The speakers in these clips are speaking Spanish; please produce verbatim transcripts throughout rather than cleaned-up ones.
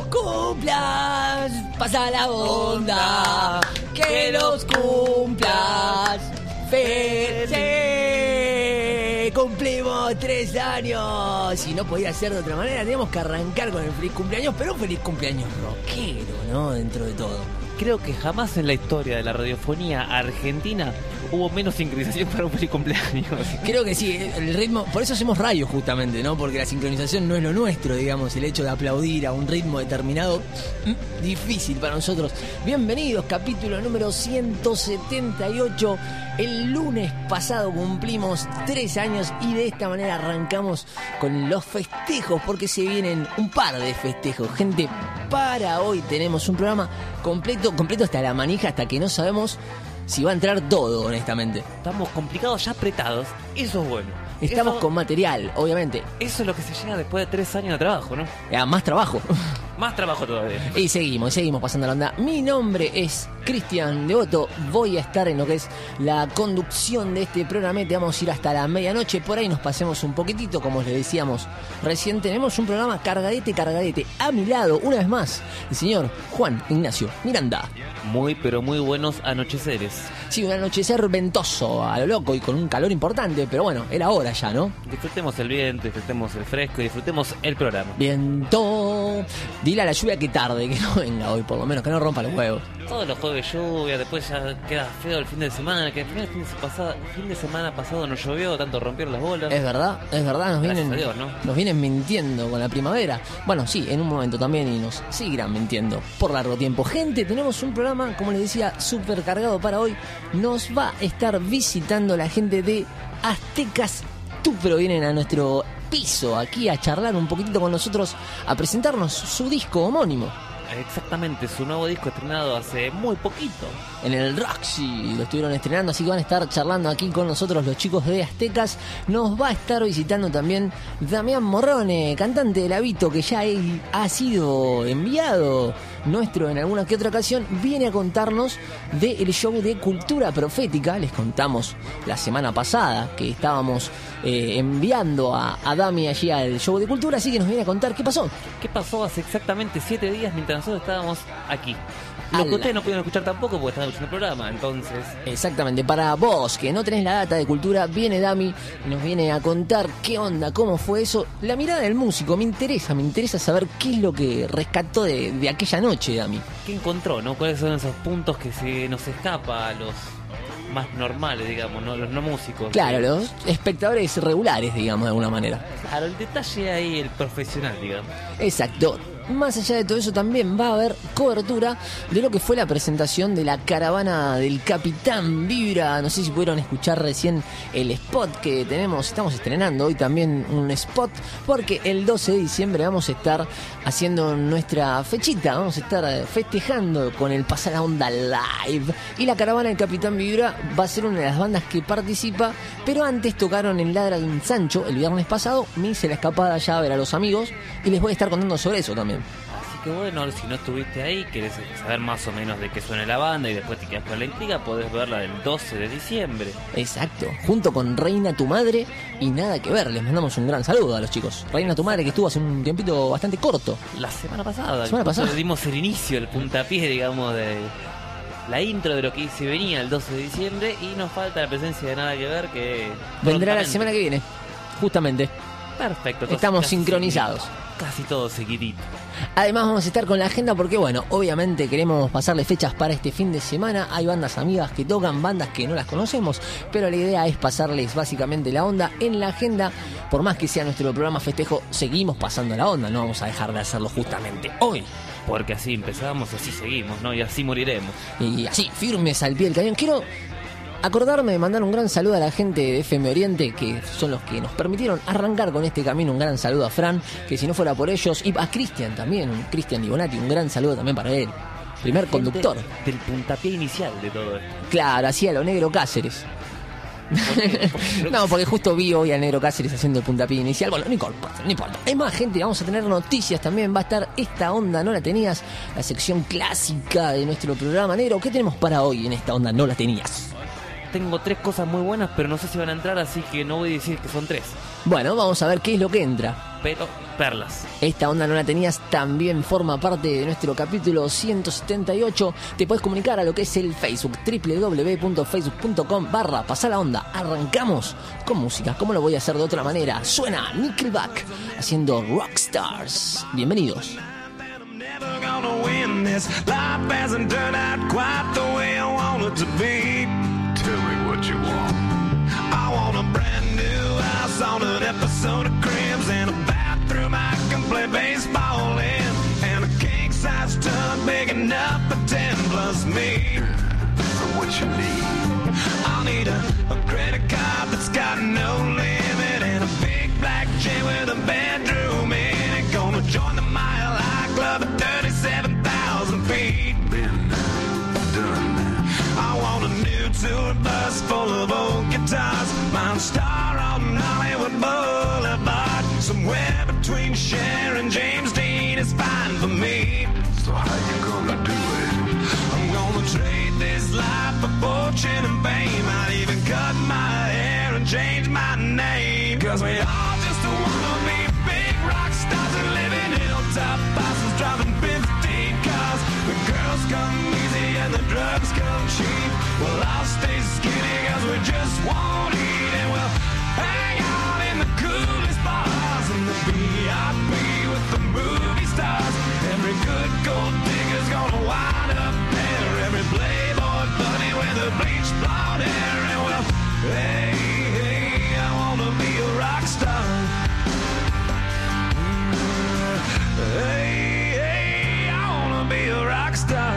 cumplas, pasa la onda, que los cumplas, feliz. Cumplimos tres años y no podía ser de otra manera, teníamos que arrancar con el feliz cumpleaños, pero un feliz cumpleaños rockero, ¿no? Dentro de todo. Creo que jamás en la historia de la radiofonía argentina hubo menos sincronización para un feliz cumpleaños. Creo que sí, el ritmo, por eso hacemos radio justamente, ¿no? Porque la sincronización no es lo nuestro, digamos, el hecho de aplaudir a un ritmo determinado, difícil para nosotros. Bienvenidos, capítulo número ciento setenta y ocho. El lunes pasado cumplimos tres años y de esta manera arrancamos con los festejos, porque se vienen un par de festejos. Gente, para hoy tenemos un programa completo, completo hasta la manija, hasta que no sabemos si va a entrar todo, honestamente. Estamos complicados, ya apretados. Eso es bueno. Estamos eso, con material, obviamente. Eso es lo que se llega después de tres años de trabajo, ¿no? Eh, más trabajo. Más trabajo todavía. Y seguimos, seguimos pasando la onda. Mi nombre es Cristian Devoto. Voy a estar en lo que es la conducción de este programa. Te vamos a ir hasta la medianoche. Por ahí nos pasemos un poquitito, como les decíamos recién. Tenemos un programa cargadete, cargadete. A mi lado, una vez más, el señor Juan Ignacio Miranda. Muy, pero muy buenos anocheceres. Sí, un anochecer ventoso, a lo loco y con un calor importante. Pero bueno, era hora ya, ¿no? Disfrutemos el viento, disfrutemos el fresco y disfrutemos el programa. Viento. Dile a la lluvia que tarde, que no venga hoy, por lo menos, que no rompa los huevos. Todos los jueves lluvia, después ya queda feo el fin de semana, que el fin de, fin de, pasado, fin de semana pasado no llovió, tanto rompieron las bolas. Es verdad, es verdad, nos vienen, Dios, ¿no? nos vienen mintiendo con la primavera. Bueno, sí, en un momento también, y nos seguirán mintiendo por largo tiempo. Gente, tenemos un programa, como les decía, súper cargado para hoy. Nos va a estar visitando la gente de Aztecas Tú, pero vienen a nuestro piso aquí a charlar un poquitito con nosotros, a presentarnos su disco homónimo. Exactamente, su nuevo disco estrenado hace muy poquito. En el Roxy lo estuvieron estrenando, así que van a estar charlando aquí con nosotros los chicos de Aztecas. Nos va a estar visitando también Damián Morrone, cantante de Lavito, que ya ha sido enviado nuestro en alguna que otra ocasión. Viene a contarnos del show de Cultura Profética. Les contamos la semana pasada que estábamos eh, enviando a, a Dami allí al show de Cultura, así que nos viene a contar qué pasó. ¿Qué pasó hace exactamente siete días mientras nosotros estábamos aquí? Lo que ustedes no pudieron escuchar tampoco porque estaban escuchando el programa, entonces... Exactamente, para vos que no tenés la data de Cultura, viene Dami y nos viene a contar qué onda, cómo fue eso. La mirada del músico, me interesa, me interesa saber qué es lo que rescató de, de aquella noche, Dami. ¿Qué encontró, no? ¿Cuáles son esos puntos que se nos escapa a los más normales, digamos, no los no músicos? Claro, ¿sí? Los espectadores regulares, digamos, de alguna manera. Claro, el detalle ahí, el profesional, digamos. Exacto. Más allá de todo eso, también va a haber cobertura de lo que fue la presentación de la caravana del Capitán Vibra. No sé si pudieron escuchar recién el spot que tenemos. Estamos estrenando hoy también un spot, porque el doce de diciembre vamos a estar haciendo nuestra fechita. Vamos a estar festejando con el Pasar la Onda Live. Y la caravana del Capitán Vibra va a ser una de las bandas que participa. Pero antes tocaron en Ladra de un Sancho el viernes pasado. Me hice la escapada ya a ver a los amigos y les voy a estar contando sobre eso también. Así que bueno, si no estuviste ahí, querés saber más o menos de qué suena la banda y después te quedas con la intriga, podés verla del doce de diciembre. Exacto, junto con Reina Tu Madre y Nada Que Ver. Les mandamos un gran saludo a los chicos. Reina Tu Madre, que estuvo hace un tiempito bastante corto. La semana pasada. La semana pasada. Le dimos el inicio, el puntapié, digamos, de la intro de lo que se venía el doce de diciembre, y nos falta la presencia de Nada Que Ver, que vendrá la semana que viene, justamente. Perfecto. Estamos casi sincronizados. Seguidito, casi todo seguidito. Además vamos a estar con la agenda porque, bueno, obviamente queremos pasarle fechas para este fin de semana. Hay bandas amigas que tocan, bandas que no las conocemos, pero la idea es pasarles básicamente la onda en la agenda. Por más que sea nuestro programa festejo, seguimos pasando la onda, no vamos a dejar de hacerlo justamente hoy. Porque así empezamos, así seguimos, ¿no? Y así moriremos. Y así, firmes al pie del cañón. Quiero acordarme de mandar un gran saludo a la gente de F M Oriente, que son los que nos permitieron arrancar con este camino. Un gran saludo a Fran, que si no fuera por ellos, y a Cristian también, Cristian Di Bonati, un gran saludo también para él. Primer conductor. Del puntapié inicial de todo esto. Claro, hacía lo Negro Cáceres. ¿Por qué? ¿Por qué? No, porque justo vi hoy al Negro Cáceres haciendo el puntapié inicial. Bueno, no importa, no importa. Hay más gente, vamos a tener noticias también. Va a estar Esta Onda No La Tenías, la sección clásica de nuestro programa. Negro, ¿qué tenemos para hoy en Esta Onda No La Tenías? Tengo tres cosas muy buenas, pero no sé si van a entrar, así que no voy a decir que son tres. Bueno, vamos a ver qué es lo que entra. pero perlas. Esta onda no la tenías también forma parte de nuestro capítulo ciento setenta y ocho. Te puedes comunicar a lo que es el Facebook, doble u doble u doble u punto facebook punto com barra Pasá la Onda. Arrancamos con música. ¿Cómo lo voy a hacer de otra manera? Suena Nickelback haciendo Rockstars. Bienvenidos. Gonna win this. Life hasn't turned out quite the way I want it to be. Tell me what you want. I want a brand new house on an episode of Cribs and a bathroom I can play baseball in, and a king size tub big enough for ten plus me. So what you need? I'll need a, a credit card that's got no limit and a big black chain with a bedroom in it. Gonna join the Mile High Club at thirty-seven thousand feet. Been done. I want a new tour bus full of old guitars. Mount Star on Hollywood Boulevard. Somewhere between Cher and James Dean is fine for me. So how you gonna do it? I'm gonna trade this life for fortune and fame. I'd even cut my hair and change my name. Cause we all just wanna be big rock stars and live in hilltop houses driving fifteen cars. The girls come easy and the drugs come cheap. Well, I'll stay skinny cause we just won't eat, and we'll hang out in the coolest bars and the V I P with the movie stars. Every good gold digger's gonna wind up there. Every playboy bunny with a bleached blonde hair. And well, hey, hey, I wanna be a rock star. Hey, hey, I wanna be a rock star.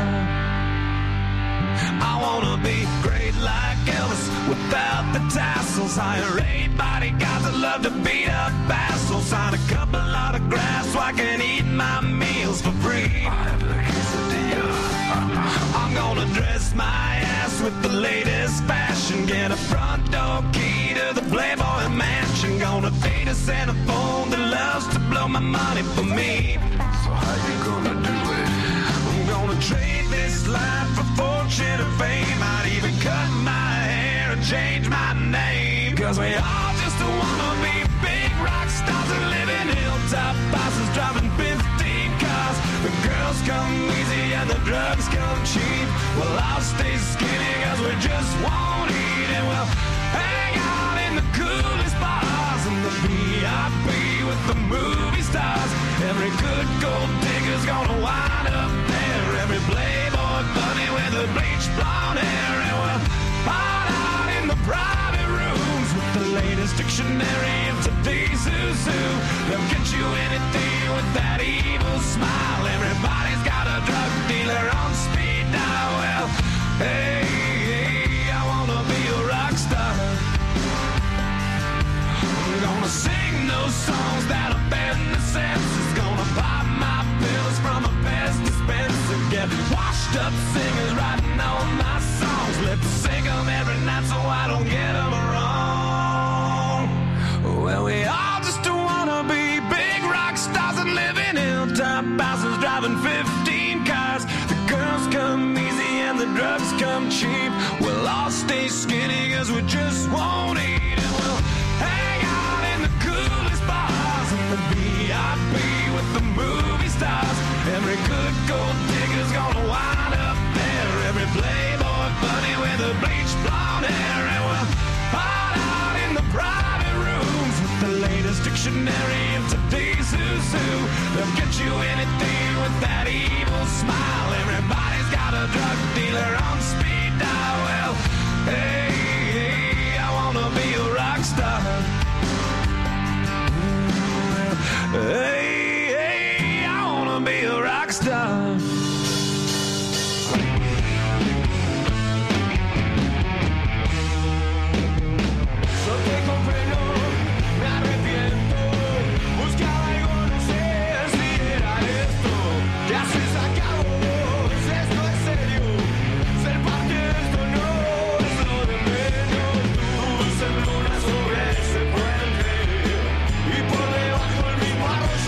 I wanna be great like Elvis without the tassels. Hire eight bodyguards that love to beat up assholes. Sign a couple autographs so I can eat my meals for free. I have the quesadilla. I'm gonna dress my ass with the latest fashion. Get a front door key to the Playboy Mansion. Gonna date a Santa phone that loves to blow my money for me. So how you gonna do it? I'm gonna trade this life for fortune and fame. I'd even cut my hair and change my name. Cause we all just wanna be big rock stars and live in hilltop houses driving fifteen cars. The girls come easy and the drugs come cheap. Well, I'll stay skinny cause we just won't eat, and we'll hang out in the coolest bars and the V I P with the movie stars. Every good gold digger's gonna wind up there. Every playboy bunny with a bleached blonde hair. And we'll hide out in the private rooms with the latest dictionary of today's who's who. They'll get you anything with that evil smile. Everybody's got a drug dealer on speed dial. Well, hey, hey, I wanna be a rock star. I'm gonna sing those songs that offend the senses. Gonna pop my pills from a best dispenser. Get washed up singers writing all my songs. Lip sync them every night so I don't get them wrong. Well, we all just wanna be big rock stars and live in hilltop houses driving fifteen cars. The girls come easy and the drugs come cheap. We'll all stay skinny cause we just won't eat, and we'll hang out in the coolest bars and the V I P with the movie stars. Every good gold digger's gonna wind up there. Every playboy bunny with a bleached blonde hair. And we'll hide out in the private rooms with the latest dictionary of today's who's who. They'll get you anything with that evil smile. Everybody's got a drug dealer on speed dial. Well, hey, hey, I wanna be a rock star. Hey, hey, I wanna be a rock star. So que con freno me arrepiento. Buscaba algo, no sé si era esto. Ya se acabó, esto es serio. Ser parte de esto no es lo de menos. Luz en luna sobre ese puente. Y por debajo el mismo arroz.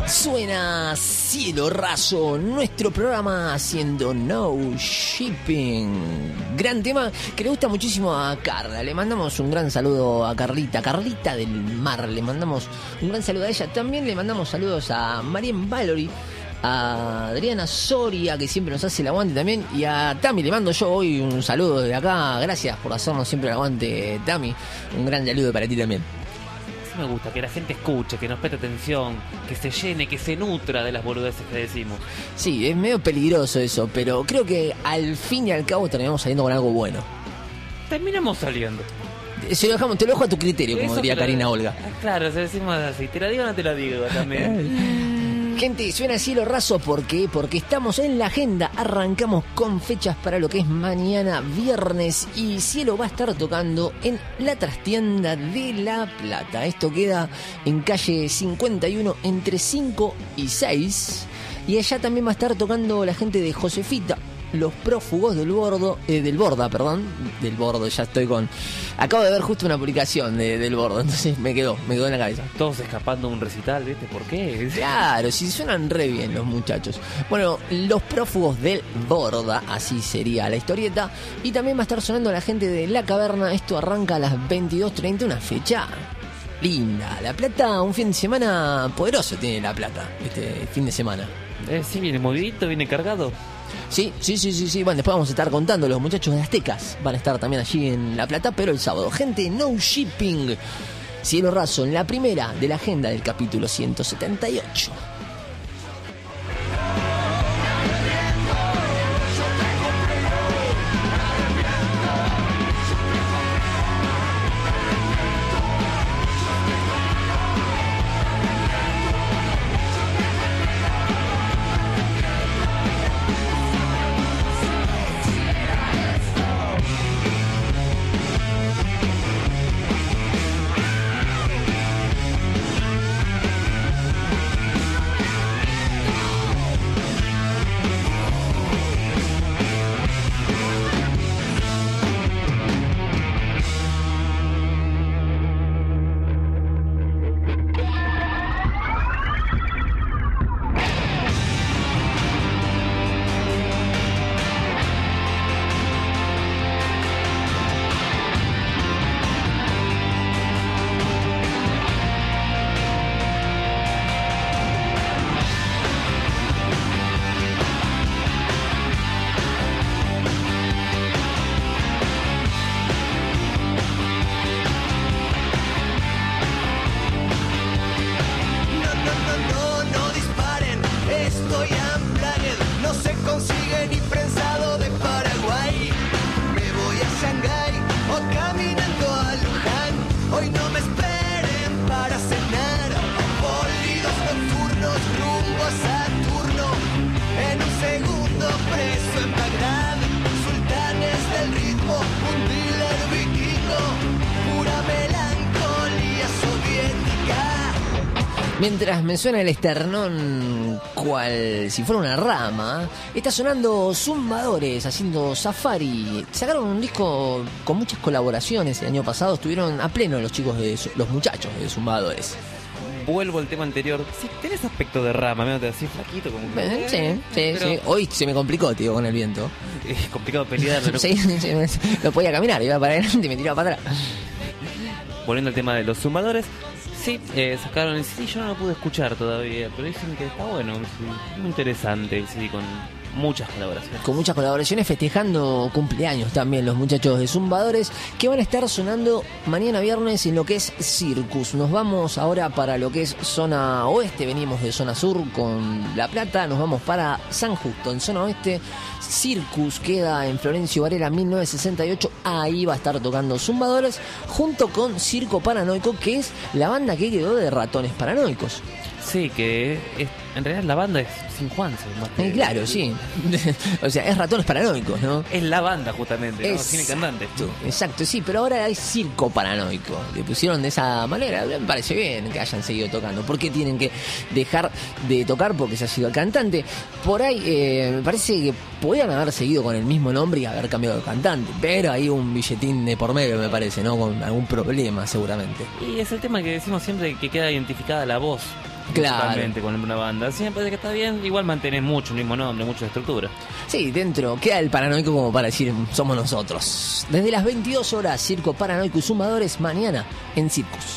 Suena Cielo Raso, nuestro programa haciendo No Shipping. Gran tema que le gusta muchísimo a Carla. Le mandamos un gran saludo a Carlita, Carlita del Mar. Le mandamos un gran saludo a ella. También le mandamos saludos a Marien Valory, a Adriana Soria, que siempre nos hace el aguante también, y a Tami. Le mando yo hoy un saludo de acá. Gracias por hacernos siempre el aguante, Tami. Un gran saludo para ti también. Me gusta que la gente escuche, que nos preste atención, que se llene, que se nutra de las boludeces que decimos. Sí, es medio peligroso eso, pero creo que al fin y al cabo terminamos saliendo con algo bueno. Terminamos saliendo. Se lo dejamos, te lo dejo a tu criterio, como Eso diría claro, Karina Olga. Claro, se decimos así. ¿Te la digo o no te la digo también? Gente, suena Cielo Raso, ¿por qué? Porque estamos en la agenda, arrancamos con fechas para lo que es mañana viernes y Cielo va a estar tocando en la trastienda de La Plata. Esto queda en calle cincuenta y uno entre cinco y seis, y allá también va a estar tocando la gente de Josefita, los prófugos del bordo, eh, del Borda, perdón, del Bordo, ya estoy con... Acabo de ver justo una publicación de, del Bordo, entonces me quedó, me quedó en la cabeza. Todos escapando de un recital, ¿viste? ¿Por qué? Claro, si suenan re bien los muchachos. Bueno, los prófugos del Borda, así sería la historieta. Y también va a estar sonando la gente de La Caverna. Esto arranca a las veintidós treinta, una fecha linda. La Plata, un fin de semana poderoso tiene La Plata, este fin de semana. Eh, sí, viene movidito, viene cargado. Sí, sí, sí, sí, sí. Bueno, después vamos a estar contando. Los muchachos de Aztecas van a estar también allí en La Plata, pero el sábado. Gente, No Shipping. Cielo Raso en la primera de la agenda del capítulo ciento setenta y ocho. Mientras me suena el esternón cual si fuera una rama, está sonando Zumbadores haciendo Safari. Sacaron un disco con muchas colaboraciones el año pasado, estuvieron a pleno los chicos de los muchachos de Zumbadores. Vuelvo al tema anterior. Sí, tenés aspecto de rama, me así flaquito como que... Eh, sí, sí, pero... sí. Hoy se me complicó, tío, con el viento. Es complicado pelear, ¿no? Sí, sí, no podía caminar, iba para adelante y me tiraba para atrás. Volviendo al tema de los Zumbadores, sí, eh, sacaron el C D, yo no lo pude escuchar todavía, pero dicen que está bueno, sí, muy interesante el C D con muchas colaboraciones. Con muchas colaboraciones, festejando cumpleaños también los muchachos de Zumbadores, que van a estar sonando mañana viernes en lo que es Circus. Nos vamos ahora para lo que es zona oeste, venimos de zona sur con La Plata, nos vamos para San Justo, en zona oeste. Circus queda en Florencio Varela mil novecientos sesenta y ocho, ahí va a estar tocando Zumbadores junto con Circo Paranoico, que es la banda que quedó de Ratones Paranoicos. Sí, que es, en realidad la banda es Sin Juanse. Eh, claro, sí. O sea, es Ratones Paranoicos, ¿no? Es la banda, justamente, ¿no? Exacto, tiene cantantes. Exacto, sí, pero ahora hay Circo Paranoico. Le pusieron de esa manera, me parece bien que hayan seguido tocando. ¿Por qué tienen que dejar de tocar? Porque se ha sido el cantante. Por ahí, eh, me parece que podían haber seguido con el mismo nombre y haber cambiado de cantante. Pero hay un billetín de por medio, me parece, ¿no? Con algún problema, seguramente. Y es el tema que decimos siempre, que queda identificada la voz. principalmente con una banda. Siempre que está bien, igual mantenés mucho el mismo nombre, mucha estructura. Sí, dentro queda el Paranoico como para decir somos nosotros. Desde las veintidós horas, Circo Paranoico y Zumbadores, mañana en Circus.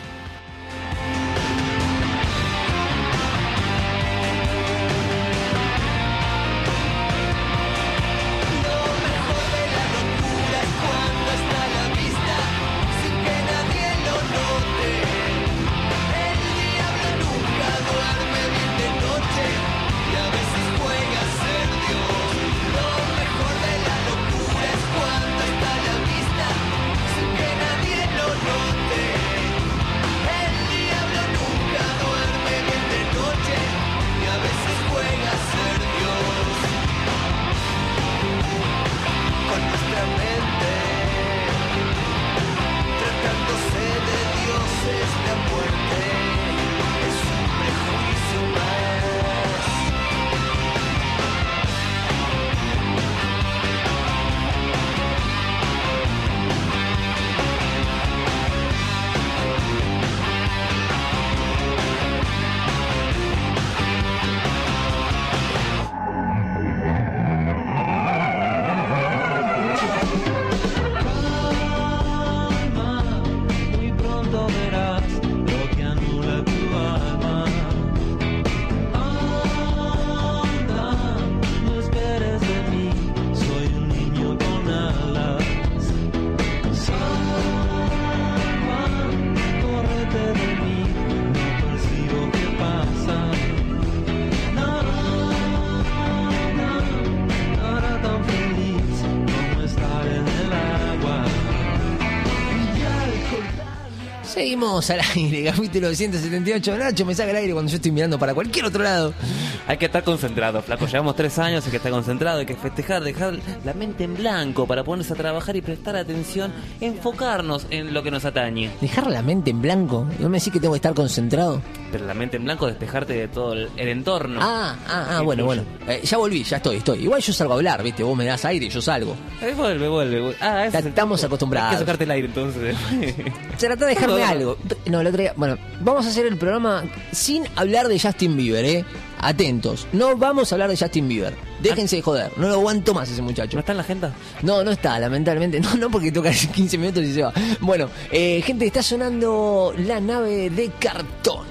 Seguimos al aire, capítulo ciento setenta y ocho. Nacho me saca el aire cuando yo estoy mirando para cualquier otro lado. Hay que estar concentrado, flaco. Llevamos tres años, hay que estar concentrado, hay que festejar, dejar la mente en blanco para ponerse a trabajar y prestar atención, enfocarnos en lo que nos atañe. ¿Dejar la mente en blanco? ¿No me decís que tengo que estar concentrado? Pero la mente en blanco, despejarte de todo el, el entorno. Ah, ah, ah, bueno, bueno. Eh, ya volví, ya estoy, estoy. Igual yo salgo a hablar, ¿viste? Vos me das aire y yo salgo. Ahí vuelve, vuelve, vuelve. Ah, ya estamos acostumbrados. Hay que sacarte el aire, entonces. Trata de dejarme algo. No, el otro día... Bueno, vamos a hacer el programa sin hablar de Justin Bieber, ¿eh? Atentos. No vamos a hablar de Justin Bieber. Déjense de joder. No lo aguanto más ese muchacho. ¿No está en la agenda? No, no está, lamentablemente. No, no porque toca quince minutos y se va. Bueno, eh, gente, está sonando La Nave de Cartón.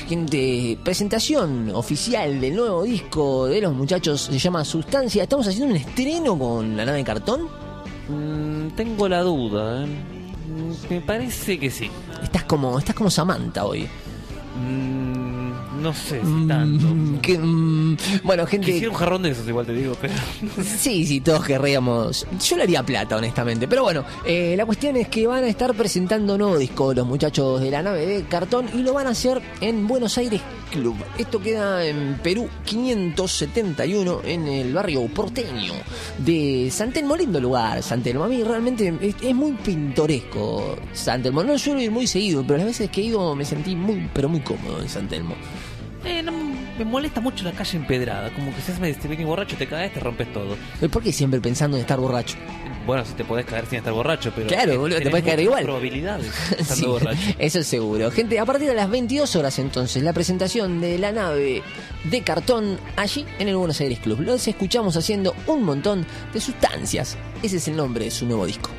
Gente, presentación oficial del nuevo disco de los muchachos. Se llama Sustancia. ¿Estamos haciendo un estreno con La Nave de Cartón? Mm, tengo la duda, ¿eh? Me parece que sí. Estás como, estás como Samantha hoy. Mm, no sé si tanto. Mm, que, mm, bueno, gente... Quisiera un jarrón de esos, igual te digo, pero... Sí, sí, todos querríamos... Yo le haría plata, honestamente. Pero bueno, eh, la cuestión es que van a estar presentando nuevo disco los muchachos de La Nave de Cartón y lo van a hacer en Buenos Aires Club. Esto queda en Perú quinientos setenta y uno, en el barrio porteño de San Telmo. Lindo lugar, San Telmo. A mí realmente es, es muy pintoresco San Telmo. No suelo ir muy seguido, pero las veces que he ido me sentí muy, pero muy cómodo en San Telmo. Eh, no, me molesta mucho la calle empedrada. Como que si te vienes borracho, te caes, te rompes todo. ¿Por qué siempre pensando en estar borracho? Bueno, si te podés caer sin estar borracho, pero... Claro, boludo, te podés caer igual. Probabilidades estando sí, borracho. Eso es seguro. Gente, a partir de las veintidós horas entonces, la presentación de La Nave de Cartón allí en el Buenos Aires Club. Los escuchamos haciendo un montón de sustancias. Ese es el nombre de su nuevo disco.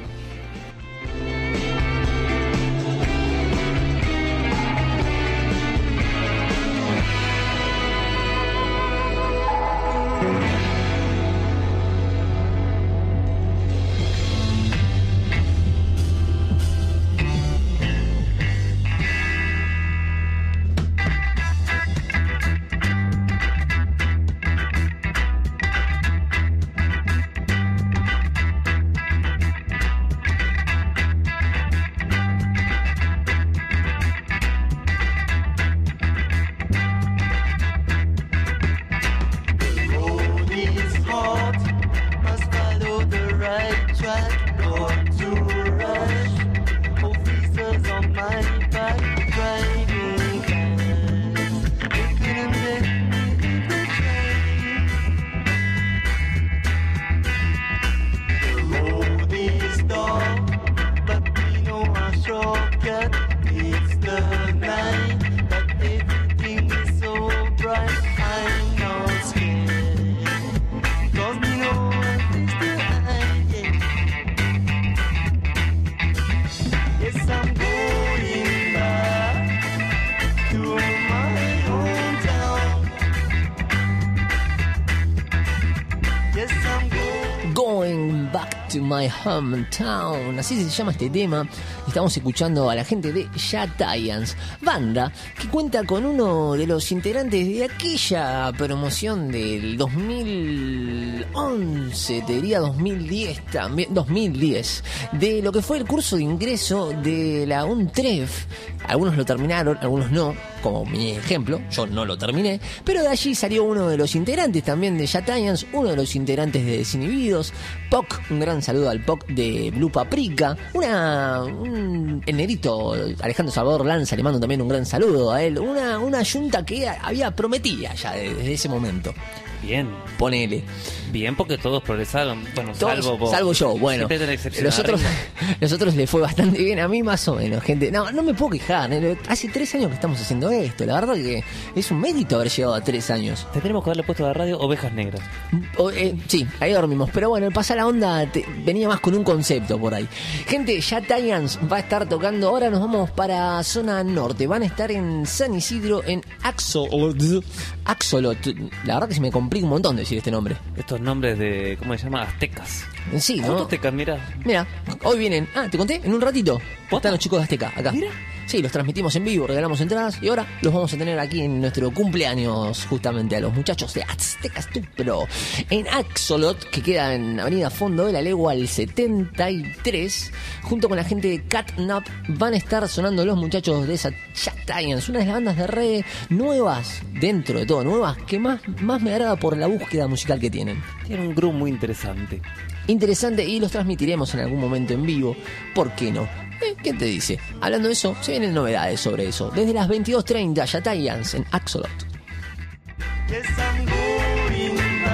to my hometown. Así se llama este tema. Estamos escuchando a la gente de Giants, banda que cuenta con uno de los integrantes de aquella promoción del dos mil once, te diría dos mil diez también, dos mil diez, de lo que fue el curso de ingreso de la UNTREF. Algunos lo terminaron, algunos no, como mi ejemplo, yo no lo terminé, pero de allí salió uno de los integrantes también de Giants, uno de los integrantes de Desinhibidos, P O C, un gran saludo al P O C de Blue Paprika, una, un, el negrito Alejandro Salvador Lanza, le mando también un gran saludo a él, una, una yunta que había prometida ya desde ese momento. Bien. Ponele. Bien, porque todos progresaron. Bueno, todos, salvo vos. Salvo yo, bueno. Los otros, los otros les fue bastante bien, a mí más o menos, gente. No, no me puedo quejar. Hace tres años que estamos haciendo esto. La verdad que es un mérito haber llegado a tres años. Tendremos que haberle puesto a la radio Ovejas Negras. O, eh, sí, ahí dormimos. Pero bueno, el Pasa la Onda te, venía más con un concepto por ahí. Gente, Giants va a estar tocando. Ahora nos vamos para zona norte. Van a estar en San Isidro, en Axolot. Axolot. La verdad que se me complica un montón decir este nombre. Estos nombres de, ¿cómo se llama? Aztecas. Sí, ¿no? Aztecas, mira. Mira, hoy vienen. Ah, ¿te conté? En un ratito. Están los chicos de Azteca, acá. Mira. Sí, los transmitimos en vivo, regalamos entradas y ahora los vamos a tener aquí en nuestro cumpleaños, justamente a los muchachos de Aztecas tú, pero en Axolot, que queda en Avenida Fondo de la Legua al setenta y tres, junto con la gente de Catnap, van a estar sonando los muchachos de esa Giants, una de las bandas de reggae nuevas, dentro de todo nuevas, que más, más me agrada por la búsqueda musical que tienen. Tiene un groove muy interesante. Interesante, y los transmitiremos en algún momento en vivo, ¿por qué no? Eh, ¿Quién te dice? Hablando de eso, se vienen novedades sobre eso. Desde las veintidós treinta, Giants en Axolot. Yes, I'm going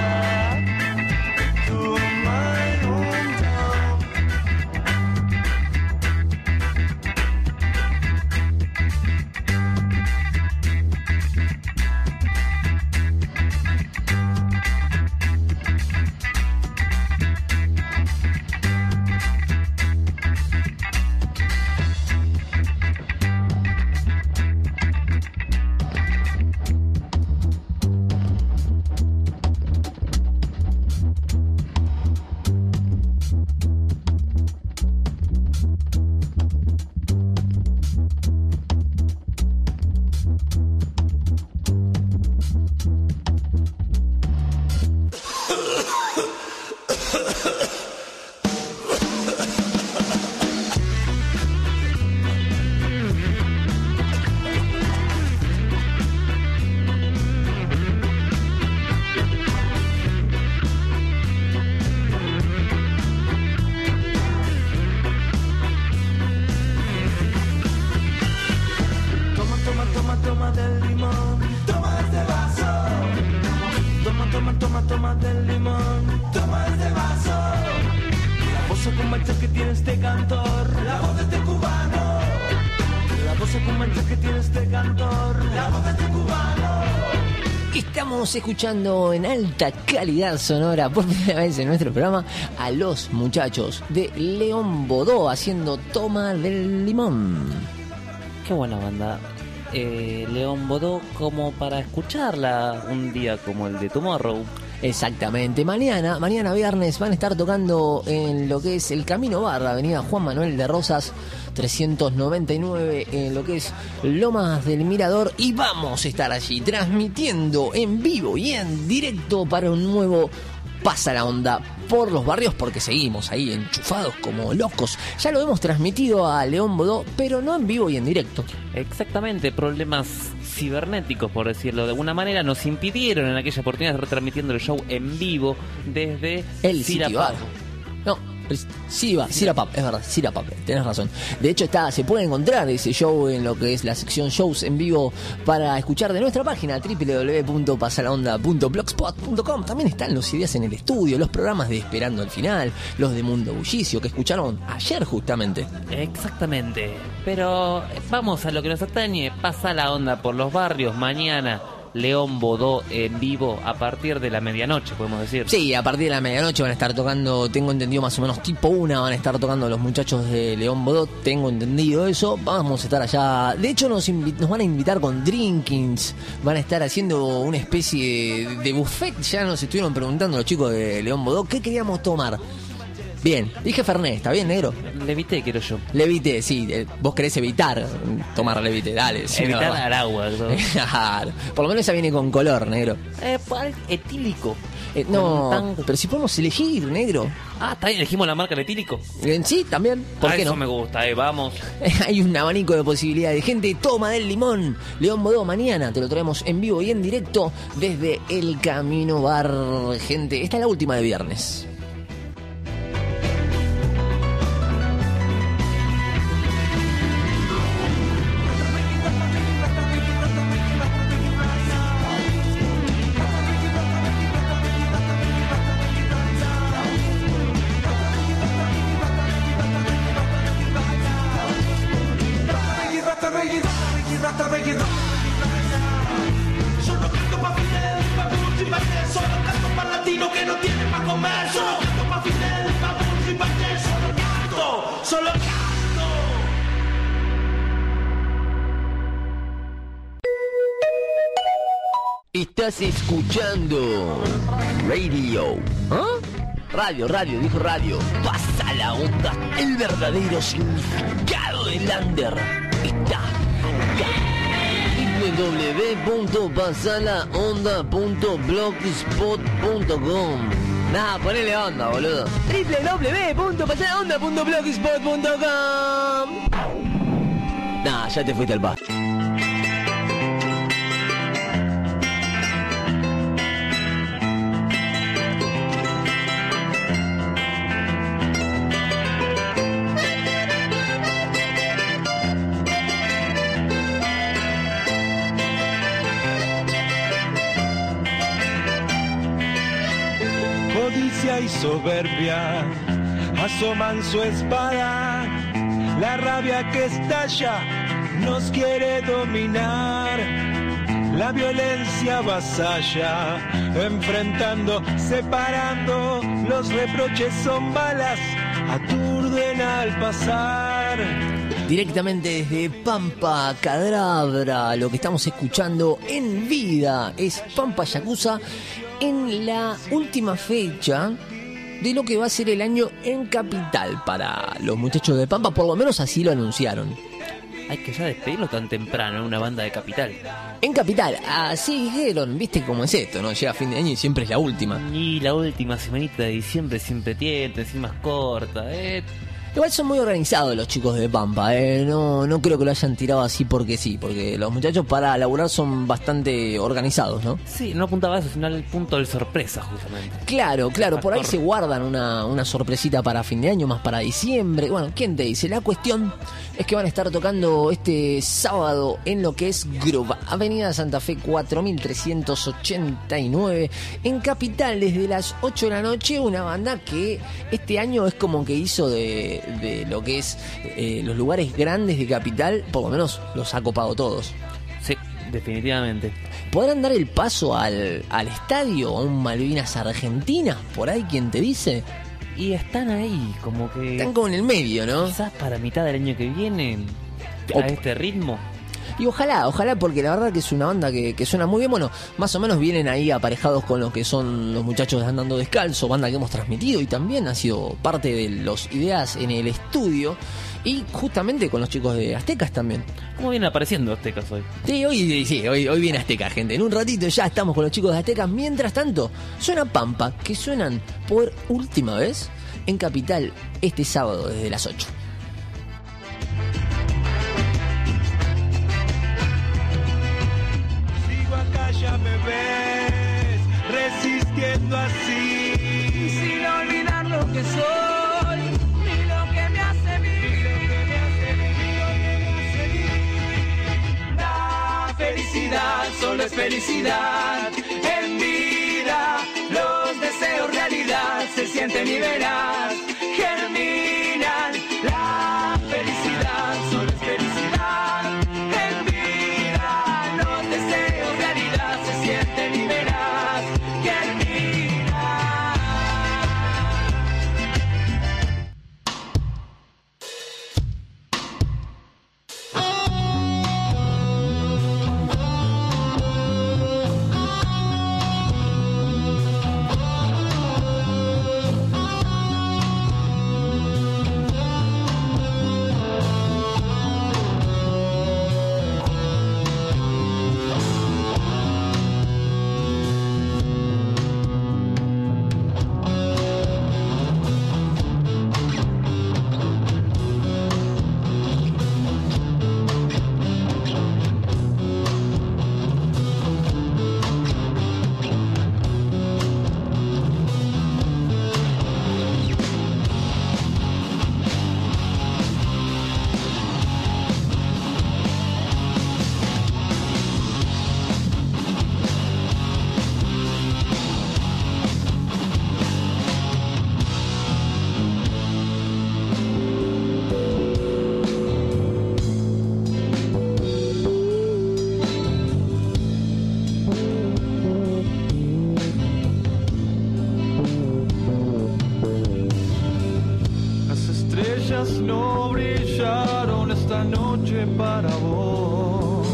back to my hometown. Estamos escuchando en alta calidad sonora por primera vez en nuestro programa a los muchachos de León Bodó haciendo Toma del Limón. Qué buena banda. Eh, León Bodó, como para escucharla un día como el de Tomorrow. Exactamente, mañana, mañana viernes van a estar tocando en lo que es el Camino Bar, avenida Juan Manuel de Rosas trescientos noventa y nueve, en lo que es Lomas del Mirador, y vamos a estar allí transmitiendo en vivo y en directo para un nuevo Pasa la Onda por los barrios, porque seguimos ahí enchufados como locos. Ya lo hemos transmitido a León Bodó, pero no en vivo y en directo. Exactamente, problemas cibernéticos, por decirlo de alguna manera, nos impidieron en aquella oportunidad de retransmitiendo el show en vivo desde el sitio. No, Sirapap, Sirapap, es verdad, Sirapap, tenés razón. De hecho está, se puede encontrar ese show en lo que es la sección shows en vivo para escuchar de nuestra página doble u doble u doble u punto pasalaonda punto blogspot punto com. También están los ideas en el estudio, los programas de Esperando al Final, los de Mundo Bullicio que escucharon ayer justamente. Exactamente, pero vamos a lo que nos atañe. Pasa la Onda por los barrios mañana. León Bodó en vivo a partir de la medianoche, podemos decir. Sí, a partir de la medianoche van a estar tocando, tengo entendido más o menos tipo una, van a estar tocando los muchachos de León Bodó, tengo entendido eso. Vamos a estar allá, de hecho nos, invi- nos van a invitar con drinkings, van a estar haciendo una especie de, de buffet. Ya nos estuvieron preguntando los chicos de León Bodó qué queríamos tomar. Bien, dije Fernet, ¿está bien, negro? Levité, quiero yo. Levite, sí, eh, vos querés evitar tomar Levite, dale. Sí, Evitar no, dar agua. ¿No? Claro, por lo menos esa viene con color, negro. Eh, ¿cuál? Etílico. Eh, no, Con tan- pero si podemos elegir, negro. Ah, está bien, elegimos la marca de etílico. Eh, sí, también, ¿por Ah, qué eso no? me gusta, eh, vamos. Hay un abanico de posibilidades. Gente, toma del limón. León Bodó, mañana te lo traemos en vivo y en directo desde El Camino Bar. Gente, esta es la última de viernes. Solo canto pa' Fidel, pa' Bush y pa' Che. Solo canto pa' latino que no tiene pa' comer. Solo canto pa' Fidel, pa' Bush y pa' Che. Solo canto, solo canto. Estás escuchando Radio. ¿Ah? Radio, radio, dijo radio. Pasa la onda. El verdadero significado del under está acá. w w w punto pasalaonda punto blogspot punto com. Nah, ponele onda, boludo. w w w punto pasalaonda punto blogspot punto com. Nah, ya te fuiste al pasto. Codicia y soberbia asoman su espada, la rabia que estalla nos quiere dominar, la violencia avasalla, enfrentando, separando, los reproches son balas, aturden al pasar. Directamente desde Pampa Cadabra, lo que estamos escuchando en vida es Pampa Yakuza en la última fecha de lo que va a ser el año en Capital para los muchachos de Pampa, por lo menos así lo anunciaron. Hay que ya despedirlo tan temprano en una banda de Capital. En Capital, así dijeron, viste cómo es esto, ¿no? Llega fin de año y siempre es la última. Y la última semanita de diciembre siempre tiene, encima es corta, eh. Igual son muy organizados los chicos de Pampa, ¿eh? No, no creo que lo hayan tirado así porque sí, porque los muchachos para laburar son bastante organizados, ¿no? Sí, no apuntaba a eso, sino al punto de sorpresa, justamente. Claro, claro, por ahí Factor. se guardan una, una sorpresita para fin de año, más para diciembre. Bueno, ¿quién te dice? La cuestión es que van a estar tocando este sábado en lo que es Groove, Avenida Santa Fe cuatro mil trescientos ochenta y nueve, en Capital, desde las ocho de la noche. Una banda que este año es como que hizo de, de lo que es eh, los lugares grandes de Capital, por lo menos los ha copado todos. Sí, definitivamente. ¿Podrán dar el paso al, al estadio, a un Malvinas Argentina? Por ahí, ¿quién te dice? Y están ahí, como que... Están como en el medio, ¿no? Quizás para mitad del año que viene, O- a este ritmo. Y ojalá, ojalá, porque la verdad que es una banda que, que suena muy bien. Bueno, más o menos vienen ahí aparejados con lo que son los muchachos de Andando Descalzo, banda que hemos transmitido y también ha sido parte de los ideas en el estudio. Y justamente con los chicos de Aztecas también. ¿Cómo vienen apareciendo Aztecas hoy? Sí, hoy, sí, hoy, hoy viene Azteca, gente. En un ratito ya estamos con los chicos de Aztecas. Mientras tanto, suena Pampa, que suenan por última vez en Capital este sábado desde las ocho. Sigo acá, ya me ves, resistiendo así, Sin olvidar lo que soy, ni lo que me hace vivir. La felicidad solo es felicidad. En vida los deseos realidad se sienten y verás, germinan. La felicidad solo es felicidad. En vida los deseos realidad se sienten y verás, germinan. Las estrellas no brillaron esta noche para vos.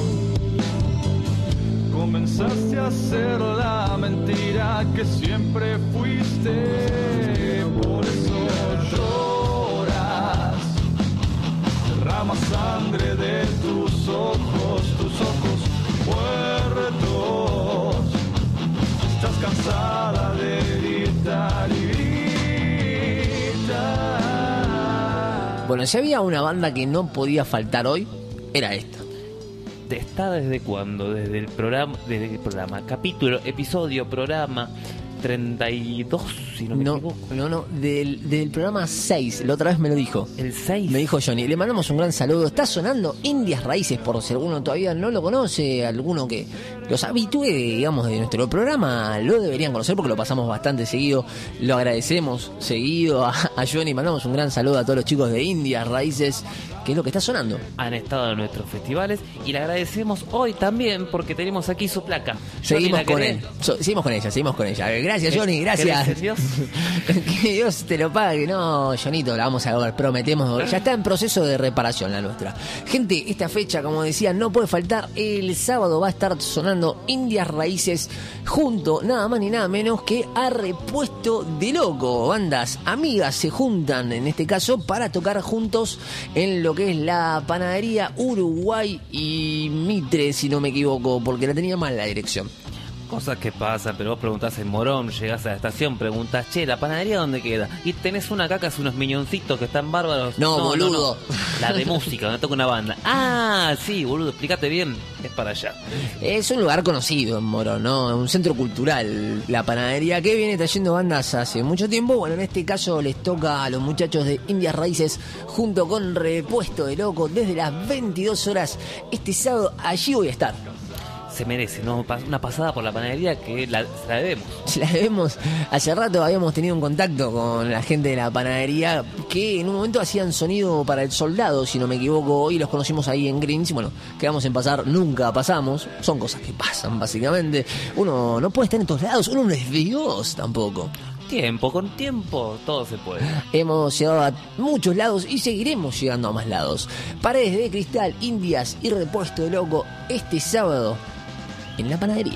Comenzaste a ser la mentira que siempre fuiste. Por eso lloras. Derrama sangre de tus ojos, tus ojos muertos. Estás cansada de gritar y gritar. Bueno, si había una banda que no podía faltar hoy, era esta. ¿Está desde cuándo? Desde el programa, desde el programa, capítulo, episodio, programa treinta y dos, si no me No, equivoco. no, no, del, del programa seis, la otra vez me lo dijo. El seis. Me dijo Johnny, le mandamos un gran saludo. Está sonando Indias Raíces, por si alguno todavía no lo conoce, alguno que los habitúe, digamos, de nuestro programa, lo deberían conocer porque lo pasamos bastante seguido. Lo agradecemos seguido a, a Johnny. Mandamos un gran saludo a todos los chicos de Indias Raíces, que es lo que está sonando. Han estado en nuestros festivales y le agradecemos hoy también porque tenemos aquí su placa. Seguimos Johnny, ¿la con querés? él. So- seguimos con ella, seguimos con ella. Gracias, ¿Qué- Johnny, querés gracias. ser Dios? Que Dios te lo pague. No, Jonito, la vamos a ver, prometemos. Ya está en proceso de reparación la nuestra. Gente, esta fecha, como decía, no puede faltar. El sábado va a estar sonando Indias Raíces junto, nada más ni nada menos que a Repuesto de Loco. Bandas amigas se juntan, en este caso, para tocar juntos en lo que es la Panadería Uruguay y Mitre, si no me equivoco, porque la tenía mal la dirección. Cosas que pasan, pero vos preguntás en Morón, llegás a la estación, preguntás, che, ¿la panadería dónde queda? Y tenés una caca, hace unos miñoncitos que están bárbaros. No, boludo. La de música, donde toca una banda. Ah, sí, boludo, explícate bien, es para allá. Es un lugar conocido en Morón, ¿no? Un centro cultural, la panadería, que viene trayendo bandas hace mucho tiempo. Bueno, en este caso les toca a los muchachos de Indias Raíces junto con Repuesto de Loco desde las veintidós horas este sábado. Allí voy a estar. Se merece, ¿no? Pa- Una pasada por la panadería que la, se la debemos. Se la debemos. Hace rato habíamos tenido un contacto con la gente de la panadería que en un momento hacían sonido para El Soldado, si no me equivoco. Hoy los conocimos ahí en Greens. Y bueno, quedamos en pasar, nunca pasamos. Son cosas que pasan, básicamente. Uno no puede estar en todos lados, uno no es Dios tampoco. Tiempo, con tiempo, todo se puede. Hemos llegado a muchos lados y seguiremos llegando a más lados. Paredes de Cristal, Indias y Repuesto de Loco este sábado en la panadería.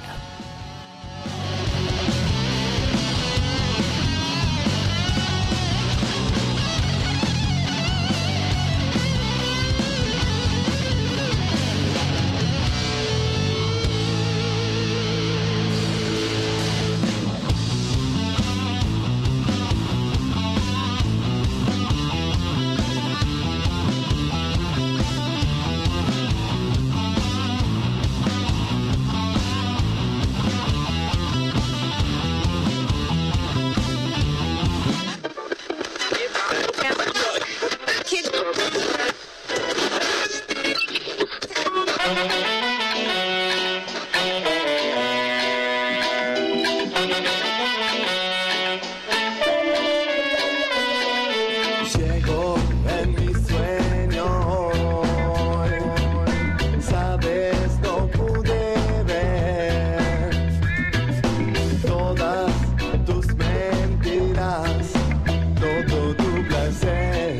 Llego en mi sueño hoy, sabes, no pude ver todas tus mentiras, todo tu placer.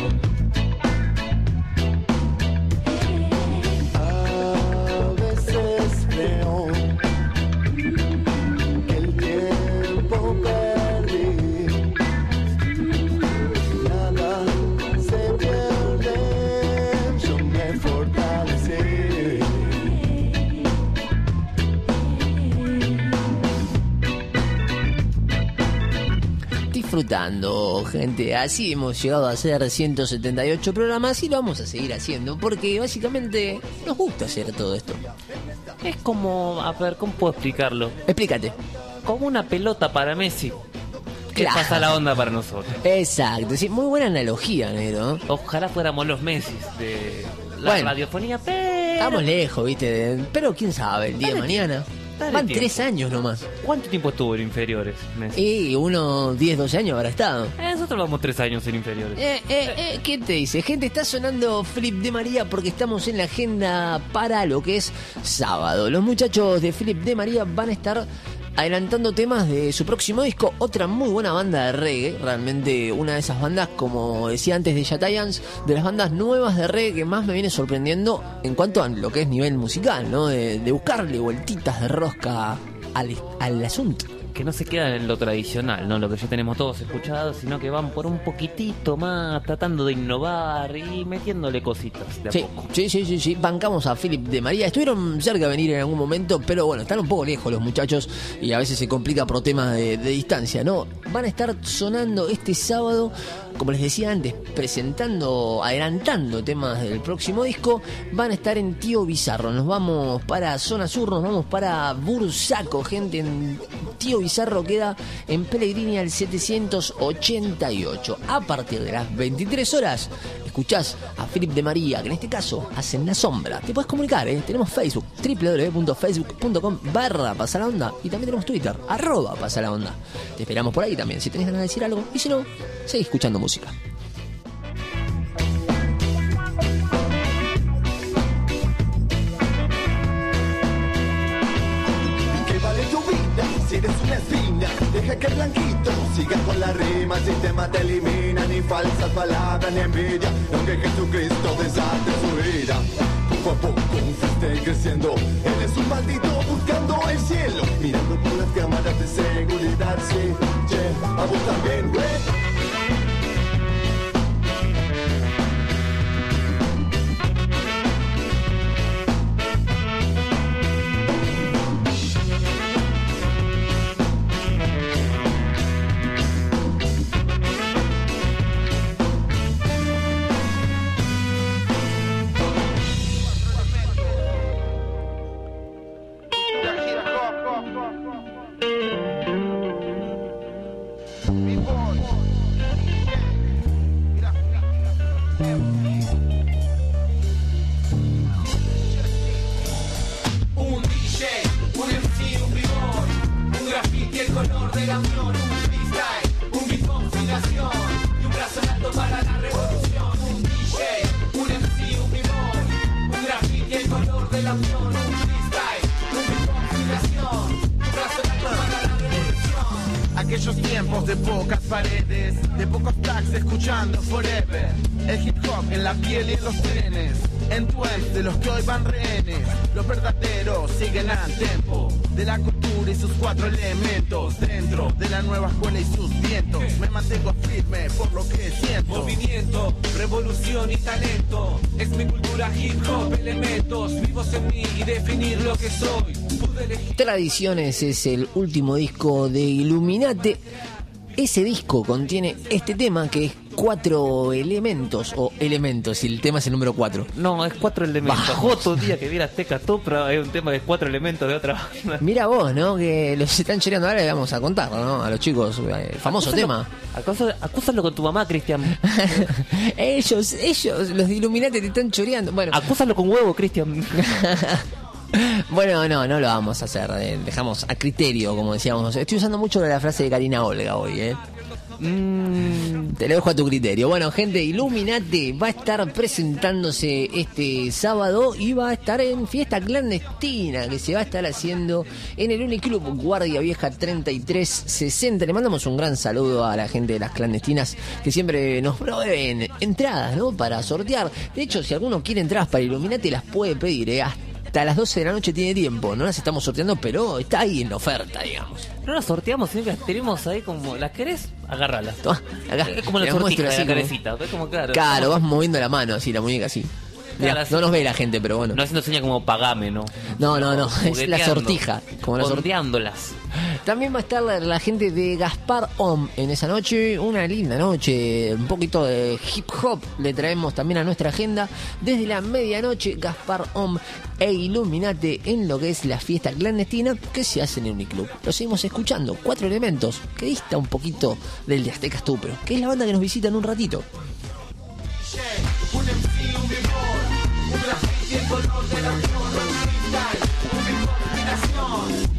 A veces creo que el tiempo perdí. Nada se pierde, yo me fortalecí. Disfrutando, gente. Así hemos llegado a hacer ciento setenta y ocho programas y lo vamos a seguir haciendo porque básicamente nos gusta hacer todo esto. Es como, a ver, ¿cómo puedo explicarlo? Explícate. Como una pelota para Messi. ¿Qué Claro. pasa la onda para nosotros? Exacto, sí, muy buena analogía, negro. Ojalá fuéramos los Messi de la Bueno. radiofonía, pero... Estamos lejos, viste, de- pero quién sabe, el día de mañana. Dale Van tiempo. tres años nomás. ¿Cuánto tiempo estuvo en inferiores, Messi? Y unos diez, doce años habrá estado. Eh, nosotros vamos tres años en inferiores. Eh, eh, eh, ¿Qué te dice? Gente, está sonando Philip de María porque estamos en la agenda para lo que es sábado. Los muchachos de Philip de María van a estar adelantando temas de su próximo disco. Otra muy buena banda de reggae. Realmente una de esas bandas, como decía antes de Yatayans, de las bandas nuevas de reggae que más me viene sorprendiendo en cuanto a lo que es nivel musical, ¿no? De, de buscarle vueltitas de rosca al, al asunto. Que no se quedan en lo tradicional, ¿no? Lo que ya tenemos todos escuchado, sino que van por un poquitito más, tratando de innovar y metiéndole cositas de a Sí, poco. sí, sí, sí, sí. Bancamos a Philip de María. Estuvieron cerca de venir en algún momento, pero bueno, están un poco lejos los muchachos y a veces se complica por temas de, de distancia, ¿no? Van a estar sonando este sábado, como les decía antes, presentando, adelantando temas del próximo disco. Van a estar en Tío Bizarro. Nos vamos para Zona Sur, nos vamos para Bursaco, gente. En Tío Bizarro queda en Pellegrini al setecientos ochenta y ocho. A partir de las veintitrés horas, escuchás a Philip de María, que en este caso hacen La Sombra. Te puedes comunicar, ¿eh? Tenemos Facebook, doble u doble u doble u punto facebook punto com barra Pasalaonda, y también tenemos Twitter, arroba Pasalaonda. Te esperamos por ahí también, si tenés ganas de decir algo, y si no, seguí escuchando música. ¿Qué vale tu vida si eres una espina? Deja que el blanquito siga con la rima. Sistema te elimina, ni falsas palabras ni envidia. Lo que Jesucristo desate su ira. Poco a poco fuiste creciendo. Eres un maldito buscando el cielo, mirando por las cámaras de seguridad. Sí, che, a vos también, güey. Un D J, un M C, un b-boy, un graffiti, el color de la unión, un freestyle, un beatbox sin acción y un brazo en alto para la revolución. Un D J, un M C, un b-boy, un graffiti, el color de la unión, un freestyle, un beatbox sin acción y un brazo en alto para la revolución. Aquellos tiempos de pocas paredes, de pocos tags escuchando forever. El hip hop en la piel y en los trenes, en twelve de los que hoy van rehenes. Los verdaderos siguen al tempo de la cultura y sus cuatro elementos. Dentro de la nueva escuela y sus vientos, me mantengo firme por lo que siento. Movimiento, revolución y talento, es mi cultura hip hop, elementos vivos en mí y definir lo que soy. Pude elegir. Tradiciones es el último disco de Illuminate. Ese disco contiene este tema que es Cuatro Elementos, o Elementos, y el tema es el número cuatro. No, es cuatro elementos. Vamos. Otro día que vi las Tecas Topra, hay un tema de cuatro elementos de otra banda. Mira vos, ¿no? Que los están choreando ahora, le vamos a contar, ¿no? A los chicos, eh, famoso tema. Acúsalo, acúsalo con tu mamá, Cristian. ellos, ellos, los de Illuminati te están choreando. Bueno, Acúsalo con huevo, Cristian. bueno, no, no lo vamos a hacer. eh, dejamos a criterio, como decíamos. Estoy usando mucho la frase de Karina Olga hoy, ¿eh? Mm, Te lo dejo a tu criterio. Bueno, gente, Illuminati va a estar presentándose este sábado y va a estar en fiesta clandestina que se va a estar haciendo en el Uniclub Guardia Vieja treinta y tres sesenta. Le mandamos un gran saludo a la gente de las clandestinas que siempre nos proveen entradas, ¿no? Para sortear. De hecho, si alguno quiere entradas para Illuminati, las puede pedir, ¿eh? Hasta las doce de la noche tiene tiempo. No las estamos sorteando, pero está ahí en oferta, digamos. no las sorteamos, sino que las tenemos ahí como... ¿Las querés? Agárralas. Toma, acá. Es como la Te las muestro sortija de así la como- carecita. Es como, claro. Claro, vas moviendo la mano así, la muñeca así. Mirá, Claro, así. no nos ve la gente, pero bueno. No haciendo señas como pagame, ¿no? No, no, no, es la Jugueteando, sortija, como la sor- sorteándolas. También va a estar la, la gente de Gaspar Om en esa noche, una linda noche, un poquito de hip hop le traemos también a nuestra agenda. Desde la medianoche, Gaspar Om e Illuminate en lo que es la fiesta clandestina que se hace en el Uniclub. Lo seguimos escuchando, Cuatro Elementos, que dista un poquito del de Azteca Estúpido, que es la banda que nos visita en un ratito. Un M C, un b-boy, un graffiti, el color de la unión, un freestyle, un beatbox, combinación,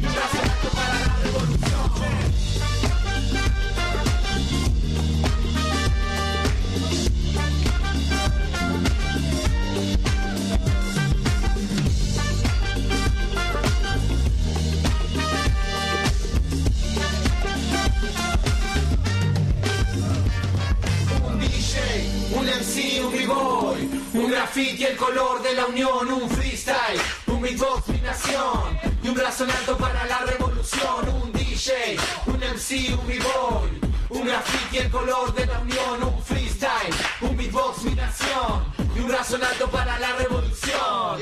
graffiti, el color de la unión, un freestyle, un beatbox, mi nación, y un brazo en alto para la revolución, un D J, un M C, un b-boy, un graffiti, el color de la unión, un freestyle, un beatbox, mi nación, y un brazo en alto para la revolución.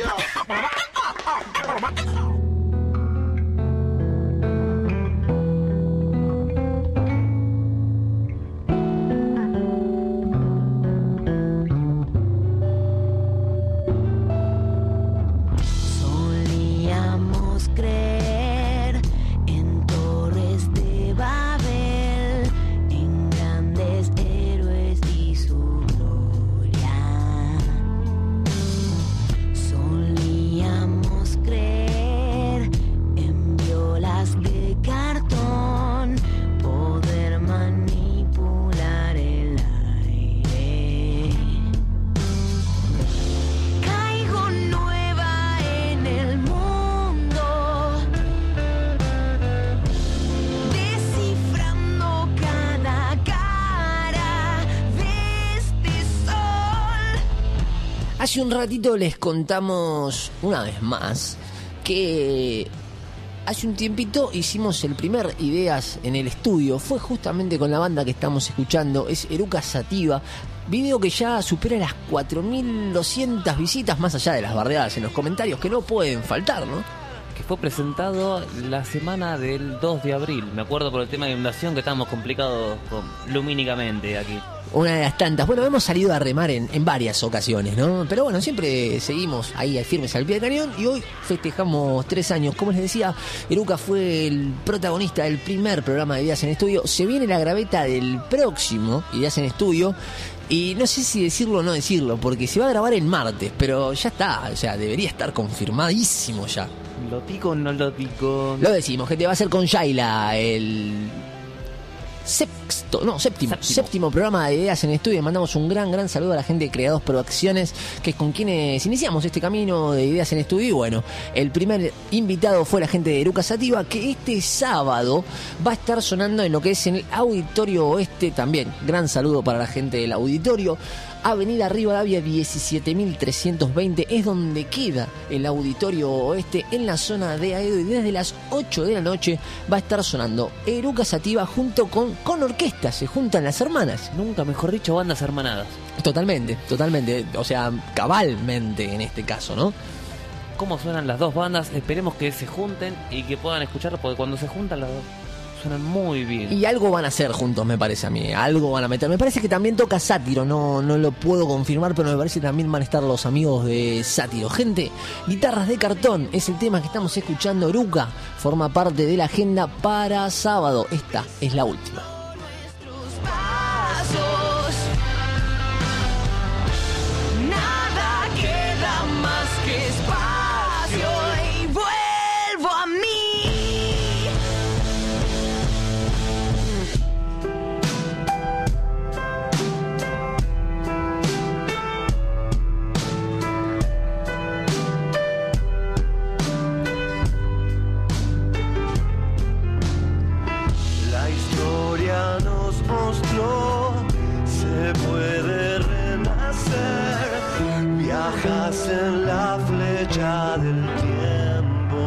Hace un ratito les contamos una vez más que hace un tiempito hicimos el primer Ideas en el estudio. Fue justamente con la banda que estamos escuchando, es Eruca Sativa. Video que ya supera las cuatro mil doscientas visitas, más allá de las bardeadas en los comentarios, que no pueden faltar, ¿no? Que fue presentado la semana del dos de abril. Me acuerdo por el tema de inundación que estábamos complicados con, lumínicamente aquí. Una de las tantas. Bueno, hemos salido a remar en, en varias ocasiones, ¿no? Pero bueno, siempre seguimos ahí firmes al pie del cañón y hoy festejamos tres años. Como les decía, Eruca fue el protagonista del primer programa de Ideas en Estudio. Se viene la graveta del próximo Ideas en Estudio y no sé si decirlo o no decirlo, porque se va a grabar el martes, pero ya está, o sea, debería estar confirmadísimo ya. ¿Lo pico o no lo pico? Lo decimos, que te va a ser con Shaila el sexto, no, séptimo, séptimo, séptimo programa de Ideas en Estudio. Mandamos un gran, gran saludo a la gente de Creados Producciones, que es con quienes iniciamos este camino de Ideas en Estudio. Y bueno, el primer invitado fue la gente de Eruca Sativa, que este sábado va a estar sonando en lo que es en el Auditorio Oeste también. Gran saludo para la gente del auditorio. Avenida Rivadavia diecisiete mil trescientos veinte es donde queda el Auditorio Oeste, en la zona de Aedo, y desde las ocho de la noche va a estar sonando Eruca Sativa junto con, con orquesta. Se juntan las hermanas. Nunca mejor dicho, bandas hermanadas. Totalmente, totalmente, o sea, cabalmente en este caso, ¿no? ¿Cómo suenan las dos bandas? Esperemos que se junten y que puedan escucharlo, porque cuando se juntan las dos suenan muy bien. Y algo van a hacer juntos, me parece a mí. Algo van a meter. Me parece que también toca Sátiro. No, no lo puedo confirmar, pero me parece que también van a estar los amigos de Sátiro. Gente, Guitarras de Cartón es el tema que estamos escuchando. Eruca forma parte de la agenda para sábado. Esta es la última. Nada queda más que espacio y vuelvo a mí. Nos mostró, se puede renacer, viajas en la flecha del tiempo.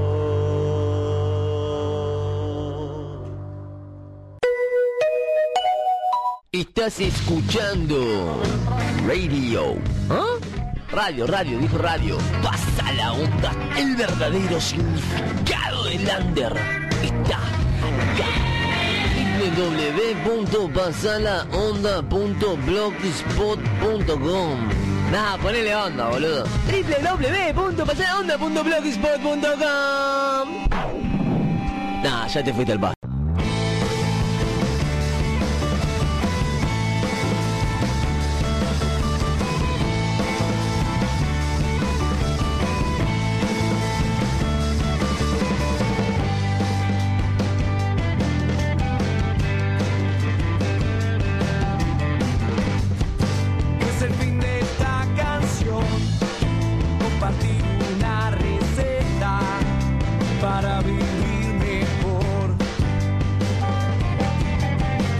Estás escuchando Radio. ¿Ah? Radio, radio, dijo radio. Pasa la onda. El verdadero significado del under está acá. doble u doble u doble u punto pasalaonda punto blogspot punto com. Nah, ponele onda, boludo. doble u doble u doble u punto pasalaonda punto blogspot punto com. Nah, ya te fuiste al paso.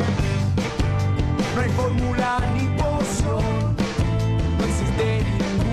Fórmula ni poción, no existe ningún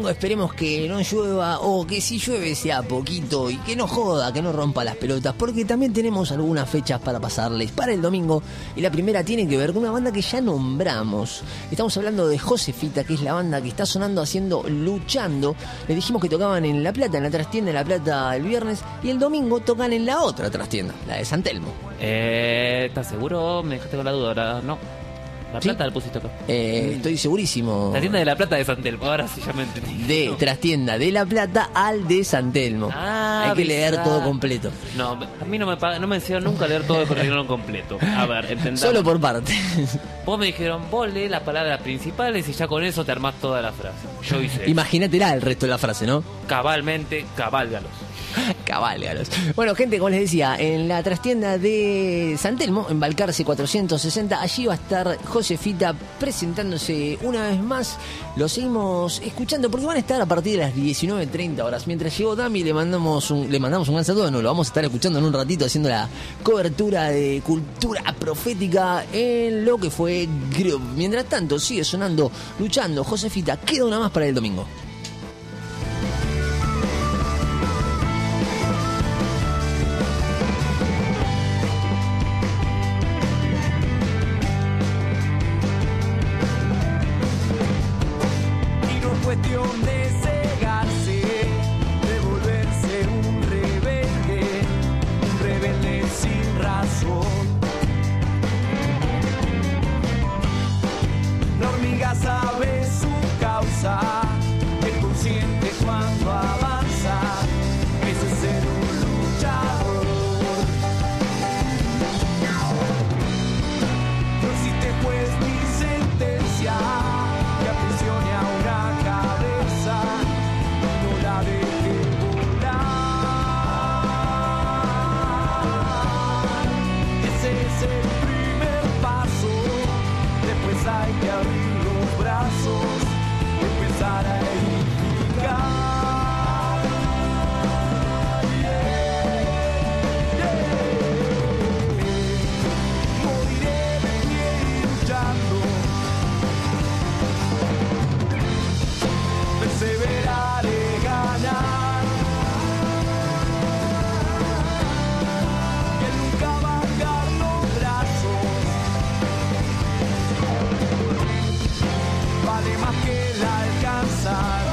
domingo esperemos que no llueva o que si llueve sea poquito y que no joda, que no rompa las pelotas, porque también tenemos algunas fechas para pasarles para el domingo y la primera tiene que ver con una banda que ya nombramos. Estamos hablando de Josefita, que es la banda que está sonando haciendo Luchando. Les dijimos que tocaban en La Plata, en la trastienda de La Plata el viernes, y el domingo tocan en la otra trastienda, la de San Telmo. Eh, ¿Estás seguro? Me dejaste con la duda ahora. No. La ¿Sí? Plata le pusiste acá. Eh, estoy segurísimo. La tienda de La Plata de San Telmo, ahora sí ya me entendí. De trastienda de La Plata al de San Telmo. Ah, hay que leer bizarro. todo completo. No, a mí no me paga, no me enseñaron nunca a leer todo el correo completo. A ver, entendamos. Solo por parte. Vos me dijeron, vos lee las palabras principales y ya con eso te armás toda la frase. Yo hice eso. Imagínatela el resto de la frase, ¿no? Cabalmente, cabálgalos. Cabálgalos. Bueno, gente, como les decía, en la trastienda de San Telmo, en Balcarce cuatrocientos sesenta, allí va a estar Josefita presentándose una vez más. Lo seguimos escuchando porque van a estar a partir de las diecinueve treinta horas. Mientras llegó Dami, le mandamos un, le mandamos un gran saludo. No, lo vamos a estar escuchando en un ratito haciendo la cobertura de cultura profética en lo que fue Groove. Mientras tanto, sigue sonando Luchando Josefita. Queda una más para el domingo. Cuestión de cegarse, de volverse un rebelde, un rebelde sin razón. La hormiga sabe su causa, el consciente cuando avanza, eso es ser un luchador. No existe juez ni sentencia que aprisione a una hay que abrir los brazos, empezar a edificar. Yeah, yeah. Moriré de pie y luchando, perseveraré, ganar, que nunca bajar los brazos. Vale más que el alcanzar.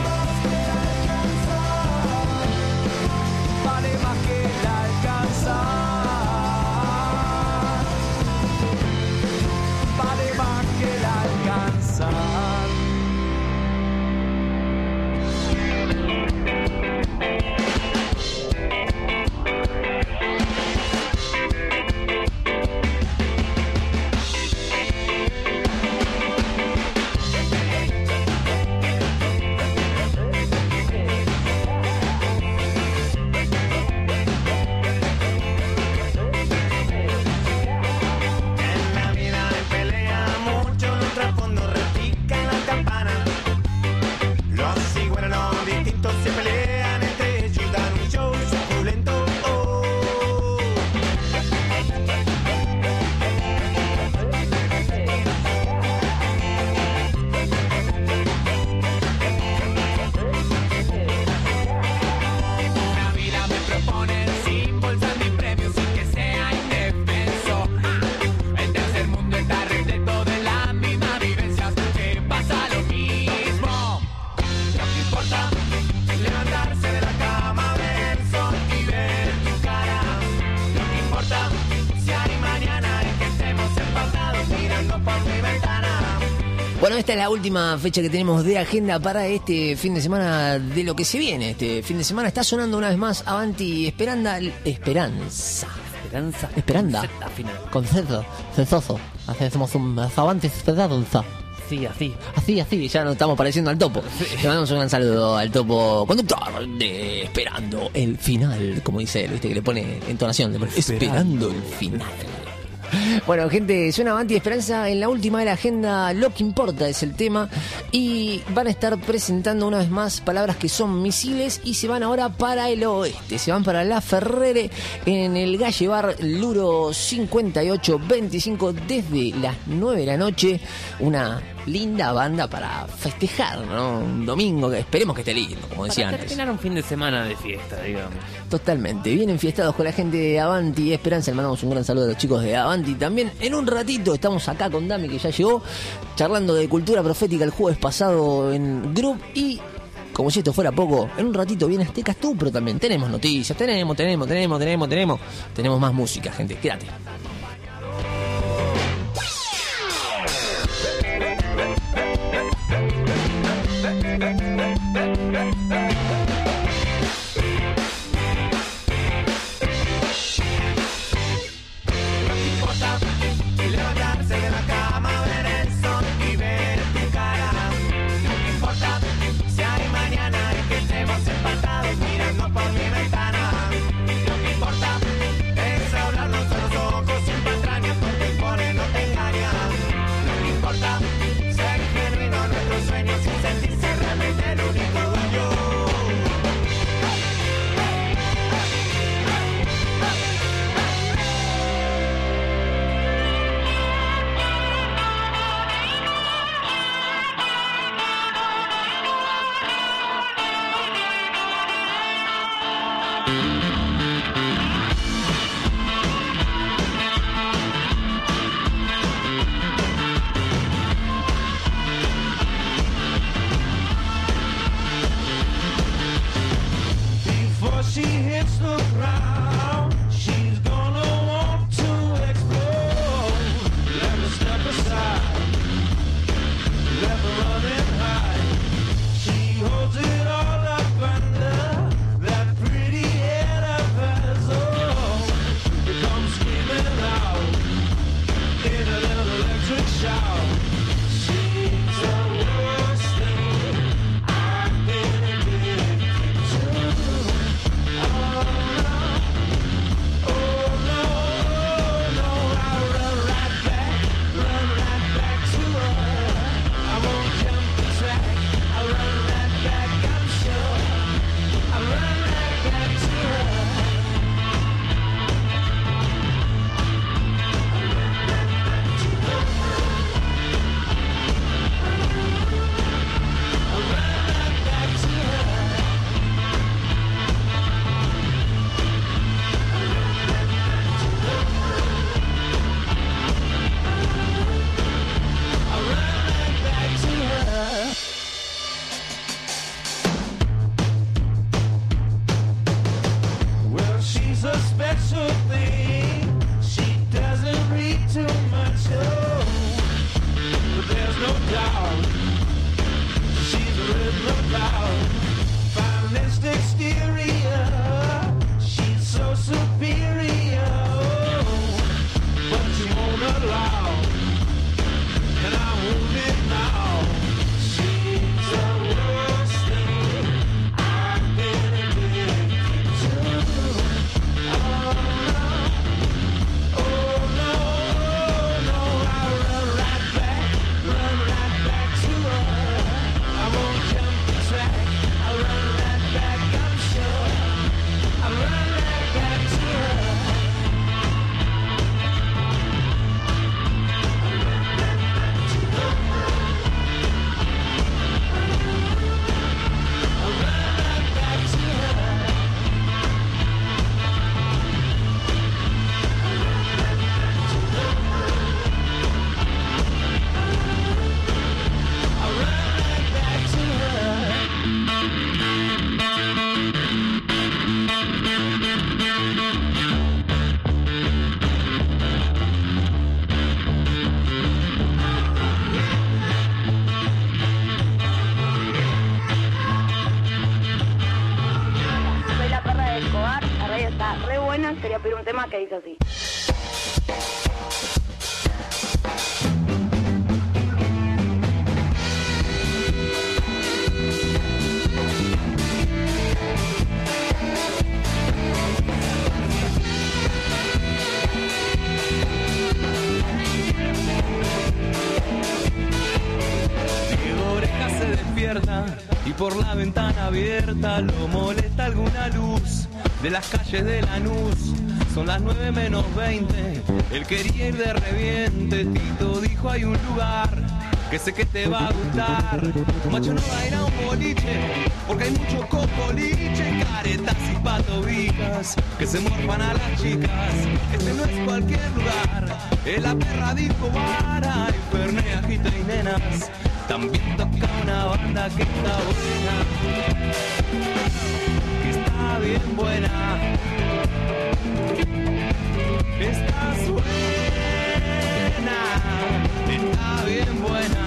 Vale más que el alcanzar. Vale más que el alcanzar. Bueno, esta es la última fecha que tenemos de agenda para este fin de semana de lo que se viene. Este fin de semana está sonando una vez más Avanti Esperanda, Esperanza. Esperanza. Esperanda. Z final. Con cedo, cezoso. Hacemos un Avanti Esperanza. Sí, así. Así, así, ya nos estamos pareciendo al topo. Le mandamos un gran saludo al topo conductor de Esperando el final, como dice él, viste que le pone entonación, le pone Esperando el final. Bueno, gente, suena Avanti Esperanza en la última de la agenda. Lo que importa es el tema. Y van a estar presentando una vez más palabras que son misiles. Y se van ahora para el oeste. Se van para La Ferrere en el Galle Bar Luro cincuenta y ocho veinticinco desde las nueve de la noche. Una linda banda para festejar, ¿no? Un domingo que esperemos que esté lindo, como decía Para antes. terminar un fin de semana de fiesta, digamos. Totalmente, vienen fiestados con la gente de Avanti y Esperanza. Le mandamos un gran saludo a los chicos de Avanti. También en un ratito estamos acá con Dami, que ya llegó, charlando de cultura profética el jueves pasado en Group. Y como si esto fuera poco, en un ratito viene Azteca Stupro también. Tenemos noticias, tenemos, tenemos, tenemos, tenemos, tenemos. Tenemos más música, gente, quédate. Quería pedir un tema que dice así. Y por la ventana abierta lo molesta alguna luz de las calles de Lanús. Son las nueve menos veinte, él quería ir de reviente. Tito dijo hay un lugar que sé que te va a gustar. Macho, no va a ir a un boliche, porque hay mucho cocoliche, caretas y patobijas que se morfan a las chicas. Este no es cualquier lugar, es la perra disco bar. Hay pernea, agita y nenas, también toca una banda que está buena, que está bien buena. Está suena, está bien buena.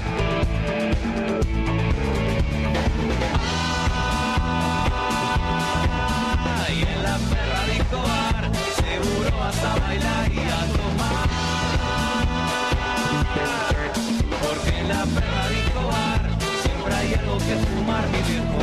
Ay, en la perra disco bar seguro vas a bailar y a tomar, porque en la perra disco bar siempre hay algo que fumar, mi viejo.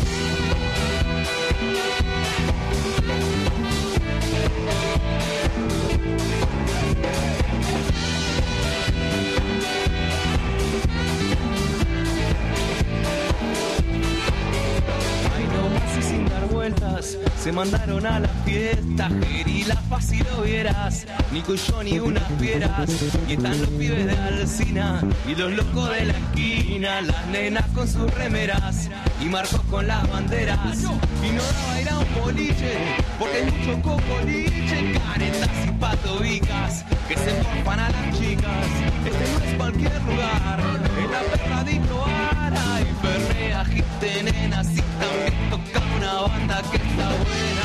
Se mandaron a la fiesta, Jerry, la fácil lo vieras, Nico y Johnny unas fieras, y están los pibes de Alcina y los locos de la esquina, las nenas con sus remeras y Marcos con las banderas. Y no daba ir a un boliche, porque hay mucho cocoliche, caretas y patobicas que se morfan a las chicas. Este no es cualquier lugar, es la perra disco bar. Hay perrea, agite, nenas y también toca una banda que está buena,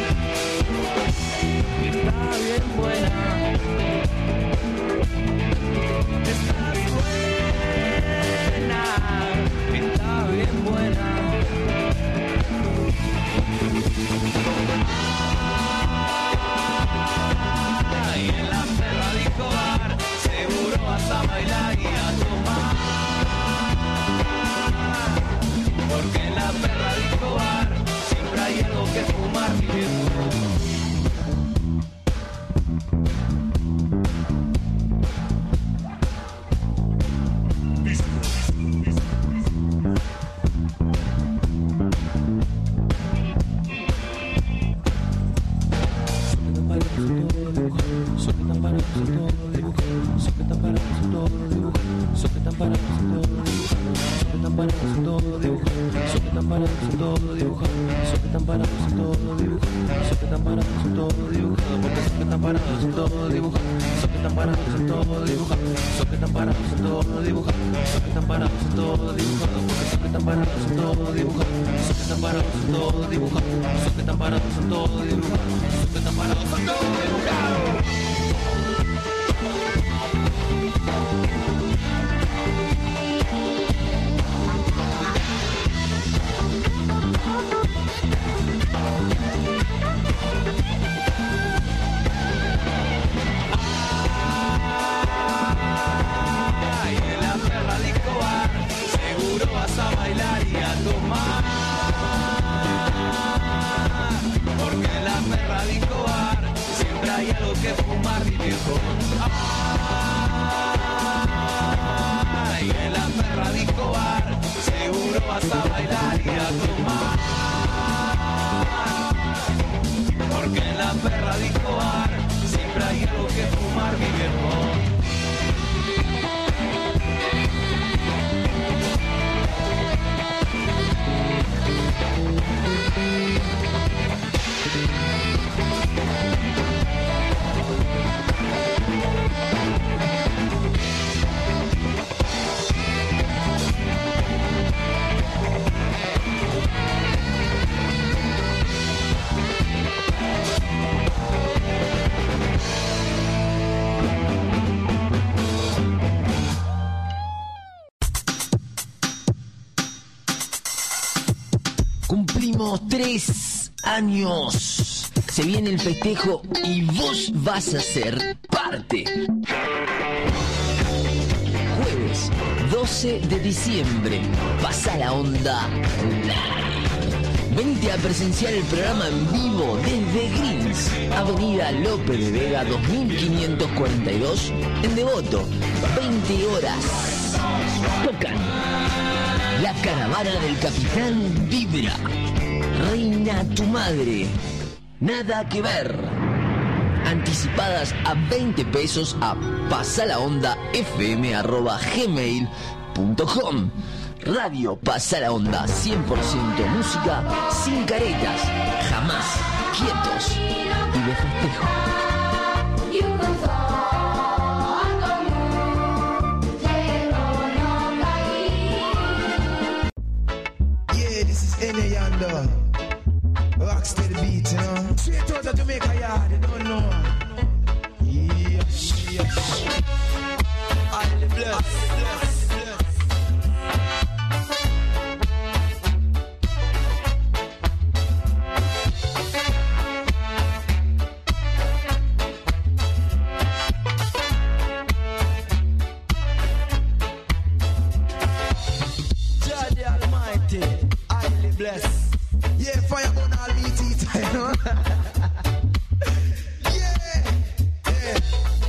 está bien buena, está buena, está bien buena. Ay, en la perra disco bar seguro vas a bailar y a tomar, porque en la perra disco bar siempre hay algo que fumar, mi viejo. Cumplimos tres años. Se viene el festejo y vos vas a ser parte. Jueves doce de diciembre. Pasa la onda live. Venite a presenciar el programa en vivo desde Greens, Avenida López de Vega dos mil quinientos cuarenta y dos, en Devoto. veinte horas. Tocan La Caravana del Capitán Vibra, Reina tu Madre, Nada que Ver, anticipadas a veinte pesos a pasalaondafm arroba gmail punto com. Radio Pasa la Onda, cien por ciento música sin caretas, jamás quietos y de festejo. Yeah, this is N A Yonder. Rocksteady beat, you know. Straight out of Jamaica, yeah, they don't know. Yes, yes. All the blood. Yeah, fire on all B T time, you know? Yeah, yeah.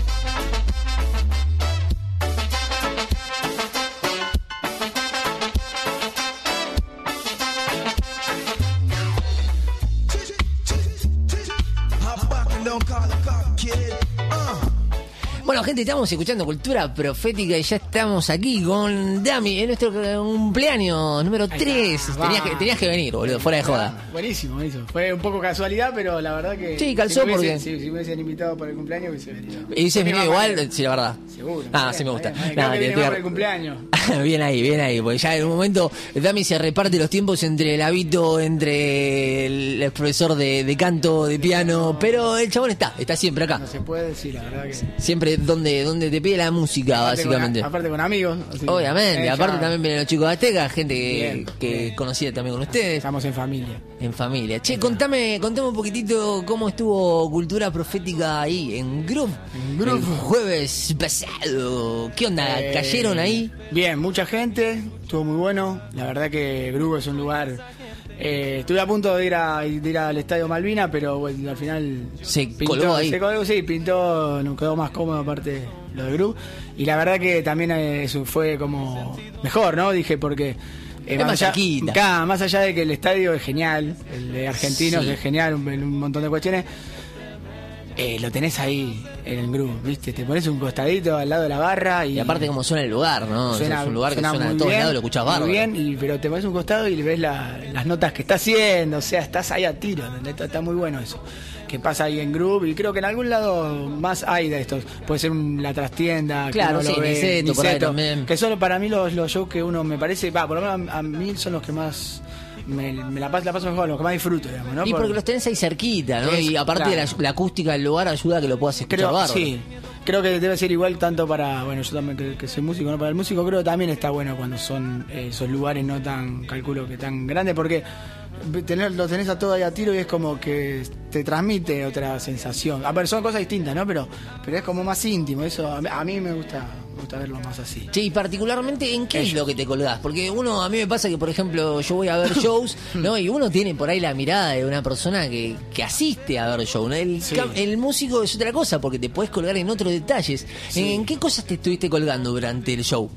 Hop back and don't call the cop, kid. Uh. Bueno, gente, estamos escuchando Cultura Profética y ya estamos aquí con Dami en nuestro cumpleaños número tres. Tenías que, tenías que venir, boludo, fuera de joda. Buenísimo, buenísimo. Fue un poco casualidad, pero la verdad que... Sí, calzó si me hubiesen, porque... Si, si me hubiesen invitado para el cumpleaños, hubiese venido. ¿Y dices venido igual? Manera. Sí, la verdad. Seguro. Ah, sí me gusta. Creo Nah, que viene te- más te- por el cumpleaños. Bien ahí, bien ahí, porque ya en un momento Dami se reparte los tiempos entre el hábito, entre el, el profesor de, de canto, de piano, pero el chabón está, está siempre acá. No se puede decir, la verdad que... Siempre donde, donde te pide la música, Aparte básicamente. Con, aparte con amigos. así que, Obviamente, eh, aparte ya- también vienen los chicos de Azteca, gente que, Bien, que bien. conocida también con ustedes. Estamos en familia. En familia. Che, contame, contame un poquitito cómo estuvo Cultura Profética ahí, en Groove. En Groove. El jueves pasado. ¿Qué onda? Eh, ¿Cayeron ahí? Bien, mucha gente, estuvo muy bueno. La verdad que Groove es un lugar... Eh, estuve a punto de ir, a, de ir al Estadio Malvina, pero bueno, al final... Se colgó ahí. Se colgó, sí, pintó, nos quedó más cómodo aparte lo de Groove. Y la verdad que también eh, eso fue como mejor, ¿no? Dije, porque... Eh, Es más allá, cerquita. acá, más allá de que el estadio es genial, el de Argentinos Sí. es genial, un, un montón de cuestiones, eh, lo tenés ahí en el Groove, ¿viste? Te pones un costadito al lado de la barra y... Y aparte como suena el lugar, ¿no? Suena- es un lugar que suena suena a muy todos bien, lados, lo escuchás muy bárbaro. bien, y, pero te pones un costado y ves la- las notas que está haciendo, o sea, estás ahí a tiro, ¿entendés? Está, está muy bueno eso. Que pasa ahí en Groove, y creo que en algún lado más hay de estos. Puede ser un- la trastienda, que Claro, uno sí, lo ve, Niceto, por ahí Niceto, también. que son para mí los, los shows que uno me parece, va, por lo menos a, a mí son los que más... Me, me la, paso, la paso mejor, los que más disfruto, digamos, ¿no? Y Por- porque los tenés ahí cerquita, ¿no? Es- Y aparte de la, claro. la acústica del lugar ayuda a que lo puedas escuchar Creo, bárbaro. sí, creo que debe ser igual tanto para, bueno, yo también que, que soy músico, ¿no? Para el músico creo que también está bueno cuando son eh, esos lugares no tan, calculo que tan grandes, porque tener, lo tenés a todo ahí a tiro y es como que te transmite otra sensación. A ver, son cosas distintas, ¿no? Pero, pero es como más íntimo, eso a mí, a mí me gusta, me gusta verlo más así. Che, y particularmente, ¿en qué es Ellos. lo que te colgás? Porque uno, a mí me pasa que, por ejemplo, yo voy a ver shows, ¿no? Y uno tiene por ahí la mirada de una persona que, que asiste a ver show, ¿no? El, Sí. cam- el músico es otra cosa, porque te puedes colgar en otros detalles. Sí. ¿En qué cosas te estuviste colgando durante el show?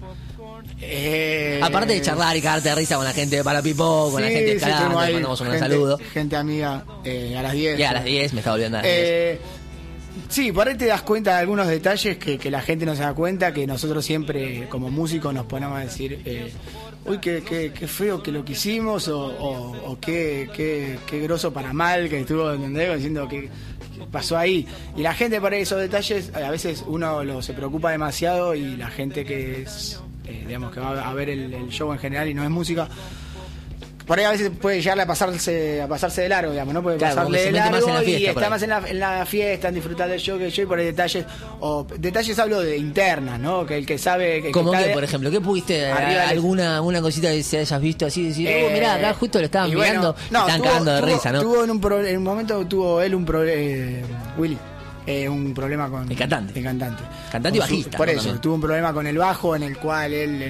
Eh, Aparte de charlar y cagarte de risa con la gente de Palapipó, con la sí, gente de sí, Escalante, tengo le ahí mandamos un gente, saludo. Gente amiga, eh, a las diez. Y a las diez me estaba olvidando a las diez. Eh, sí, por ahí te das cuenta de algunos detalles que, que la gente no se da cuenta, que nosotros siempre como músicos nos ponemos a decir, eh, uy, qué, qué, qué feo que lo que hicimos, o, o, o qué, qué, qué groso para mal que estuvo, ¿entendés? Diciendo que, que pasó ahí. Y la gente por ahí esos detalles, a veces uno lo, se preocupa demasiado y la gente que es, eh, digamos, que va a ver el, el show en general y no es música, por ahí a veces puede llegarle a pasarse a pasarse de largo, digamos, ¿no? Puede Claro, como pasarle que se de mete más largo en la y fiesta, por está ahí. más en la, en la fiesta, en disfrutar del show que yo, y por ahí detalles, o detalles hablo de internas, ¿no? Que el que sabe... Que, ¿Cómo que está que, de- por ejemplo? ¿Qué pudiste, Arriba del- alguna, alguna cosita que se hayas visto así? Decir, Eh, oh, mirá, acá justo lo estaban y bueno, mirando, no, estaban tuvo- cagando de tuvo- risa, ¿no? Tuvo en un, pro- en un momento tuvo él un problema, Willy, eh, un problema con... El cantante. El cantante. Cantante y Con su- bajista, Por ¿no? eso, También. tuvo un problema con el bajo en el cual él... en-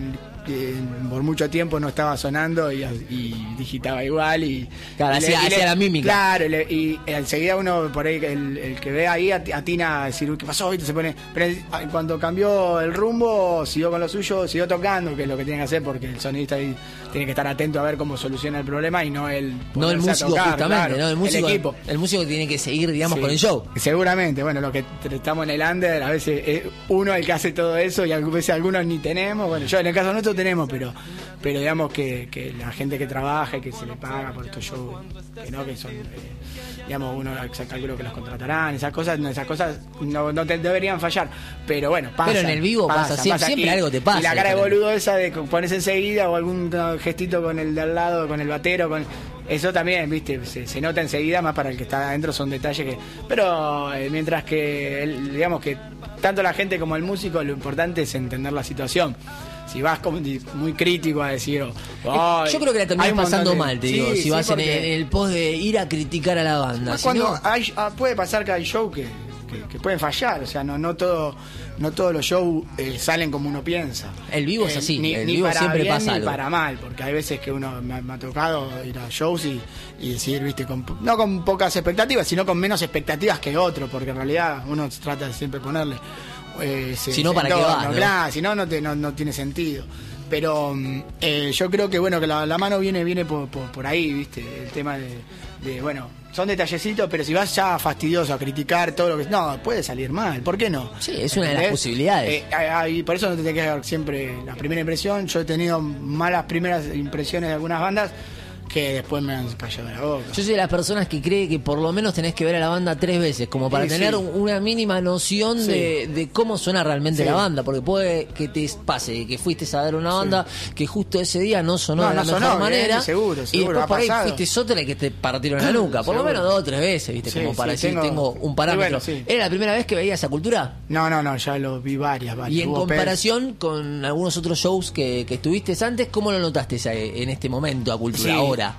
eh, por mucho tiempo no estaba sonando y, y digitaba igual y claro, y hacía, le, y hacía le, la mímica. Claro, y, le, y enseguida uno por ahí, el, el que ve ahí atina a decir, uy, ¿qué pasó? ¿Viste? Se pone, pero cuando cambió el rumbo, siguió con lo suyo, siguió tocando, que es lo que tiene que hacer, porque el sonidista ahí tiene que estar atento a ver cómo soluciona el problema y no el no el músico tocar, justamente, claro, no el músico, el equipo. El músico tiene que seguir, digamos, Sí, con el show. Seguramente, bueno, lo que estamos en el under, a veces es uno el que hace todo eso y a veces algunos ni tenemos. Bueno, yo en el caso nuestro tenemos, pero pero digamos que, que la gente que trabaja y que se le paga por estos shows, que no, que son, eh, digamos, uno calculo que los contratarán, esas cosas, no, esas cosas no, no te deberían fallar. Pero bueno, pasa. Pero en el vivo pasa, pasa siempre, siempre y, algo te pasa. Y la cara de boludo esa de ponerse enseguida o algún gestito con el de al lado, con el batero, con eso también, viste, se, se nota enseguida, más para el que está adentro son detalles que... Pero eh, mientras que, el, digamos que tanto la gente como el músico, lo importante es entender la situación. Si vas como muy crítico a decir... Oh, yo creo que la terminás pasando de... mal, te sí, digo, si sí, vas porque... en el, en el post de ir a criticar a la banda. Si cuando no... hay, puede pasar que hay show que, que, que pueden fallar, o sea, no, no todo... No todos los shows eh, salen como uno piensa. El vivo es así, ni, el ni vivo para siempre bien, pasa ni algo. para mal, porque hay veces que uno me, me ha tocado ir a shows y, y decir, viste, con, no con pocas expectativas, sino con menos expectativas que otro, porque en realidad uno trata de siempre ponerle... Eh, ese, si no, ¿para qué va? ¿no? Claro, si no, no, te, no, no tiene sentido. Pero eh, yo creo que bueno que la, la mano viene viene por, por, por ahí, viste, el tema de, de, bueno, son detallecitos, pero si vas ya fastidioso a criticar todo lo que... No, puede salir mal, ¿por qué no? Sí, es una ¿entendés? De las posibilidades. Eh, y por eso no te tienes que dar siempre la primera impresión. Yo he tenido malas primeras impresiones de algunas bandas que después me han callado la boca. Yo soy de las personas que cree que por lo menos tenés que ver a la banda tres veces, como para sí, tener sí. una mínima noción sí. de, de cómo suena realmente sí. la banda, porque puede que te pase que fuiste a ver una banda sí. que justo ese día no sonó no, de la no mejor sonó, manera, bien, seguro, seguro, y después por ahí pasado. fuiste otra y que te partieron la nuca, por lo menos dos o tres veces, viste, sí, como para sí, decir, tengo, tengo un parámetro. Bueno, sí. ¿Era la primera vez que veías esa cultura? No, no, no, ya lo vi varias, varias. Y en Hubo comparación per... con algunos otros shows que, que estuviste antes, ¿cómo lo notaste en este momento a cultura sí. ahora?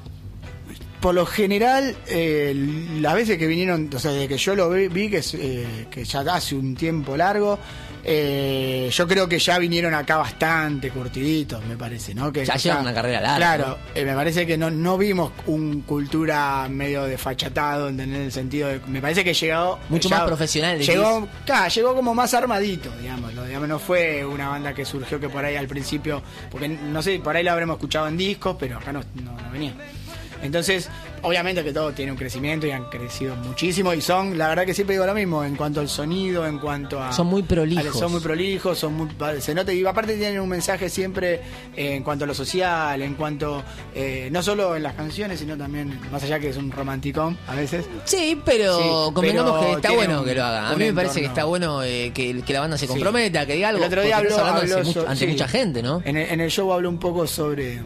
Por lo general, eh, las veces que vinieron, o sea, desde que yo lo vi, vi que, eh, que ya hace un tiempo largo, eh, yo creo que ya vinieron acá bastante curtiditos, me parece, ¿no? Que ya llevan una carrera larga. Claro, ¿no? eh, me parece que no, no vimos un cultura medio desfachatado, en el sentido de... Me parece que llegó... Mucho ya, más profesional. Llegó, claro, llegó como más armadito, digamos, digamos. No fue una banda que surgió que por ahí al principio... Porque, no sé, por ahí la habremos escuchado en discos, pero acá no, no, no venía. Entonces, obviamente que todo tiene un crecimiento y han crecido muchísimo y son, la verdad que siempre digo lo mismo, en cuanto al sonido, en cuanto a... Son muy prolijos. A, son muy prolijos, son muy, se nota, y aparte tienen un mensaje siempre eh, en cuanto a lo social, en cuanto, eh, no solo en las canciones, sino también, más allá que es un romanticón a veces. Sí, pero sí, convengamos pero que está bueno un, que lo hagan. A mí me parece que está bueno eh, que, que la banda se comprometa, sí. que diga algo. El otro día habló, habló ante, so, mucho, ante sí. mucha gente, ¿no? En el, en el show habló un poco sobre...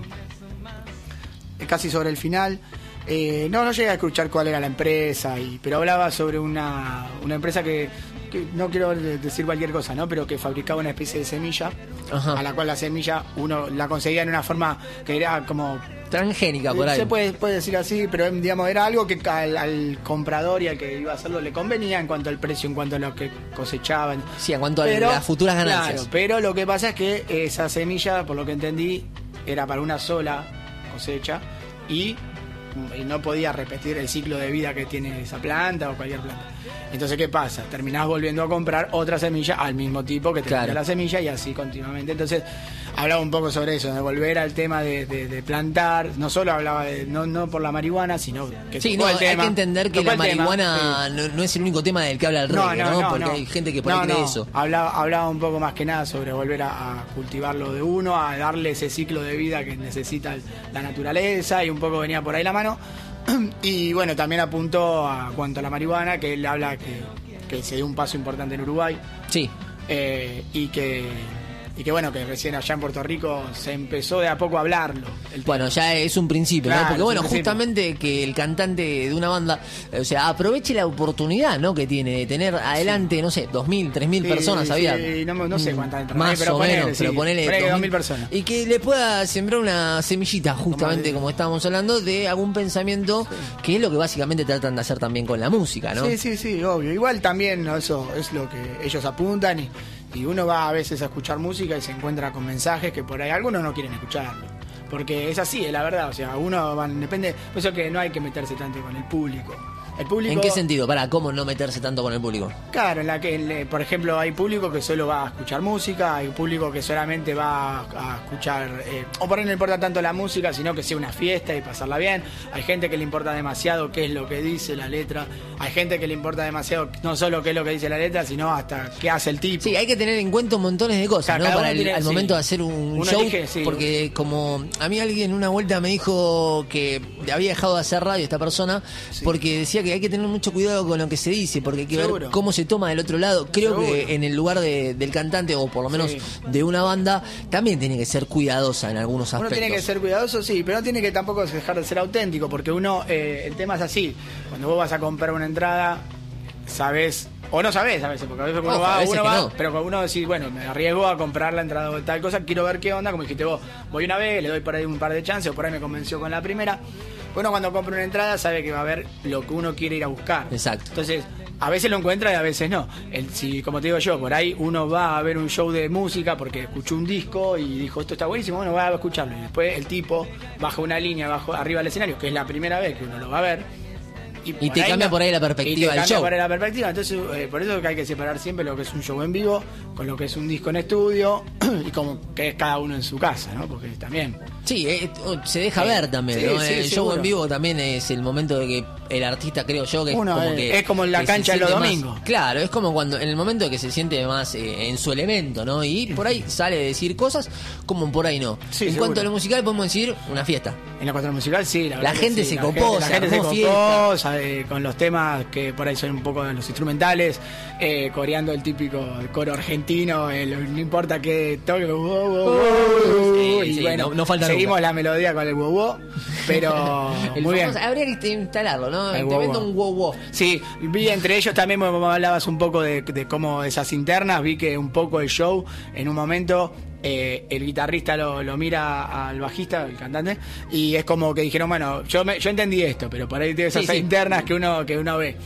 casi sobre el final. Eh, no, no llegué a escuchar cuál era la empresa, y, pero hablaba sobre una, una empresa que, que, no quiero decir cualquier cosa, ¿no? Pero que fabricaba una especie de semilla, Ajá. a la cual la semilla uno la conseguía en una forma que era como... transgénica, por ahí. Se puede, puede decir así, pero digamos era algo que al, al comprador y al que iba a hacerlo le convenía en cuanto al precio, en cuanto a lo que cosechaban. Sí, en cuanto pero, a las futuras ganancias. Claro, pero lo que pasa es que esa semilla, por lo que entendí, era para una sola cosecha y... y no podía repetir el ciclo de vida que tiene esa planta o cualquier planta. Entonces, ¿qué pasa? Terminás volviendo a comprar otra semilla al mismo tipo que te claro. la semilla y así continuamente. Entonces, hablaba un poco sobre eso, de volver al tema de, de, de plantar. No solo hablaba de, no, no por la marihuana, sino que sí, no, el tema, hay que entender que la marihuana tema, no, no es el único tema del que habla el reggae, ¿no? no, no Porque no. hay gente que por no, ahí cree no. eso. Hablaba, hablaba un poco más que nada sobre volver a, a cultivarlo de uno, a darle ese ciclo de vida que necesita la naturaleza, y un poco venía por ahí la mano. Y bueno, también apuntó a cuanto a la marihuana, que él habla que, que se dio un paso importante en Uruguay. Sí. Eh, y que y que bueno, que recién allá en Puerto Rico se empezó de a poco a hablarlo. Bueno, ya es un principio, claro, ¿no? Porque bueno, justamente principio. que el cantante de una banda, o sea, aproveche la oportunidad, ¿no? Que tiene de tener adelante, sí. no sé, dos mil, tres mil sí, personas, sí, había. Sí, no, no sé cuántas entran. Más pero o ponele, menos, sí, pero ponele dos mil personas. Y que le pueda sembrar una semillita, justamente como estábamos hablando, de algún pensamiento, sí. que es lo que básicamente tratan de hacer también con la música, ¿no? Sí, sí, sí, obvio. Igual también, ¿no? Eso es lo que ellos apuntan y Y uno va a veces a escuchar música y se encuentra con mensajes que por ahí algunos no quieren escucharlo. Porque es así, es la verdad. O sea, uno va, depende. Por eso que no hay que meterse tanto con el público. El público, ¿en qué sentido? Para, ¿cómo no meterse tanto con el público? Claro, en la que, en, por ejemplo, hay público que solo va a escuchar música, hay público que solamente va a, a escuchar, eh, o por ahí no le importa tanto la música, sino que sea una fiesta y pasarla bien. Hay gente que le importa demasiado qué es lo que dice la letra. Hay gente que le importa demasiado no solo qué es lo que dice la letra, sino hasta qué hace el tipo. Sí, hay que tener en cuenta montones de cosas, Claro, ¿no? cada Para uno el, tiene- al sí. momento de hacer un Uno show, elige, sí. porque como a mí alguien una vuelta me dijo que había dejado de hacer radio esta persona, porque decía que hay que tener mucho cuidado con lo que se dice, porque hay que Seguro. ver cómo se toma del otro lado. Creo Seguro. que en el lugar de- del cantante, o por lo menos Sí. de una banda, también tiene que ser cuidadosa en algunos Uno aspectos. tiene que ser cuidadoso, sí, pero no tiene que tampoco dejar de ser auténtico, porque uno, eh, el tema es así, cuando vos vas a comprar una entrada, sabés, o no sabés a veces, porque a veces uno Ojo, a va, veces uno que va, no. pero cuando uno decís, bueno, me arriesgo a comprar la entrada de tal cosa, quiero ver qué onda, como dijiste vos, voy una vez, le doy por ahí un par de chances, o por ahí me convenció con la primera. Uno cuando compra una entrada sabe que va a ver lo que uno quiere ir a buscar. Exacto. Entonces, a veces lo encuentra y a veces no. El, si, como te digo yo, por ahí uno va a ver un show de música porque escuchó un disco y dijo, esto está buenísimo, bueno, va a escucharlo. Y después el tipo baja una línea bajo, arriba del escenario, que es la primera vez que uno lo va a ver. Y te cambia por ahí la perspectiva y te del cambia show. por ahí la perspectiva. Entonces, eh, por eso es que hay que separar siempre lo que es un show en vivo con lo que es un disco en estudio y como que es cada uno en su casa, ¿no? Porque también... Sí, eh, se deja Sí. ver también, Sí, ¿no? sí, El show seguro. en vivo también es el momento de que el artista, creo yo, que Uno es como es- que... es como en la que se cancha de los siente más- domingos. Claro, es como cuando en el momento de que se siente más eh, en su elemento, ¿no? Y por ahí sale de decir cosas como por ahí no. Sí, en seguro. cuanto a lo musical podemos decir una fiesta. En la cuestión musical, sí. La, La verdad que gente sí, se la copó, gente- la se gente se armó copó, fiesta. sabe, con los temas que por ahí son un poco de los instrumentales, eh, coreando el típico coro argentino, el- no importa qué toque, wow, wow, wow, Sí, y sí, bueno, no- no falta seguimos nunca. la melodía con el wow, wow, pero El muy bien. famoso- habría que instalarlo, ¿no? El Te wow, vendo wow. un wow wow. Sí, vi entre ellos también, me hablabas un poco de, de cómo esas internas, vi que un poco el show, en un momento, eh, el guitarrista lo, lo mira al bajista, el cantante, y es como que dijeron, bueno, yo me, yo entendí esto, pero por ahí tiene esas Sí, sí. internas que uno, que uno ve.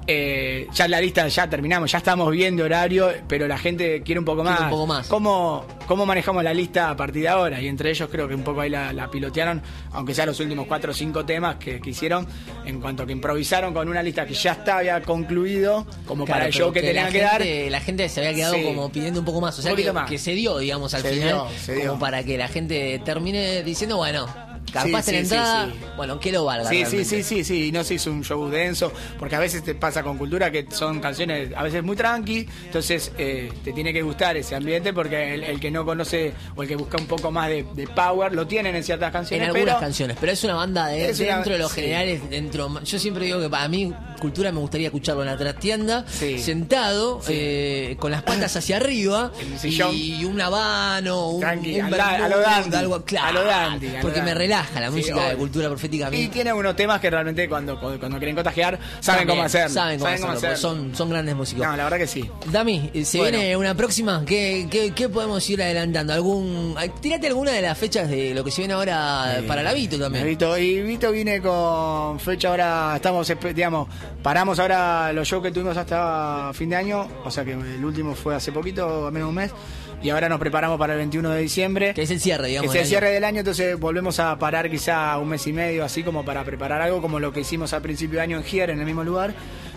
Eh, ya la lista ya terminamos, ya estamos viendo horario, pero la gente quiere un poco Quiere más. un poco más. ¿Cómo, ¿Cómo manejamos la lista a partir de ahora? Y entre ellos creo que un poco ahí la, la pilotearon, aunque sea los últimos cuatro o cinco temas que, que hicieron, en cuanto a que improvisaron con una lista que ya estaba ya concluido, como Claro, para el pero show que, tenían la que dar. gente, la gente se había quedado Sí. como pidiendo un poco más, o sea Un poquito que, más. que se dio, digamos, al Se final, dio, se dio. como para que la gente termine diciendo, bueno, carpaste Sí, la sí, entrada, sí, sí. bueno, que lo valga. Sí, sí, realmente. sí, sí, sí, y no se hizo un show denso, porque a veces te pasa con cultura que son canciones a veces muy tranqui, entonces eh, te tiene que gustar ese ambiente porque el, el que no conoce o el que busca un poco más de, de power lo tienen en ciertas En canciones, algunas pero canciones, pero es una banda de, Es una- dentro de los sí. generales, dentro. Yo siempre digo que para mí cultura me gustaría escucharlo en la trastienda, Sí. sentado, Sí. eh, con las patas hacia arriba En un sillón. y un habano, un, Tranqui, un anda- a lo vermouth, dandy, algo claro, a lo dandy, a lo porque me dandy. relaja la Sí, música de obvio. cultura profética a mí. y tiene unos temas que realmente cuando, cuando quieren contagiar saben También, cómo hacerlo. Saben cómo hacerlo, porque son, son grandes músicos. No, la verdad que sí. Dami, eh, ¿se Bueno. viene una próxima? ¿Qué, qué, qué podemos ir adelantando? ¿Algún, ay, tírate alguna de las fechas de lo que se viene ahora para la Vito también. Vito, y Vito viene con fecha ahora, estamos, espe- digamos, paramos ahora los shows que tuvimos hasta fin de año, o sea que el último fue hace poquito, a menos de un mes, y ahora nos preparamos para el veintiuno de diciembre. Que es el cierre, digamos. Que es el del cierre año. del año, entonces volvemos a parar quizá un mes y medio, así como para preparar algo, como lo que hicimos al principio de año en Gier, en el mismo lugar,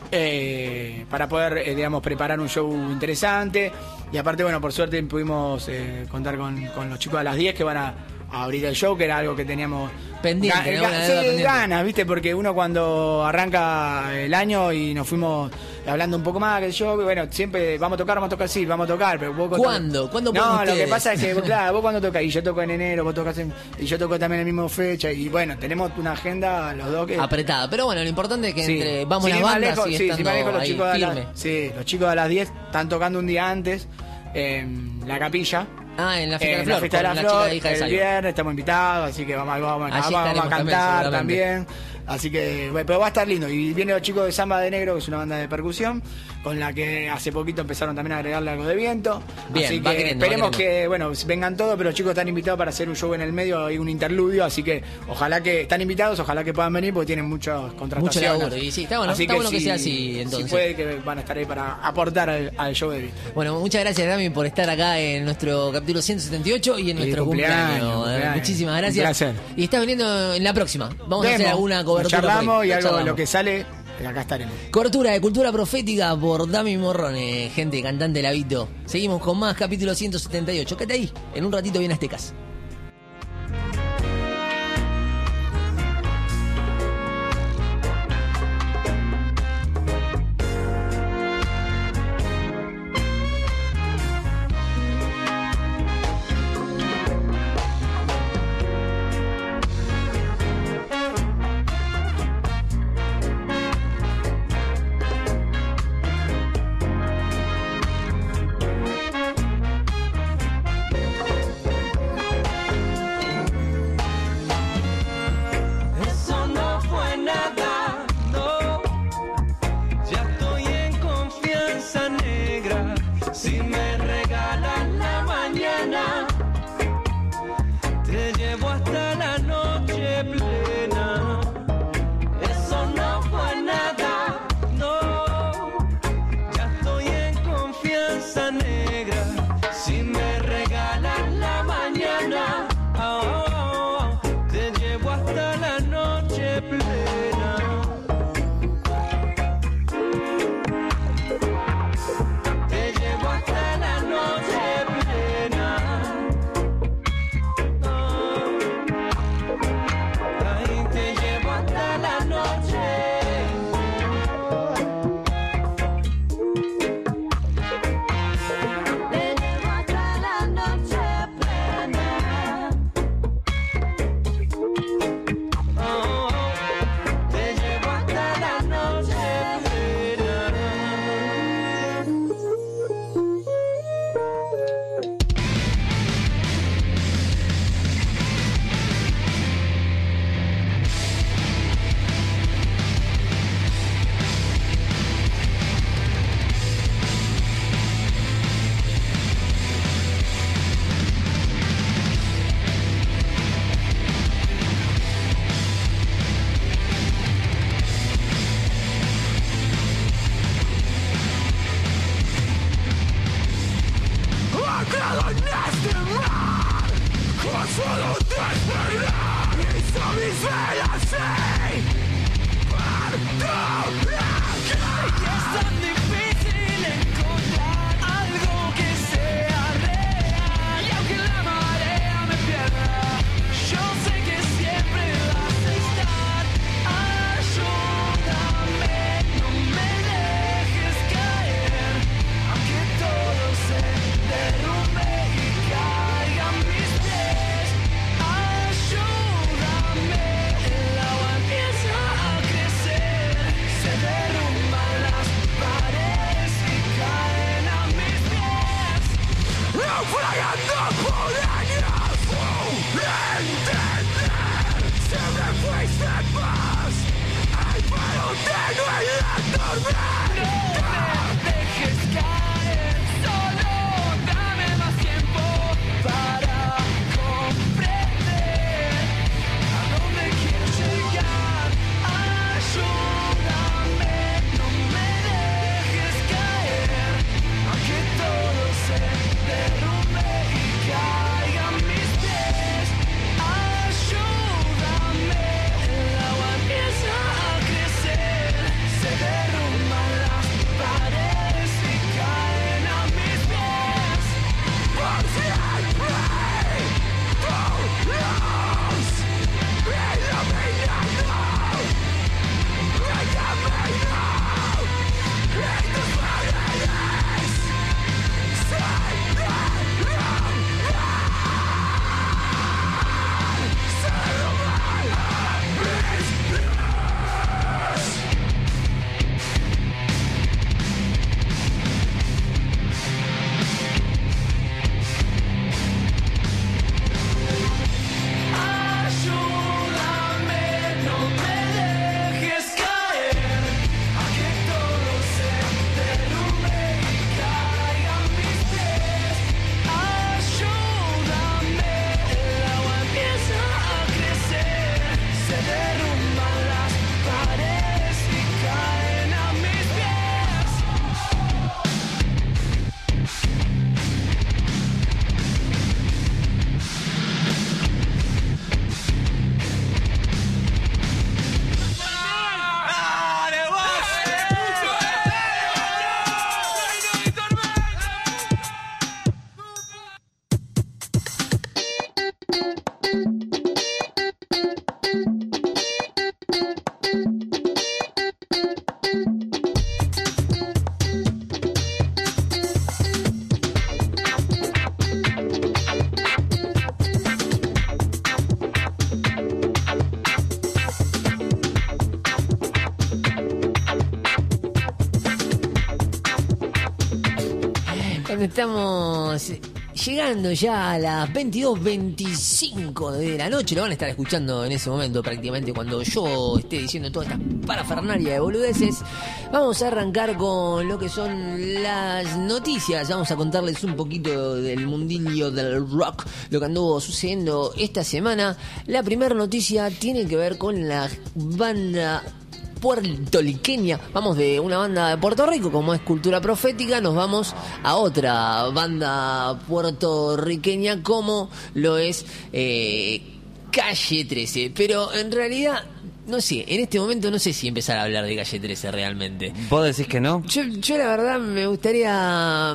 eh, para poder, eh, digamos, preparar un show interesante. Y aparte, bueno, por suerte pudimos eh, contar con, con los chicos a las diez que van a, a abrir el show, que era algo que teníamos Pendiente, ga- ¿no? ga- Una sí, deuda pendiente. ganas, ¿viste? Porque uno cuando arranca el año y nos fuimos hablando un poco más que yo, bueno, siempre vamos a tocar, vamos a tocar, sí, vamos a tocar, pero vos ¿Cuándo? ¿Cuándo No, pueden lo que ustedes? pasa es que, claro, vos cuando tocas, y yo toco en enero, vos tocas en, y yo toco también en la misma fecha, y bueno, tenemos una agenda los dos que... Apretada. Pero bueno, lo importante es que Sí. entre vamos Sí, las más bandas lejos, sigue sí, sí, estando más lejos los ahí chicos a firme. las, sí, los chicos a las diez están tocando un día antes en la capilla. Ah, en la fiesta de En la la flor, fiesta de con la la chica flor, de hija de el Salvo. viernes estamos invitados, así que vamos, vamos, Allí vamos, vamos a estaremos también, cantar seguramente. también. Así que, bueno, pero va a estar lindo. Y vienen los chicos de Samba de Negro, que es una banda de percusión, con la que hace poquito empezaron también a agregarle algo de viento. Bien, así va que queriendo, esperemos va que, bueno, vengan todos, pero los chicos están invitados para hacer un show en el medio y un interludio, así que ojalá que, están invitados, ojalá que puedan venir porque tienen muchas contrataciones. Mucho laburo, y sí, está bueno, así está que bueno que si- sea así, entonces. Si puede, que van a estar ahí para aportar al, al show de Víctor. Bueno, muchas gracias, Dami, por estar acá en nuestro capítulo ciento setenta y ocho y en Feliz nuestro cumpleaños, cumpleaños. Eh, cumpleaños. Muchísimas Un gracias. placer. Y estás viniendo en la próxima. Vamos a hacer Vemos, alguna nos cobertura. por ahí. charlamos y Nos algo, charlamos. lo que sale, acá estaremos. Cobertura de Cultura Profética por Dami Morrone, gente, cantante Lavito. Seguimos con más capítulo ciento setenta y ocho. Quédate ahí, en un ratito viene Aztecas. estamos llegando ya a las veintidós veinticinco de la noche. Lo van a estar escuchando en ese momento prácticamente cuando yo esté diciendo toda esta parafernalia de boludeces. Vamos a arrancar con lo que son las noticias. Vamos a contarles un poquito del mundillo del rock, lo que anduvo sucediendo esta semana. La primera noticia tiene que ver con la banda puertorriqueña. Vamos de una banda de Puerto Rico como es Cultura Profética, nos vamos a otra banda puertorriqueña como lo es eh, Calle trece, pero en realidad no sé, en este momento no sé si empezar a hablar de Calle trece realmente. ¿Vos decís que no? Yo, yo la verdad me gustaría...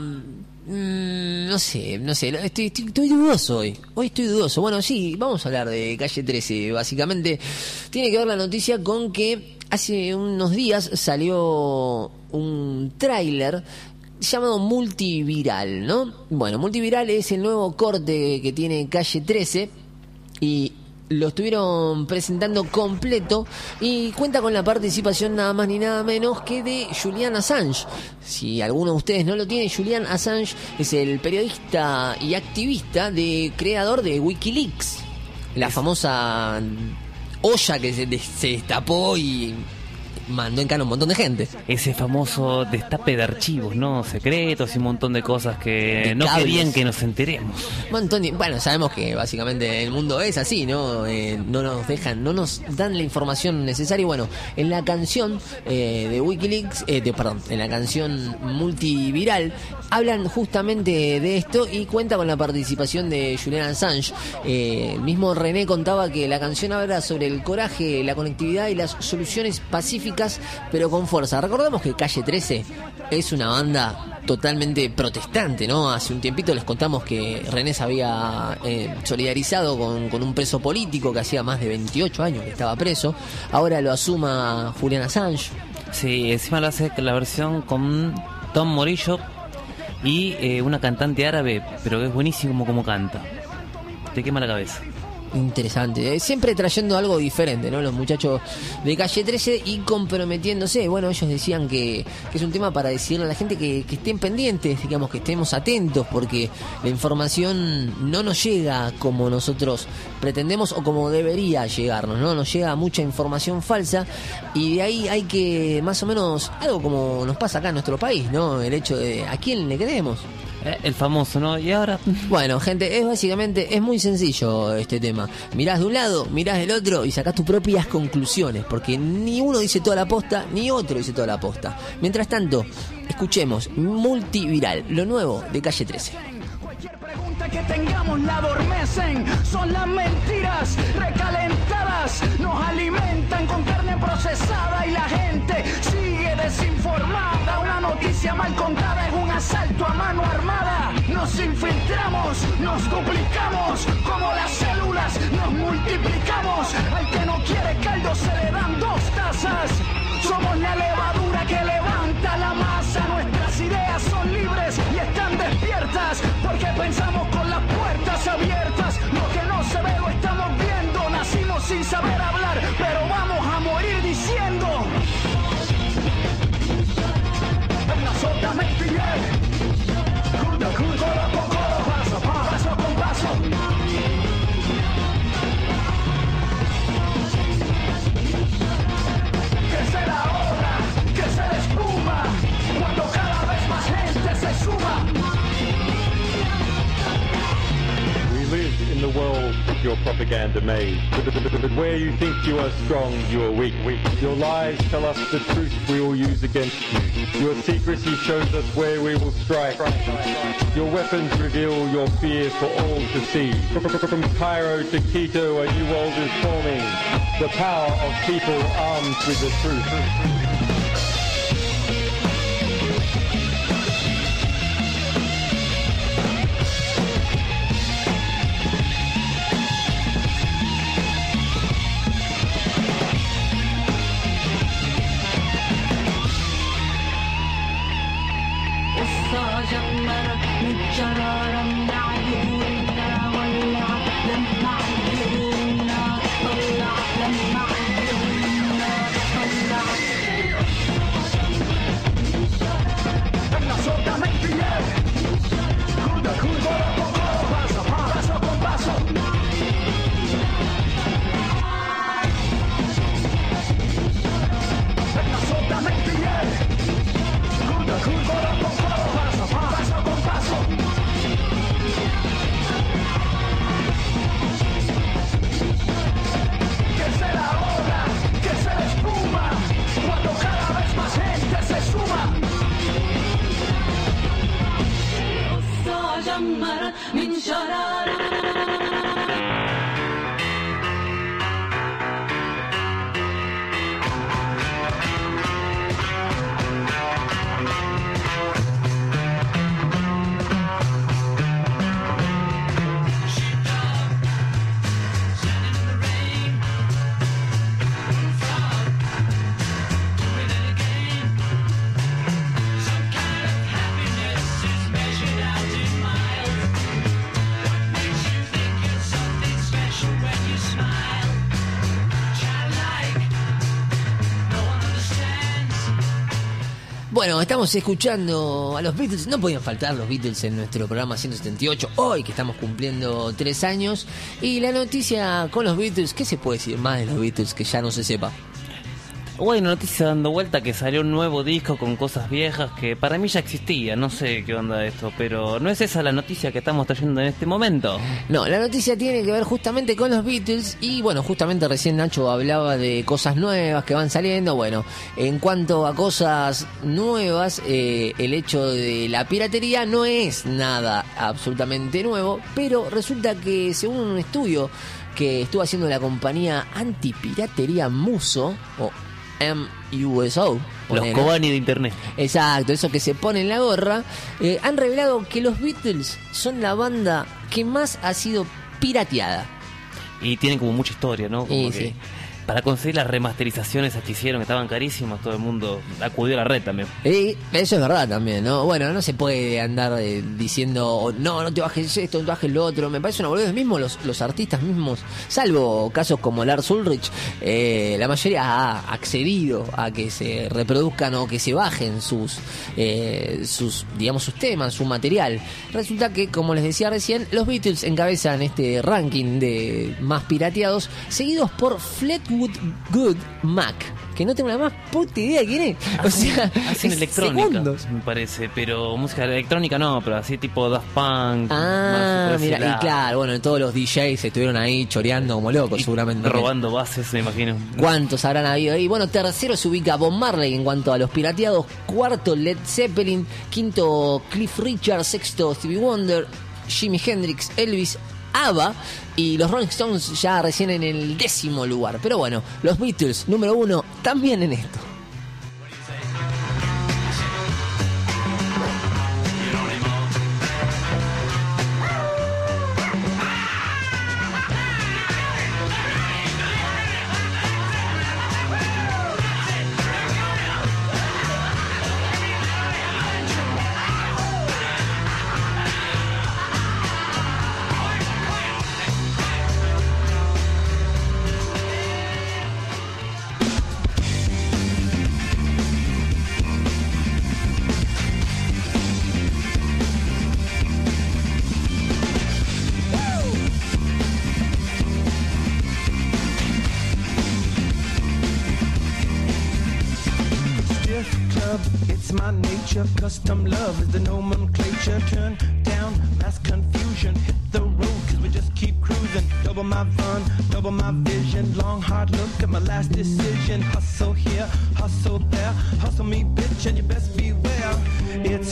Mm, no sé, no sé, estoy, estoy, estoy dudoso hoy. Hoy estoy dudoso. Bueno, sí, vamos a hablar de Calle trece. Básicamente tiene que ver la noticia con que hace unos días salió un tráiler llamado Multiviral, ¿no? Bueno, Multiviral es el nuevo corte que tiene Calle trece y lo estuvieron presentando completo y cuenta con la participación nada más ni nada menos que de Julian Assange. Si alguno de ustedes no lo tiene, Julian Assange es el periodista y activista de creador de Wikileaks, la famosa olla que se, se destapó y mandó en cana un montón de gente. Ese famoso destape de archivos, ¿no? Secretos y un montón de cosas que de no cables. querían que nos enteremos. Un montón de, bueno, sabemos que básicamente el mundo es así, ¿no? Eh, no nos dejan, no nos dan la información necesaria. Y bueno, en la canción eh, de Wikileaks, eh, de, perdón, en la canción Multiviral, hablan justamente de esto y cuenta con la participación de Julian Assange. Eh, el mismo René contaba que la canción habla sobre el coraje, la conectividad y las soluciones pacíficas, pero con fuerza. Recordemos que Calle trece es una banda totalmente protestante, ¿no? Hace un tiempito les contamos que René se había eh, solidarizado con, con un preso político que hacía más de veintiocho años que estaba preso. Ahora lo asuma Julian Assange. Sí, encima lo hace la versión con Tom Morillo y eh, una cantante árabe, pero que es buenísimo como canta. Te quema la cabeza. Interesante, siempre trayendo algo diferente, ¿no? Los muchachos de Calle trece y comprometiéndose. Bueno, ellos decían que, que es un tema para decirle a la gente que, que estén pendientes, digamos, que estemos atentos, porque la información no nos llega como nosotros pretendemos o como debería llegarnos, ¿no? Nos llega mucha información falsa y de ahí hay que, más o menos, algo como nos pasa acá en nuestro país, ¿no? El hecho de ¿a quién le creemos? Eh, el famoso, ¿no? Y ahora... Bueno, gente, es básicamente, es muy sencillo este tema. Mirás de un lado, mirás del otro y sacás tus propias conclusiones, porque ni uno dice toda la posta, ni otro dice toda la posta. Mientras tanto, escuchemos Multiviral, lo nuevo de Calle trece. Cualquier pregunta que tengamos la adormecen, son las mentiras recalentadas, nos alimentan con carne procesada y la gente sigue desinformada. Una noticia mal contada es un asalto a mano armada. Nos infiltramos, nos duplicamos, como las células nos multiplicamos. Al que no quiere caldo se le dan dos tazas. Somos la levadura que levanta la masa. Nuestras ideas son libres y están despiertas, porque pensamos con las puertas abiertas. Lo que no se ve lo estamos viendo. Nacimos sin saber hablar, pero vamos a morir diciendo. Absolutamente bien. Codo con codo, paso, paso con paso. Crece la ola, crece la espuma, cuando cada vez más gente se suma. We live in the world of your propaganda maze. But where you think you are strong, you are weak. Your lies tell us the truth we will use against you. Your secrecy shows us where we will strike. Your weapons reveal your fear for all to see. From Cairo to Quito, a new world is forming. The power of people armed with the truth. Lama Bueno, estamos escuchando a los Beatles. No podían faltar los Beatles en nuestro programa ciento setenta y ocho, hoy que estamos cumpliendo tres años. Y la noticia con los Beatles, ¿qué se puede decir más de los Beatles que ya no se sepa? Hubo una noticia dando vuelta que salió un nuevo disco con cosas viejas que para mí ya existía. No sé qué onda esto, pero no es esa la noticia que estamos trayendo en este momento. No, la noticia tiene que ver justamente con los Beatles. Y bueno, justamente recién Nacho hablaba de cosas nuevas que van saliendo. Bueno, en cuanto a cosas nuevas, eh, el hecho de la piratería no es nada absolutamente nuevo, pero resulta que según un estudio que estuvo haciendo la compañía antipiratería Muso, o M U S O, los Kobani de internet. Exacto, eso que se pone en la gorra. eh, Han revelado que los Beatles son la banda que más ha sido pirateada. Y tienen como mucha historia, ¿no? Como sí, que sí. Para conseguir las remasterizaciones que hicieron, que estaban carísimas, todo el mundo acudió a la red también. Y eso es verdad también, ¿no? Bueno, no se puede andar eh, diciendo, no, no te bajes esto, no te bajes lo otro. Me parece una boludez. Mismo los, los artistas mismos, salvo casos como Lars Ulrich, eh, la mayoría ha accedido a que se reproduzcan o que se bajen sus, eh, sus, digamos, sus temas, su material. Resulta que, como les decía recién, los Beatles encabezan este ranking de más pirateados, seguidos por Fleetwood Good Mac, que no tengo la más puta idea de quién es. O sea, hacen es electrónica, segundos. me parece, pero música electrónica no, pero así tipo Daft Punk. Ah, más mira, y claro, bueno, todos los D Js estuvieron ahí choreando como locos, seguramente. Robando bases, me imagino. ¿Cuántos habrán habido ahí? Bueno, tercero se ubica Bob Marley en cuanto a los pirateados, cuarto Led Zeppelin, quinto Cliff Richard, sexto Stevie Wonder, Jimi Hendrix, Elvis, ABBA y los Rolling Stones ya recién en el décimo lugar. Pero bueno, los Beatles, número uno, también en esto. It's my nature, custom love is the nomenclature. Turn down mass confusion, hit the road cause we just keep cruising. Double my fun, double my vision. Long hard look at my last decision. Hustle here, hustle there, hustle me bitch and you best beware. It's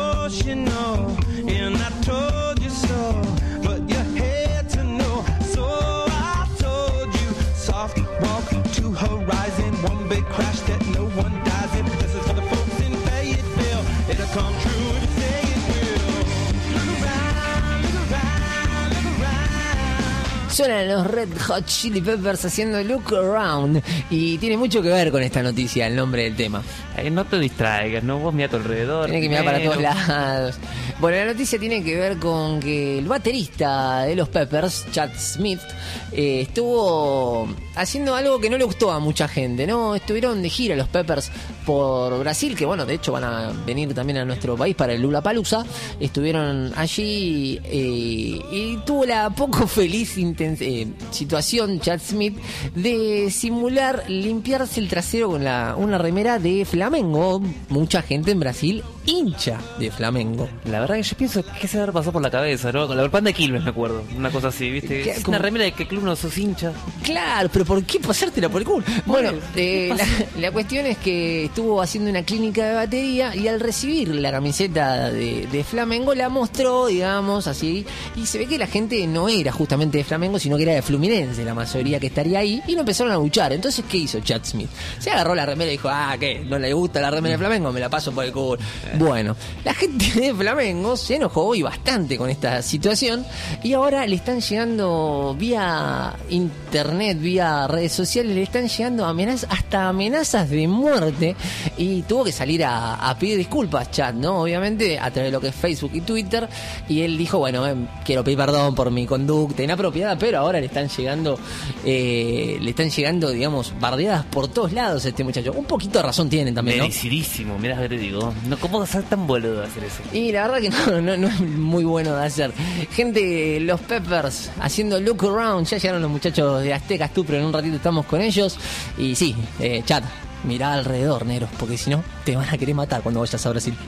emotional and I told you so, but you had to know. So I told you, soft walk to horizon. One big crash that no one dies in. This is for the folks in Fayetteville. It'll come true if you say it will. Look around, look around, look around. Suenan los Red Hot Chili Peppers haciendo Look Around. Y tiene mucho que ver con esta noticia, el nombre del tema. Eh, no te distraigas, no, vos mira a tu alrededor. Tiene que mirar para Menos. todos lados. Bueno, la noticia tiene que ver con que el baterista de los Peppers, Chad Smith, eh, estuvo haciendo algo que no le gustó a mucha gente, ¿no? Estuvieron de gira los Peppers por Brasil, que bueno, de hecho van a venir también a nuestro país para el Lollapalooza. Estuvieron allí eh, y tuvo la poco feliz inten- eh, situación, Chad Smith, de simular limpiarse el trasero con la, una remera de Flamengo. Mucha gente en Brasil hincha de Flamengo. La verdad que yo pienso que se habrá pasado por la cabeza, ¿no? Con la banda de Quilmes me acuerdo, una cosa así, ¿viste? ¿Qué? Es ¿Cómo? una remera de qué club no sos hincha. Claro, pero ¿por qué pasártela por el culo? Bueno, eh, la, la cuestión es que estuvo haciendo una clínica de batería y al recibir la camiseta de, de Flamengo la mostró, digamos, así, y se ve que la gente no era justamente de Flamengo, sino que era de Fluminense, la mayoría que estaría ahí, y lo empezaron a luchar. Entonces, ¿qué hizo Chad Smith? Se agarró la remera y dijo, ah, ¿qué? ¿No le gusta la remera de Flamengo? Me la paso por el culo. Bueno, la gente de Flamengo se enojó y bastante con esta situación, y ahora le están llegando vía internet, vía redes sociales, le están llegando amenazas, hasta amenazas de muerte, y tuvo que salir a, a pedir disculpas, Chad, ¿no? Obviamente, a través de lo que es Facebook y Twitter, y él dijo, bueno, eh, quiero pedir perdón por mi conducta inapropiada, pero ahora le están llegando, eh, le están llegando, digamos, bardeadas por todos lados a este muchacho. Un poquito de razón tienen también, ¿no? Merecidísimo, mirá que te digo. No, ¿cómo ser tan boludo de hacer eso? Y la verdad que no, no, no es muy bueno de hacer. Gente, los Peppers haciendo Look Around. Ya llegaron los muchachos de Aztecas Tú, pero en un ratito estamos con ellos. Y sí, eh, Chat, mirá alrededor, negros, porque si no, te van a querer matar cuando vayas a Brasil.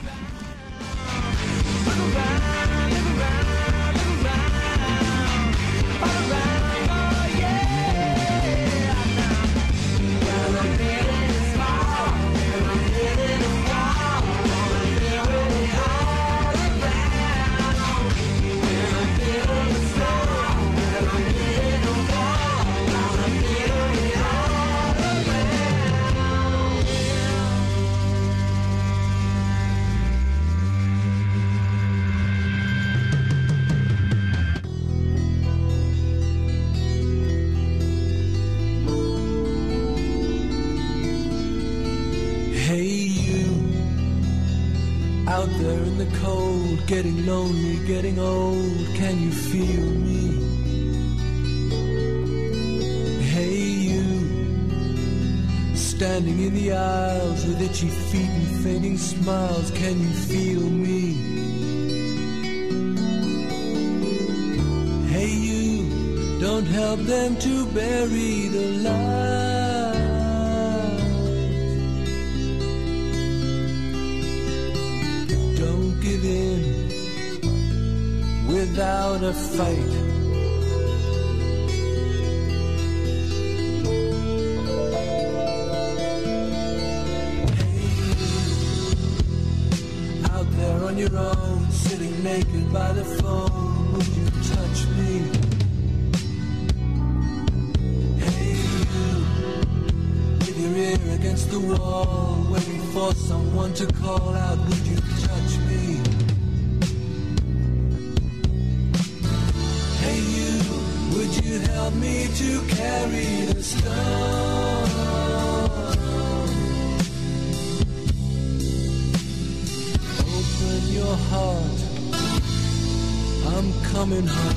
Out there in the cold, getting lonely, getting old, can you feel me? Hey you, standing in the aisles with itchy feet and fainting smiles, can you feel me? Hey you, don't help them to bury the light. Give in without a fight. Hey, out there on your own, sitting naked by the phone, would you touch me? Hey, you, with your ear against the wall, waiting for someone to call out, would you touch me? Hey you, would you help me to carry the stone? Open your heart, I'm coming home.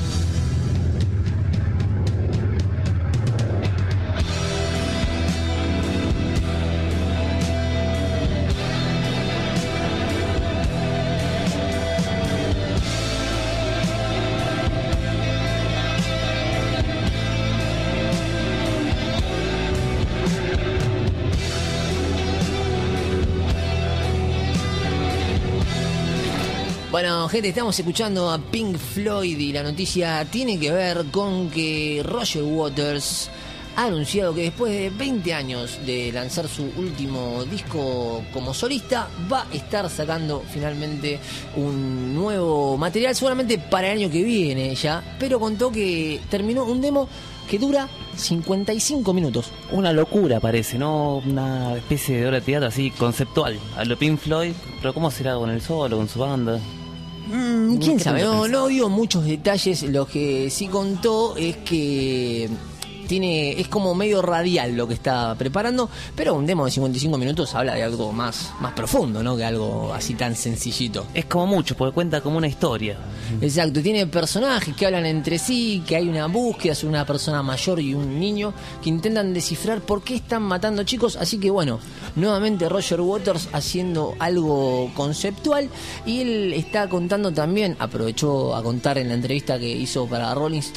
Bueno, gente, estamos escuchando a Pink Floyd y la noticia tiene que ver con que Roger Waters ha anunciado que después de veinte años de lanzar su último disco como solista, va a estar sacando finalmente un nuevo material, seguramente para el año que viene ya, pero contó que terminó un demo que dura cincuenta y cinco minutos. Una locura parece, ¿no? Una especie de obra de teatro así conceptual, a lo Pink Floyd, pero ¿cómo será con el solo, con su banda? Mm, ¿Quién sabe? No, no dio muchos detalles. Lo que sí contó es que tiene es como medio radial lo que está preparando, pero un demo de cincuenta y cinco minutos habla de algo más, más profundo, ¿no? Que algo así tan sencillito. Es como mucho, porque cuenta como una historia. Exacto, tiene personajes que hablan entre sí, que hay una búsqueda sobre una persona mayor y un niño que intentan descifrar por qué están matando chicos, así que bueno, nuevamente Roger Waters haciendo algo conceptual, y él está contando también, aprovechó a contar en la entrevista que hizo para Rolling Stone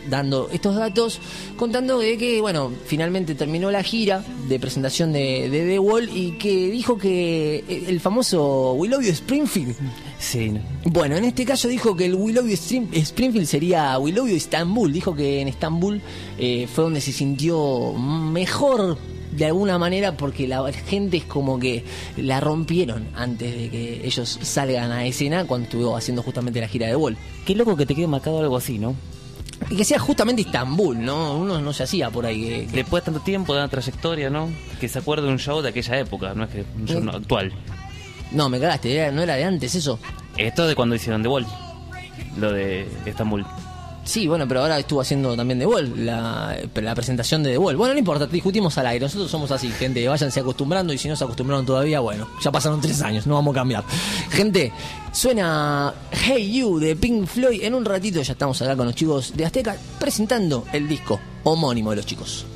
dando estos datos, contando de que, bueno, finalmente terminó la gira de presentación de, de The Wall y que dijo que el famoso We Love You Springfield. Sí. Bueno, en este caso dijo que el We Love You Springfield sería We Love You Istanbul. Dijo que en Estambul eh, fue donde se sintió mejor de alguna manera, porque la gente es como que la rompieron antes de que ellos salgan a escena cuando estuvo haciendo justamente la gira de Wall. Qué loco que te quede marcado algo así, ¿no? Y que sea justamente Istambul, ¿no? Uno no se hacía por ahí. Que, que... Después de tanto tiempo, de una trayectoria, ¿no? Que se acuerde de un show de aquella época, no es que un show ¿Eh? actual. No, me cagaste, ¿era, ¿no era de antes eso? Esto de cuando hicieron The Wall, lo de Estambul. Sí, bueno, pero ahora estuvo haciendo también The Wall, la, la presentación de The Wall. Bueno, no importa, discutimos al aire. Nosotros somos así, gente. Váyanse acostumbrando y si no se acostumbraron todavía, bueno, ya pasaron tres años, no vamos a cambiar. Gente, suena Hey You de Pink Floyd. En un ratito ya estamos acá con los chicos de Azteca presentando el disco homónimo de los chicos.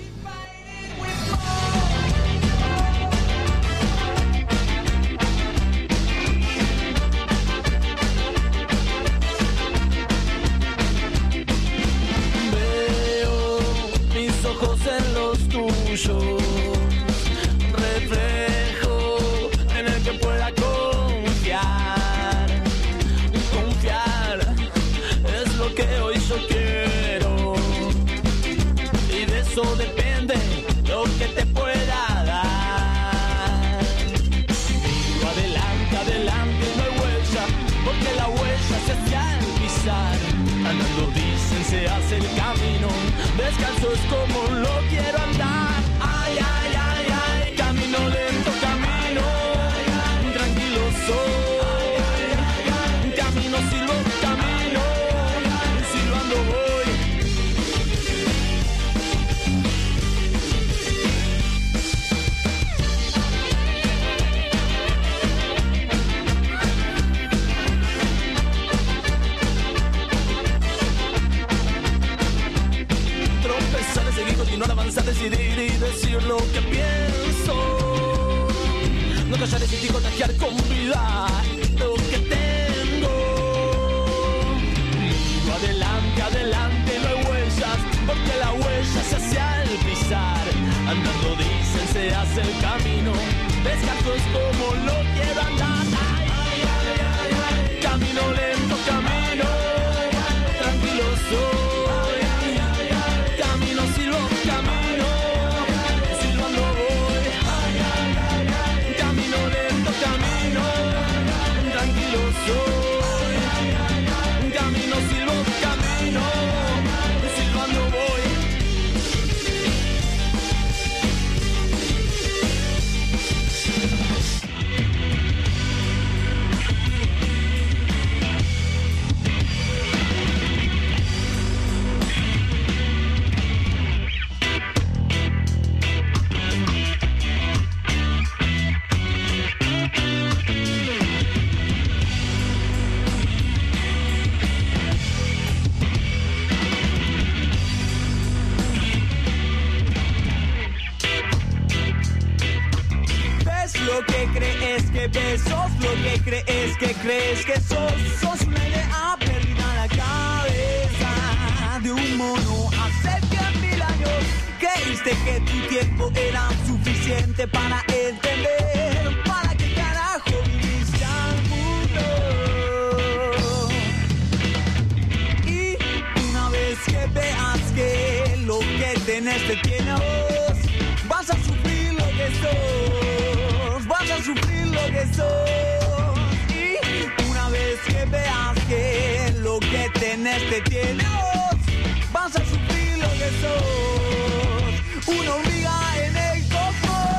Reflejo en el que pueda confiar. Confiar es lo que hoy yo quiero, y de eso depende lo que te pueda dar. Sigo adelante, adelante, no hay huella, porque la huella se hace al pisar. Andando dicen se hace el camino, descalzo es como lo quiero andar. Ay, ay, ay, ay, camino lento, camino, tranquilo soy, camino silbo, camino, silbando voy. Tropezar, seguir, continuar, avanzar, decidir y decir lo que pienso. No callar, decidir, contagiar con vida lo que tengo. Sigo adelante, adelante, no hay huellas, porque la huella se hace al pisar. Andando dicen se hace el camino, descalzo es como lo quiero andar. Ay, ay, ay, ay, ay. Camino lento, camino, tranquilo soy. Camino silbo, camino, silbando voy. Lo que crees que ves, sos lo que crees que crees que sos. Sos una idea perdida en la cabeza de un mono hace cien mil años. Creíste que tu tiempo era suficiente para entender para qué carajo viniste al mundo. Y una vez que veas que lo que tenés te tiene a vos, vas a sufrir lo que sos. Vas a sufrir lo que sos. Y una vez que veas que lo que tenés te tiene vos, vas a sufrir lo que sos. Una hormiga en el cosmos.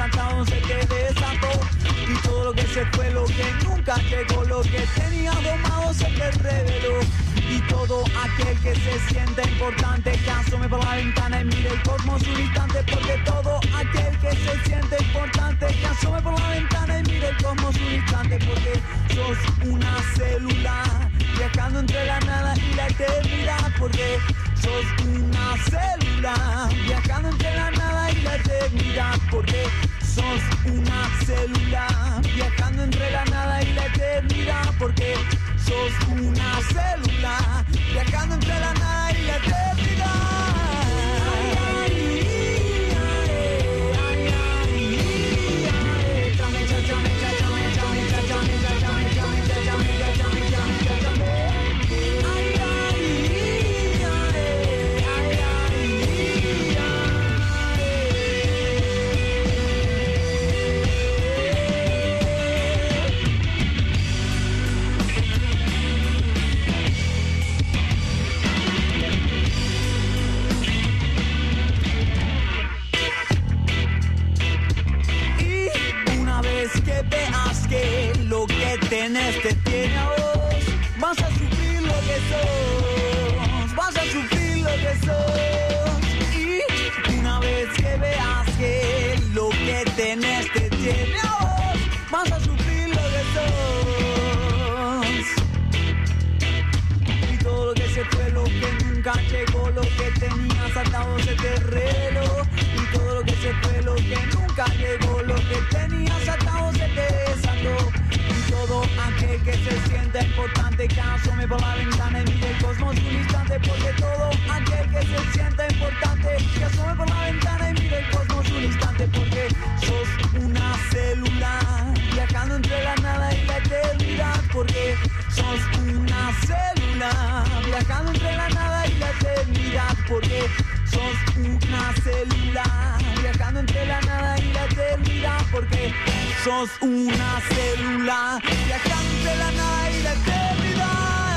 atado se te desató. Y todo lo que se fue, lo que nunca llegó, lo que tenía domado se te reveló. Y todo aquel que se siente importante, que asome por la ventana y mire el cosmos un instante. Porque todo aquel que se siente importante, que asome por la ventana y mire el cosmos un instante. Porque sos una célula viajando entre la nada y la eternidad. Porque sos una célula viajando entre la nada y la eternidad. Porque sos una célula viajando entre la nada y la eternidad. Porque sos una célula viajando entre la nada y la eternidad. Que veas que lo que tenés te tiene a vos, vas a sufrir lo que sos, vas a sufrir lo que sos. Y una vez que veas que lo que tenés te tiene a vos, vas a sufrir lo que sos. Y todo lo que se fue, lo que nunca llegó, lo que tenías atado se te reveló. Y todo lo que se fue, lo que nunca llegó, lo que tenías atado se te desató. Y todo aquel que se sienta importante, que asome por la ventana y mire el cosmos un instante. Porque todo aquel que se sienta importante, que asome por la ventana y mire el cosmos un instante. Porque sos una célula viajando entre la nada y la eternidad. Porque sos una célula viajando entre la nada y la eternidad. Porque sos una célula viajando entre la nada y la eternidad. Porque sos una célula viajando entre la nada y la eternidad.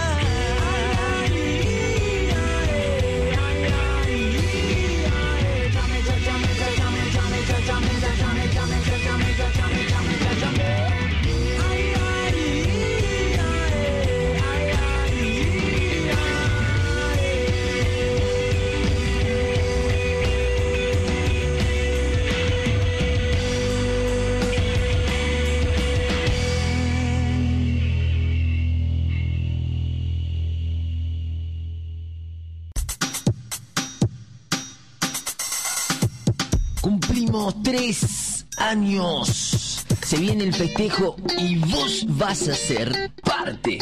Cumplimos tres años. Se viene el festejo y vos vas a ser parte.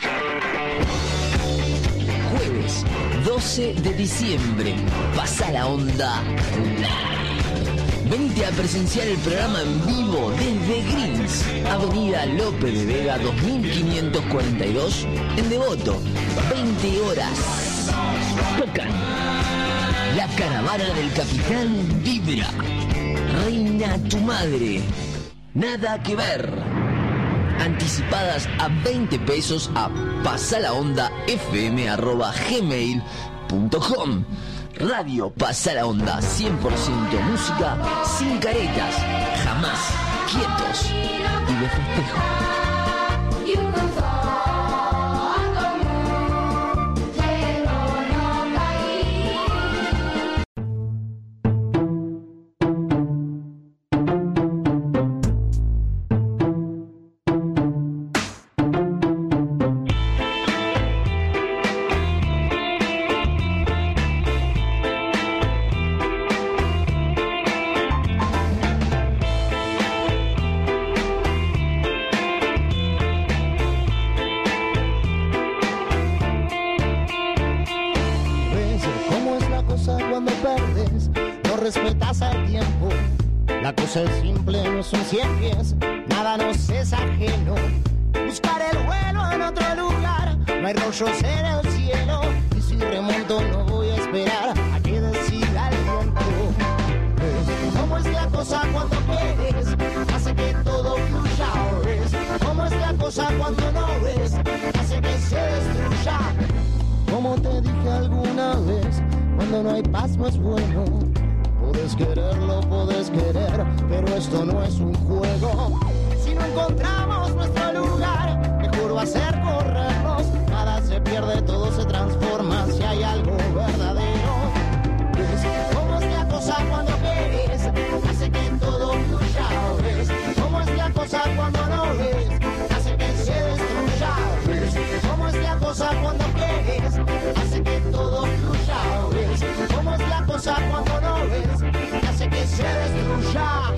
Jueves doce de diciembre. Pasa la onda live. Venite a presenciar el programa en vivo desde Greens, Avenida López de Vega dos mil quinientos cuarenta y dos, en Devoto. veinte horas. Tocan La Caravana del Capitán Vibra, Reina tu Madre, Nada que Ver. Anticipadas a veinte pesos a pasalaondafm arroba gmail punto com. Radio Pasa la Onda, cien por ciento música, sin caretas, jamás quietos y de festejo. Es simple, no son cien pies, nada nos es ajeno. Buscar el vuelo en otro lugar, no hay rollos en el cielo. Y si remonto no voy a esperar a que decida el viento. ¿Cómo es la cosa cuando quieres? Hace que todo fluya. ¿Ves? ¿Cómo es la cosa cuando no ves? Hace que se destruya. Como te dije alguna vez, cuando no hay paz no es bueno Podés quererlo, podés querer, pero esto no es un juego. Si no encontramos nuestro lugar, mejor va a ser corrernos. Nada se pierde, todo se transforma si hay algo verdadero. ¿Ves cómo es la cosa cuando querés? Hace que todo fluya, ¿ves? ¿Cómo es la cosa cuando no ves? Hace que se destruya, ¿ves? ¿Cómo es la cosa cuando querés? Hace que todo fluya, ¿ves? ¿Cómo es la cosa cuando no ves? Hace que se destruya.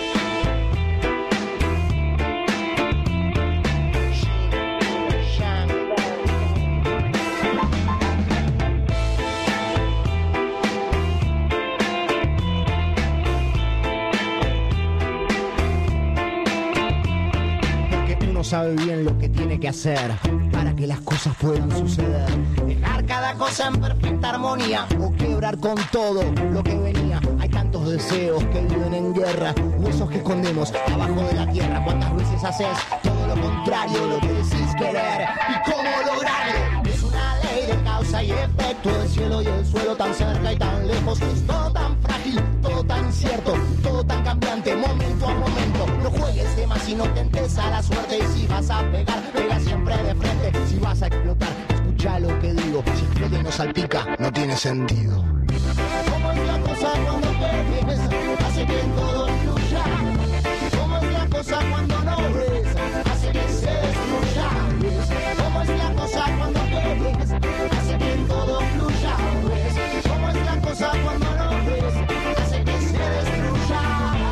Sabe bien lo que tiene que hacer para que las cosas puedan suceder. Dejar cada cosa en perfecta armonía o quebrar con todo lo que venía. Hay tantos deseos que viven en guerra, huesos que escondemos abajo de la tierra. ¿Cuántas veces haces todo lo contrario, lo que decís querer? ¿Y cómo lograrlo? Es una ley de causa y efecto, el cielo y el suelo tan cerca y tan lejos. Es todo tan frágil, todo tan incierto, todo tan cambiante, momento a momento. No juegues de más y no tentes a la suerte. Y si vas a pegar, pega siempre de frente. Si vas a explotar, escucha lo que digo. Si explota y no salpica, no tiene sentido. ¿Cómo es la cosa cuando quieres? Hace que todo fluya. ¿Cómo es la cosa cuando no ves? Hace que se destruya. ¿Cómo es la cosa cuando quieres? Hace que todo fluya. ¿Cómo es la cosa cuando no ves? Hace que se destruya.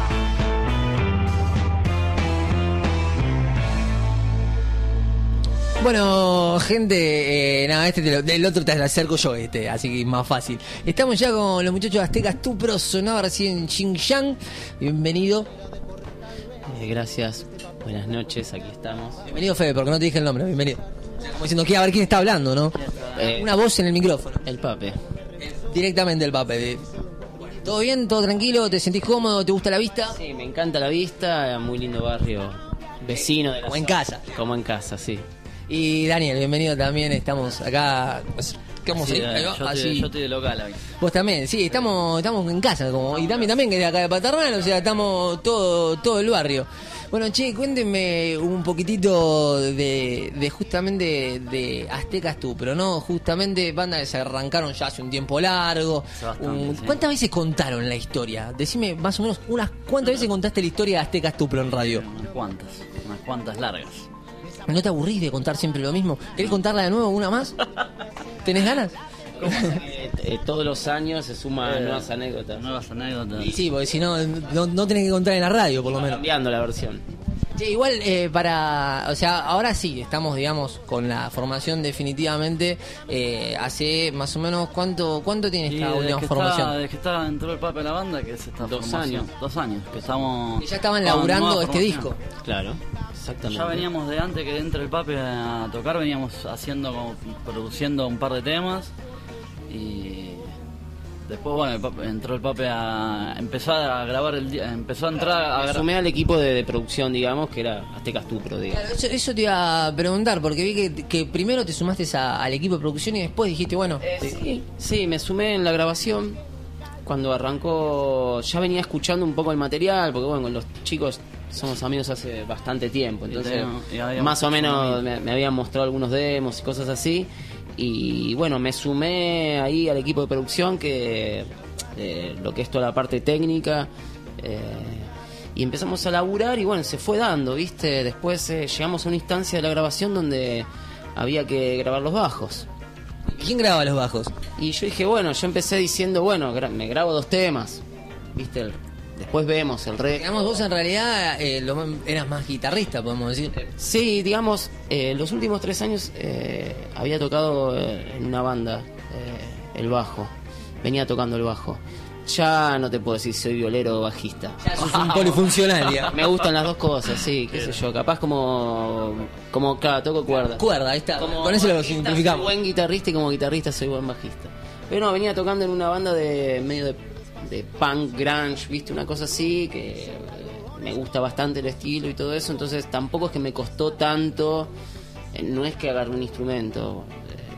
Bueno, gente, eh, nada, este te lo, del otro te lo acerco yo, este, así que es más fácil. Estamos ya con los muchachos de Aztecas Tupro, sonaba recién en Xinjiang. Bienvenido. Eh, gracias, buenas noches, aquí estamos. Bienvenido, Fede, porque no te dije el nombre, bienvenido. Como diciendo que a ver quién está hablando, ¿no? Eh, Una voz en el micrófono. El Pape. Directamente el Pape. De... ¿Todo bien? ¿Todo tranquilo? ¿Te sentís cómodo? ¿Te gusta la vista? Sí, me encanta la vista, muy lindo barrio, vecino de la Como en zona. casa. Como en casa, sí. Y Daniel, bienvenido también, estamos acá. ¿Qué vamos Sí, a ir? Ahí va, yo, así. estoy, yo estoy de local hoy. Vos también, sí, estamos estamos en casa, como y también también que es de acá de Paternal, o sea, estamos todo todo el barrio. Bueno, che, cuéntenme un poquitito de, de justamente de Aztecas Tupro, ¿no? Justamente bandas que se arrancaron ya hace un tiempo largo. Bastante, Un- sí. ¿Cuántas veces contaron la historia? Decime más o menos unas cuántas veces contaste la historia de Aztecas Tupro en radio. Unas cuantas, unas cuantas largas. ¿No te aburrís de contar siempre lo mismo? ¿Querés contarla de nuevo una más? ¿Tenés ganas? Eh, eh, todos los años se suman Eh, nuevas anécdotas. Nuevas anécdotas. Y sí, porque si no, no, no tenés que contar en la radio, por lo menos. Cambiando la versión. Che, igual eh, para, o sea, ahora sí, estamos, digamos, con la formación definitivamente. Eh, hace más o menos, ¿cuánto cuánto tiene Y esta desde última que formación? Está, desde que está dentro del Pape de la banda, que es esta Dos formación. años. Dos años, que estamos... Que ya estaban con laburando nueva este formación. disco. Claro, exactamente. Ya veníamos de antes que entre el Pape a tocar, veníamos haciendo como produciendo un par de temas y después bueno el Pape- entró el Pape a empezó a grabar el di- empezó a entrar a Me gra- sumé al equipo de, de producción, digamos, que era Aztecas Tupro, digamos. Claro, eso, eso te iba a preguntar, porque vi que, que primero te sumaste a- al equipo de producción y después dijiste, bueno, te- Sí, sí, me sumé en la grabación. Cuando arrancó, ya venía escuchando un poco el material, porque bueno, con los chicos somos amigos hace bastante tiempo, Y entonces tenemos- y habíamos más o hecho menos lo me, me habían mostrado algunos demos y cosas así. Y bueno, me sumé ahí al equipo de producción, que eh, lo que es toda la parte técnica. eh, y empezamos a laburar y bueno, se fue dando, ¿viste? Después eh, llegamos a una instancia de la grabación donde había que grabar los bajos. ¿quién graba los bajos? Y yo dije, bueno, yo empecé diciendo, bueno, gra- me grabo dos temas, ¿viste? El- después vemos el resto. Digamos, vos en realidad eh, lo más- eras más guitarrista, podemos decir. Sí, digamos, eh, los últimos tres años eh, había tocado eh, en una banda eh, el bajo, venía tocando el bajo. Ya no te puedo decir si soy violero o bajista. Ya sos un polifuncional, digamos. Me gustan las dos cosas, sí, qué sé yo. Capaz como, como claro, toco cuerda. Cuerda, ahí está. Como Con eso lo bajista simplificamos. Soy buen guitarrista y como guitarrista soy buen bajista. Pero no, venía tocando en una banda de medio de, de punk, grunge, viste, una cosa así, que eh, me gusta bastante el estilo y todo eso. Entonces tampoco es que me costó tanto, eh, no es que agarré un instrumento.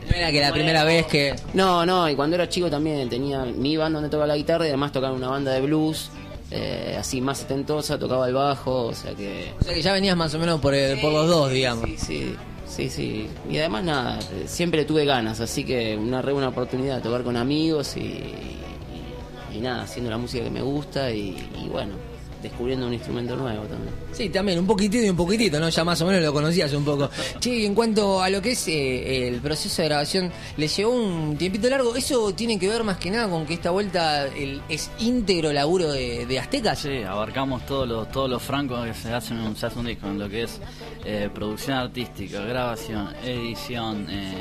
No era que la primera vez que... No, no, y cuando era chico también tenía mi banda donde tocaba la guitarra y además tocaba una banda de blues, eh, así más setentosa, tocaba el bajo, o sea que... O sea que ya venías más o menos por, el, por los dos, digamos. Sí, sí, sí, sí. Y además nada, siempre tuve ganas, así que una re buena oportunidad de tocar con amigos y, y, y nada, haciendo la música que me gusta y, y bueno, descubriendo un instrumento nuevo también. Sí, también, un poquitito y un poquitito, ¿no? Ya más o menos lo conocías un poco. Che, y en cuanto a lo que es eh, el proceso de grabación, ¿le llevó un tiempito largo? ¿Eso tiene que ver más que nada con que esta vuelta el, es íntegro laburo de, de Aztecas? Sí, abarcamos todos los todos los francos que se hacen en un, se hace un disco, en lo que es eh, producción artística, grabación, edición, eh,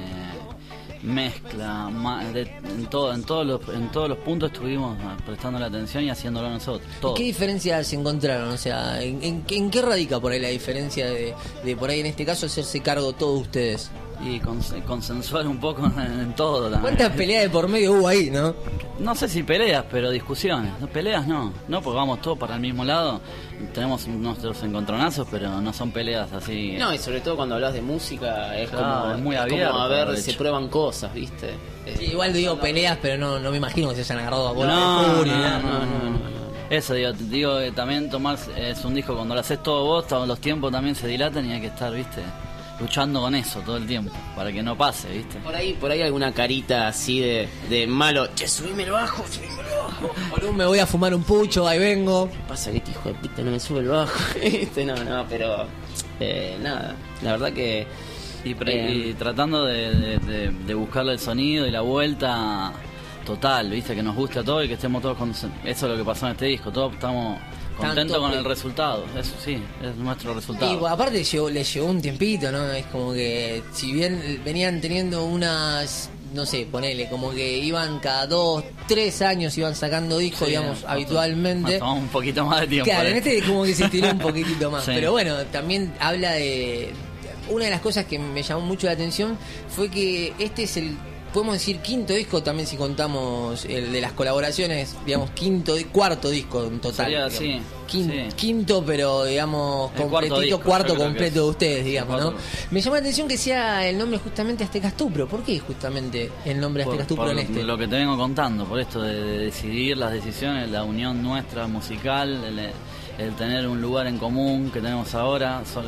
mezcla, ma, de, en, todo, en, todos los, en todos los puntos estuvimos prestando la atención y haciéndolo nosotros. Todo. ¿Qué diferencias se encontraron? O sea, ¿en, en, en qué radica por ahí la diferencia de, de por ahí en este caso hacerse cargo todos ustedes? Y cons consensuar un poco en, en todo también. ¿Cuántas peleas de por medio hubo ahí, no? No sé si peleas, pero discusiones. No, peleas no, no, porque vamos todos para el mismo lado. Tenemos nuestros encontronazos, pero no son peleas así. No, y sobre todo cuando hablas de música es claro, como, es muy es abierto, como a ver, de se hecho. prueban cosas, ¿viste? Sí, igual digo peleas, pero no, no me imagino que se hayan agarrado a bola No, de furia, no, nada. no, no, no. Eso digo, digo que también tomar es un disco cuando lo haces todo vos, todos los tiempos también se dilatan y hay que estar, ¿viste? Luchando con eso todo el tiempo, para que no pase, ¿viste? Por ahí, por ahí alguna carita así de, de malo, che, subime el bajo, subime el bajo. Boludo, me voy a fumar un pucho, ahí vengo. ¿Qué pasa que este hijo de puta no me sube el bajo? ¿Viste? No, no, pero eh, nada, la verdad que... Y, pre eh, y tratando de, de, de, de buscarle el sonido y la vuelta total, ¿viste? Que nos guste a todos y que estemos todos con... Eso es lo que pasó en este disco, todos estamos... Contento Tanto con que- el resultado, eso sí, es nuestro Y resultado. bueno, aparte llevó, le llevó un tiempito, ¿no? Es como que si bien venían teniendo unas, no sé, ponele, como que iban cada dos, tres años iban sacando discos, Sí, digamos, nosotros habitualmente. nos tomamos un poquito más de tiempo. Claro, en eh. este es como que se estiró un poquitito más. Sí. Pero bueno, también habla de... Una de las cosas que me llamó mucho la atención fue que este es el, podemos decir, quinto disco, también si contamos el de las colaboraciones, digamos, quinto, cuarto disco en total. Sería digamos. así, Quin- sí. Quinto, pero digamos, El cuarto completito, disco, cuarto yo creo que completo es. de ustedes, digamos, El ¿no? cuarto. Me llamó la atención que sea el nombre justamente Aztecas Tupro. ¿Por qué justamente el nombre Por, Aztecas Tupro por en este? lo que te vengo contando, por esto de, de decidir las decisiones, la unión nuestra musical, el, el tener un lugar en común que tenemos ahora, so-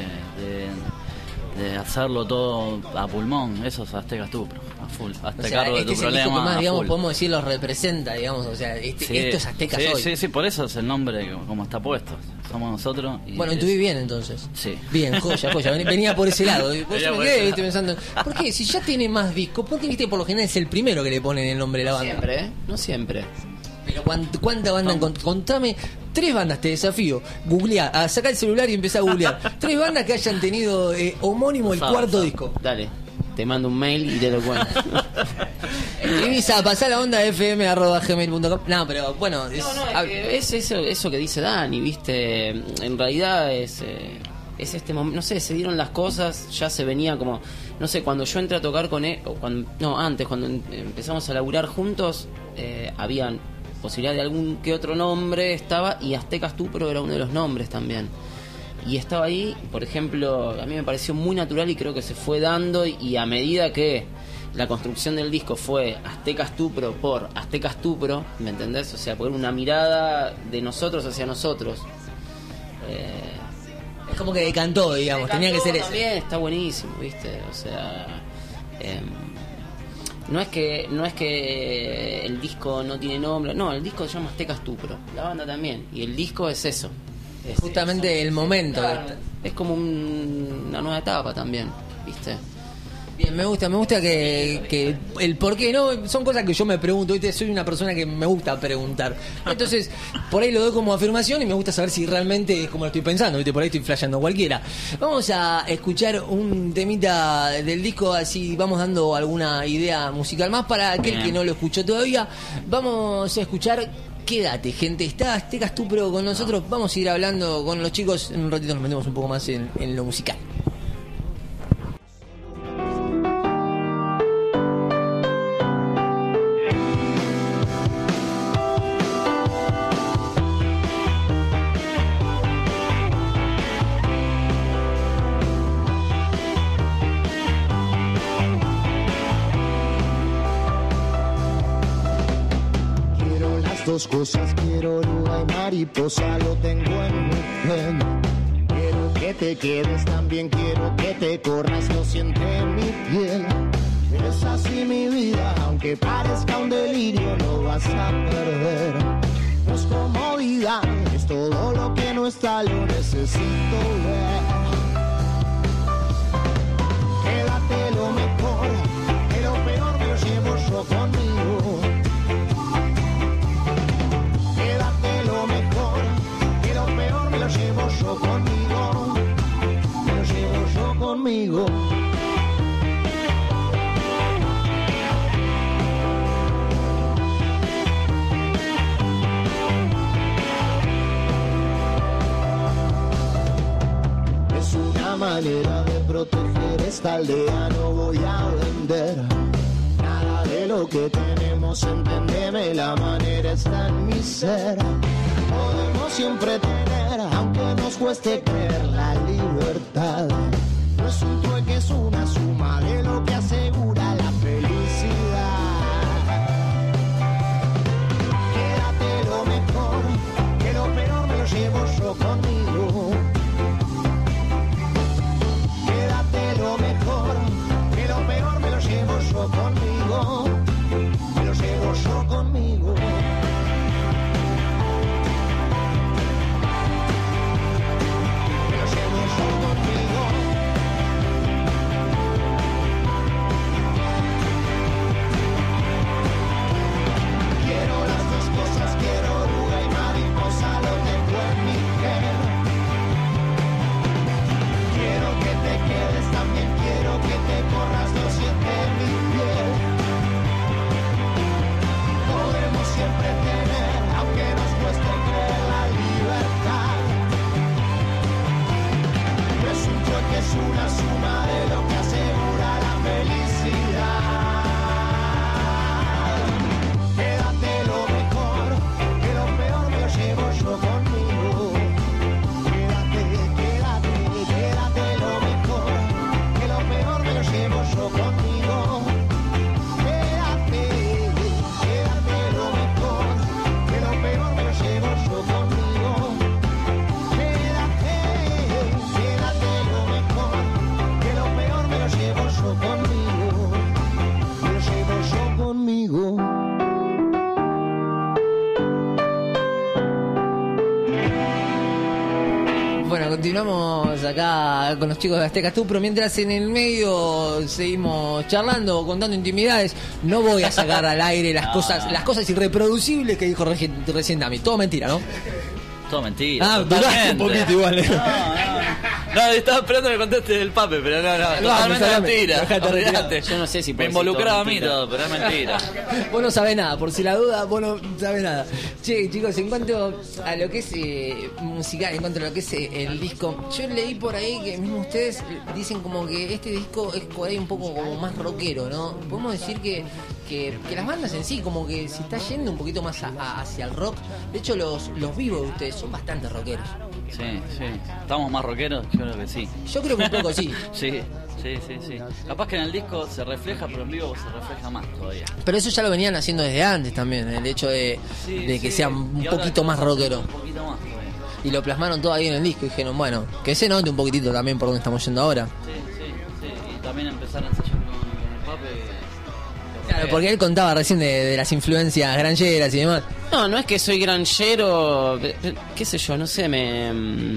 eh, de, de hacerlo todo a pulmón, eso es Aztecas Tupro, a full, hazte O sea, cargo este de es tu el disco problema. que más, a digamos, full. podemos decir, los representa, digamos, o sea, este, Sí, esto es Aztecas sí, hoy. Sí, sí, por eso es el nombre como está puesto, somos nosotros. Y Bueno, es- intuí bien entonces. Sí. Bien, joya, joya. Ven- Venía por ese lado. Vos Venía me por quedé, ese viste, lado. pensando, ¿por qué? Si ya tiene más discos, ¿por qué, viste, por lo general es el primero que le ponen el nombre de la no banda? siempre, ¿eh? No siempre. Pero ¿cuánta, cuánta banda encont- Contame, tres bandas, te desafío. Googleá, a sacar el celular y empezá a googlear. Tres bandas que hayan tenido eh, homónimo el Sabe, cuarto sabe. disco. Dale, te mando un mail y te lo cuento. Escribís a pasar la onda fm arroba gmail punto com. No, pero bueno, es, No, no, ah, es, que es eso, eso que dice Dani, ¿viste? En realidad es, eh, es este momento, no sé, se dieron las cosas, ya se venía como, no sé, cuando yo entré a tocar con él, o cuando, no, antes, cuando em- empezamos a laburar juntos, eh, habían posibilidad de algún que otro nombre, estaba, y Aztecas Tupro era uno de los nombres también. Y estaba ahí, por ejemplo, a mí me pareció muy natural y creo que se fue dando, y, y a medida que la construcción del disco fue Aztecas Tupro por Aztecas Tupro, ¿me entendés? O sea, poner una mirada de nosotros hacia nosotros. Eh, es como que decantó, digamos, tenía que ser ese. también está buenísimo, ¿viste? O sea, em, no es que no es que el disco no tiene nombre, no, el disco se llama Aztecas Tupro, la banda también, y el disco es eso. Es Justamente el momento. Claro, es como un- una nueva etapa también, ¿viste? Bien, me gusta, me gusta que, que el por qué, no, son cosas que yo me pregunto, ¿viste? Soy una persona que me gusta preguntar. Entonces, por ahí lo doy como afirmación y me gusta saber si realmente es como lo estoy pensando, ¿viste? Por ahí estoy flasheando cualquiera. Vamos a escuchar un temita del disco, así vamos dando alguna idea musical más para aquel Bien. que no lo escuchó todavía. Vamos a escuchar Quédate, gente. Está Aztecas Tupro con nosotros. Vamos a ir hablando con los chicos. En un ratito nos metemos un poco más en, en lo musical. dos cosas quiero, oruga y mariposa, lo tengo en mi gen. Quiero que te quedes, también quiero que te corras, lo siento en mi piel. Es así mi vida, aunque parezca un delirio, no vas a perder. No es comodidad, es todo lo que no está, lo necesito ver. Quédate lo mejor, que lo peor me lo llevo yo conmigo. Quédate lo mejor, que lo peor me lo llevo yo conmigo. Me lo llevo yo conmigo. Es una manera de proteger esta aldea, no voy a vender nada de lo que tenemos, entendeme, la manera está en mi ser. Podemos siempre tener, aunque nos cueste creer, la libertad. No es un trueque, es una suma de lo que asegura la felicidad. Quédate lo mejor, que lo peor me lo llevo yo conmigo. Quédate lo mejor, que lo peor me lo llevo yo conmigo. Me lo llevo yo conmigo. Me lo llevo yo conmigo. Quiero las dos cosas, quiero oruga y mariposa, lo tengo en mi gen. Quiero que te quedes, también quiero que te corras, lo siento en mi piel. Podemos siempre tener, aunque nos cueste creer, la libertad. No es un trueque, es una suma de lo que asegura la felicidad. Quédate lo mejor, que lo peor me lo llevo yo conmigo. Quédate, quédate, quédate lo mejor, que lo peor me lo llevo yo conmigo. Quédate, quédate lo mejor, que lo peor me lo llevo yo conmigo. Quédate, quédate lo mejor, que lo peor me lo llevo yo conmigo. Me lo llevo yo conmigo. Bueno, continuamos acá con los chicos de Azteca Tú, pero mientras en el medio seguimos charlando, contando intimidades, no voy a sacar al aire las No, cosas no. las cosas irreproducibles que dijo reci- recién Dami. Todo mentira, ¿no? Todo mentira. Ah, duraste un poquito igual. ¿eh? No, estaba esperando que me conteste el pape, pero no, no, totalmente salame, mentira. dejate Olvidate. Yo no sé si Me puedo decir involucraba a todo mí mentira. todo, pero es mentira. Vos no sabés nada, por si la duda, vos no sabés nada. Che, chicos, en cuanto a lo que es eh, musical, en cuanto a lo que es eh, el disco, yo leí por ahí que mismo ustedes dicen como que este disco es por ahí un poco como más rockero, ¿no? Podemos decir que, que, que las bandas en sí como que se está yendo un poquito más a- a- hacia el rock. De hecho, los, los vivos de ustedes son bastante rockeros. Sí, sí. ¿Estamos más rockeros? Yo creo que sí. Yo creo que un poco sí. Sí, sí, sí, sí. Capaz que en el disco se refleja, pero en vivo se refleja más todavía. Pero eso ya lo venían haciendo desde antes también, el hecho de, Sí, de que sí. sea un Y ahora poquito más estamos rockero. Un poquito más todavía. Y lo plasmaron todo ahí en el disco y dijeron, bueno, que se note un poquitito también por donde estamos yendo ahora. Sí, sí, sí. Y también empezar a ensayar con, con el pape. Claro, porque él contaba recién de, de las influencias granjeras y demás. No, no es que soy granjero, pe- pe- qué sé yo, no sé, me,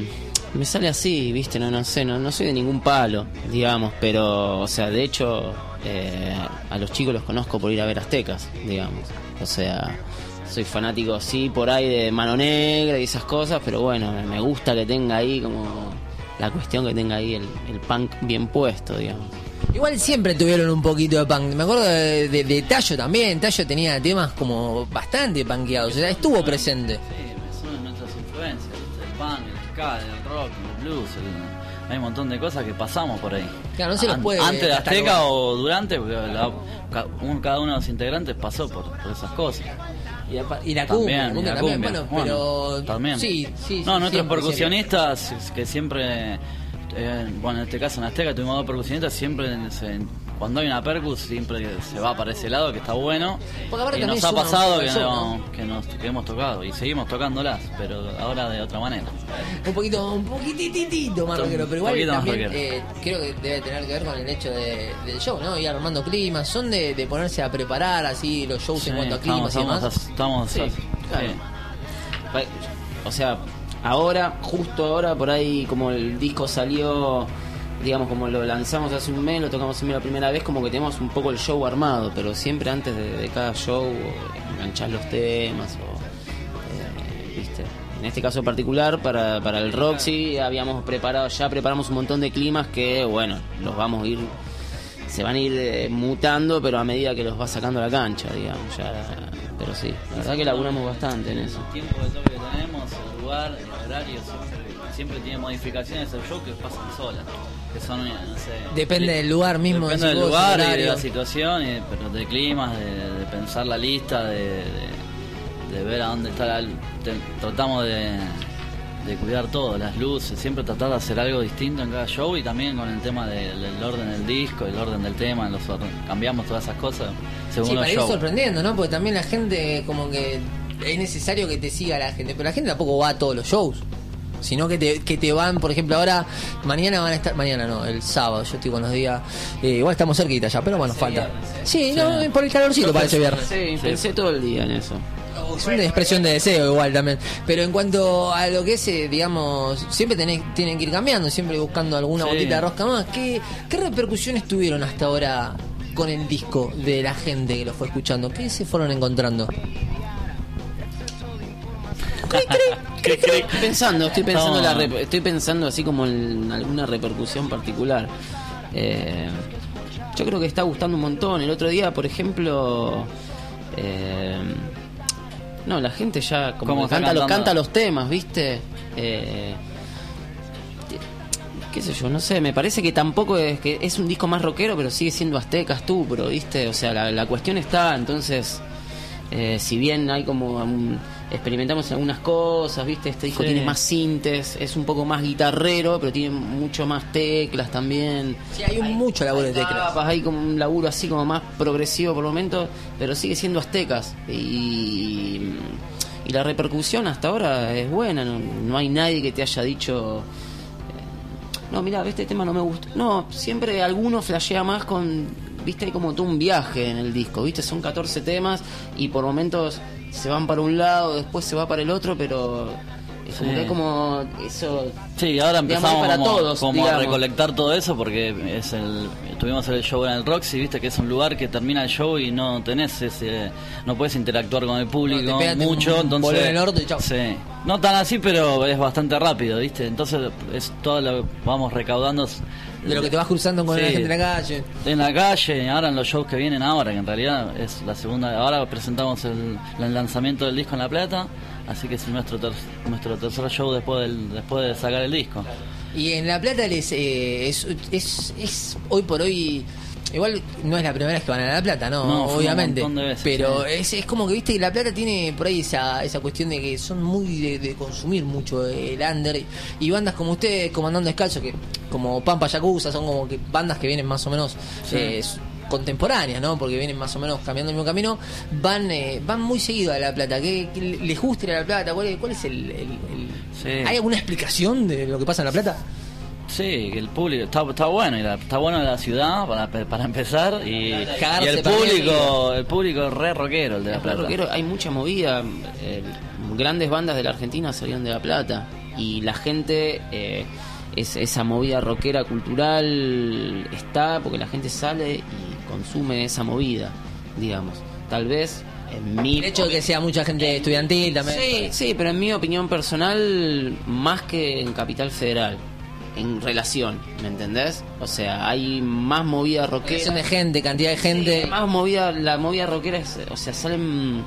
me sale así, viste, no, no sé, no, no soy de ningún palo, digamos, pero, o sea, de hecho, eh, a los chicos los conozco por ir a ver Aztecas, digamos, o sea, soy fanático, sí, por ahí de Mano Negra y esas cosas, pero bueno, me gusta que tenga ahí como la cuestión que tenga ahí el, el punk bien puesto, digamos. Igual siempre tuvieron un poquito de punk. Me acuerdo de, de, de Tayo también. Tayo tenía temas como bastante punkeados. O sea, estuvo presente. Sí, son nuestras influencias, ¿viste? El punk, el ska, el rock, el blues, el- hay un montón de cosas que pasamos por ahí. Claro, no se los An- puede Antes de catalogar. Azteca o durante, porque la- ca- un- cada uno de los integrantes pasó por, por esas cosas. Y, apa- y la cumbia, la cumbia y la también. cumbia. Bueno, pero también. sí, sí, No, sí, nuestros siempre, percusionistas que siempre, eh, bueno, en este caso en Azteca tuvimos dos percusionistas, siempre se cuando hay una percus siempre se va para ese lado, que está bueno. Porque aparte Y nos también ha suma pasado un que, poco no, eso, que, nos, que hemos tocado y seguimos tocándolas, pero ahora de otra manera. Un poquito, un poquititito más Un rockero, pero igual poquito más también rockero. eh, creo que debe tener que ver con el hecho de, del show, ¿no? Ir armando climas, son de, de ponerse a preparar así los shows Sí, en cuanto a estamos- climas y demás. estamos- estamos- Sí, sí. claro. O sea, ahora, justo ahora, por ahí, como el disco salió, digamos, como lo lanzamos hace un mes, lo tocamos en la primera vez, como que tenemos un poco el show armado, pero siempre antes de, de cada show enganchás los temas o, eh, viste. En este caso particular, para, para el Roxy, habíamos preparado, ya preparamos un montón de climas que, bueno, los vamos a ir, se van a ir eh, mutando, pero a medida que los va sacando a la cancha, digamos, ya, pero sí, la verdad que laburamos bastante en eso. El tiempo de toque que tenemos, el lugar, el horario, siempre, siempre tiene modificaciones el show que pasan solas, que son, no sé... Depende del lugar mismo, Depende decís del vos, lugar el y de horario. la situación, y- pero de climas, de, de pensar la lista, de, de, de ver a dónde está la... te- tratamos de, de cuidar todo, las luces, siempre tratar de hacer algo distinto en cada show, y también con el tema del, del orden del disco, el orden del tema, los orden- cambiamos todas esas cosas según Sí, los para ir shows. sorprendiendo, ¿no? Porque también la gente, como que es necesario que te siga la gente, pero la gente tampoco va a todos los shows, sino que te, que te van, por ejemplo, ahora, mañana van a estar, mañana no, el sábado, yo estoy con los días, eh, igual estamos cerquita ya, pero bueno, falta. Sí, no, por el calorcito para ese viernes. Sí, pensé todo el día en eso. Es una expresión de deseo igual también. Pero en cuanto a lo que es, eh, digamos, siempre tenés, tienen que ir cambiando, siempre buscando alguna Sí. botita de rosca más. ¿Qué, ¿Qué repercusiones tuvieron hasta ahora con el disco de la gente que lo fue escuchando? ¿Qué se fueron encontrando? Estoy pensando, estoy pensando, No. la rep- estoy pensando así como en alguna repercusión particular. Eh, yo creo que está gustando un montón. El otro día, por ejemplo, eh, no, la gente ya como ¿Cómo que está canta, los, cantando? canta los temas, ¿viste? Eh, qué sé yo, no sé, me parece que tampoco es que es un disco más rockero, pero sigue siendo Aztecas tú, pero ¿viste? O sea, la, la cuestión está, entonces, eh, si bien hay como un, experimentamos algunas cosas, ¿viste? Este disco Sí. tiene más sintes, es un poco más guitarrero, pero tiene mucho más teclas también. Sí, hay un mucho laburo de teclas. Tapas, hay como un laburo así como más progresivo por el momento, pero sigue siendo Aztecas. Y, y la repercusión hasta ahora es buena, no, no hay nadie que te haya dicho... No, mira, este tema no me gusta. No, siempre alguno flashea más con... Viste, hay como todo un viaje en el disco, viste, son catorce temas y por momentos se van para un lado, después se va para el otro, pero es como Sí. que hay como eso... Sí, ahora digamos, empezamos para como, todos, como a digamos. recolectar todo eso, porque es el tuvimos el show en el Roxy, viste que es un lugar que termina el show y no tenés ese, no puedes interactuar con el público No, te pegaste mucho, un entonces bolón en el orto y chau. sí, no tan así, pero es bastante rápido, viste, entonces es todo lo que vamos recaudando De lo que te vas cruzando con Sí. la gente en la calle. en la calle, ahora en los shows que vienen ahora, que en realidad es la segunda, ahora presentamos el, el lanzamiento del disco en La Plata, así que es nuestro ter- nuestro tercer show después del, después de sacar el disco. Y en La Plata les, eh, es, es, es hoy por hoy... Igual no es la primera vez que van a La Plata, ¿no? No, fuimos obviamente. un montón de veces, pero sí. es, es como que, viste, que La Plata tiene por ahí esa, esa cuestión de que son muy de, de consumir mucho el under. Y, y bandas como ustedes, Comandando Descalzo, que como Pampa Yakuza, son como que bandas que vienen más o menos... Sí. eh, contemporáneas, ¿no? Porque vienen más o menos cambiando el mismo camino, van eh, van muy seguido a La Plata. ¿Qué, qué les gusta ir a La Plata? ¿Cuál es, cuál es el, el- el- Sí. ¿Hay alguna explicación de lo que pasa en La Plata? Sí, que el público está, está bueno, y la- está bueno la ciudad para, para empezar, y, y Cagarse el para mí público, el público es re rockero, el de La Es re Plata. rockero, hay mucha movida, eh, grandes bandas de la Argentina salieron de La Plata y la gente, eh, es, esa movida rockera cultural está porque la gente sale y consume esa movida, digamos. Tal vez en mi El hecho de que sea mucha gente estudiantil también. Sí, sí, pero en mi opinión personal, más que en Capital Federal, en relación, ¿me entendés? O sea, hay más movida rockera. Relación de gente, cantidad de gente. Sí, más movida, la movida rockera es, o sea, salen,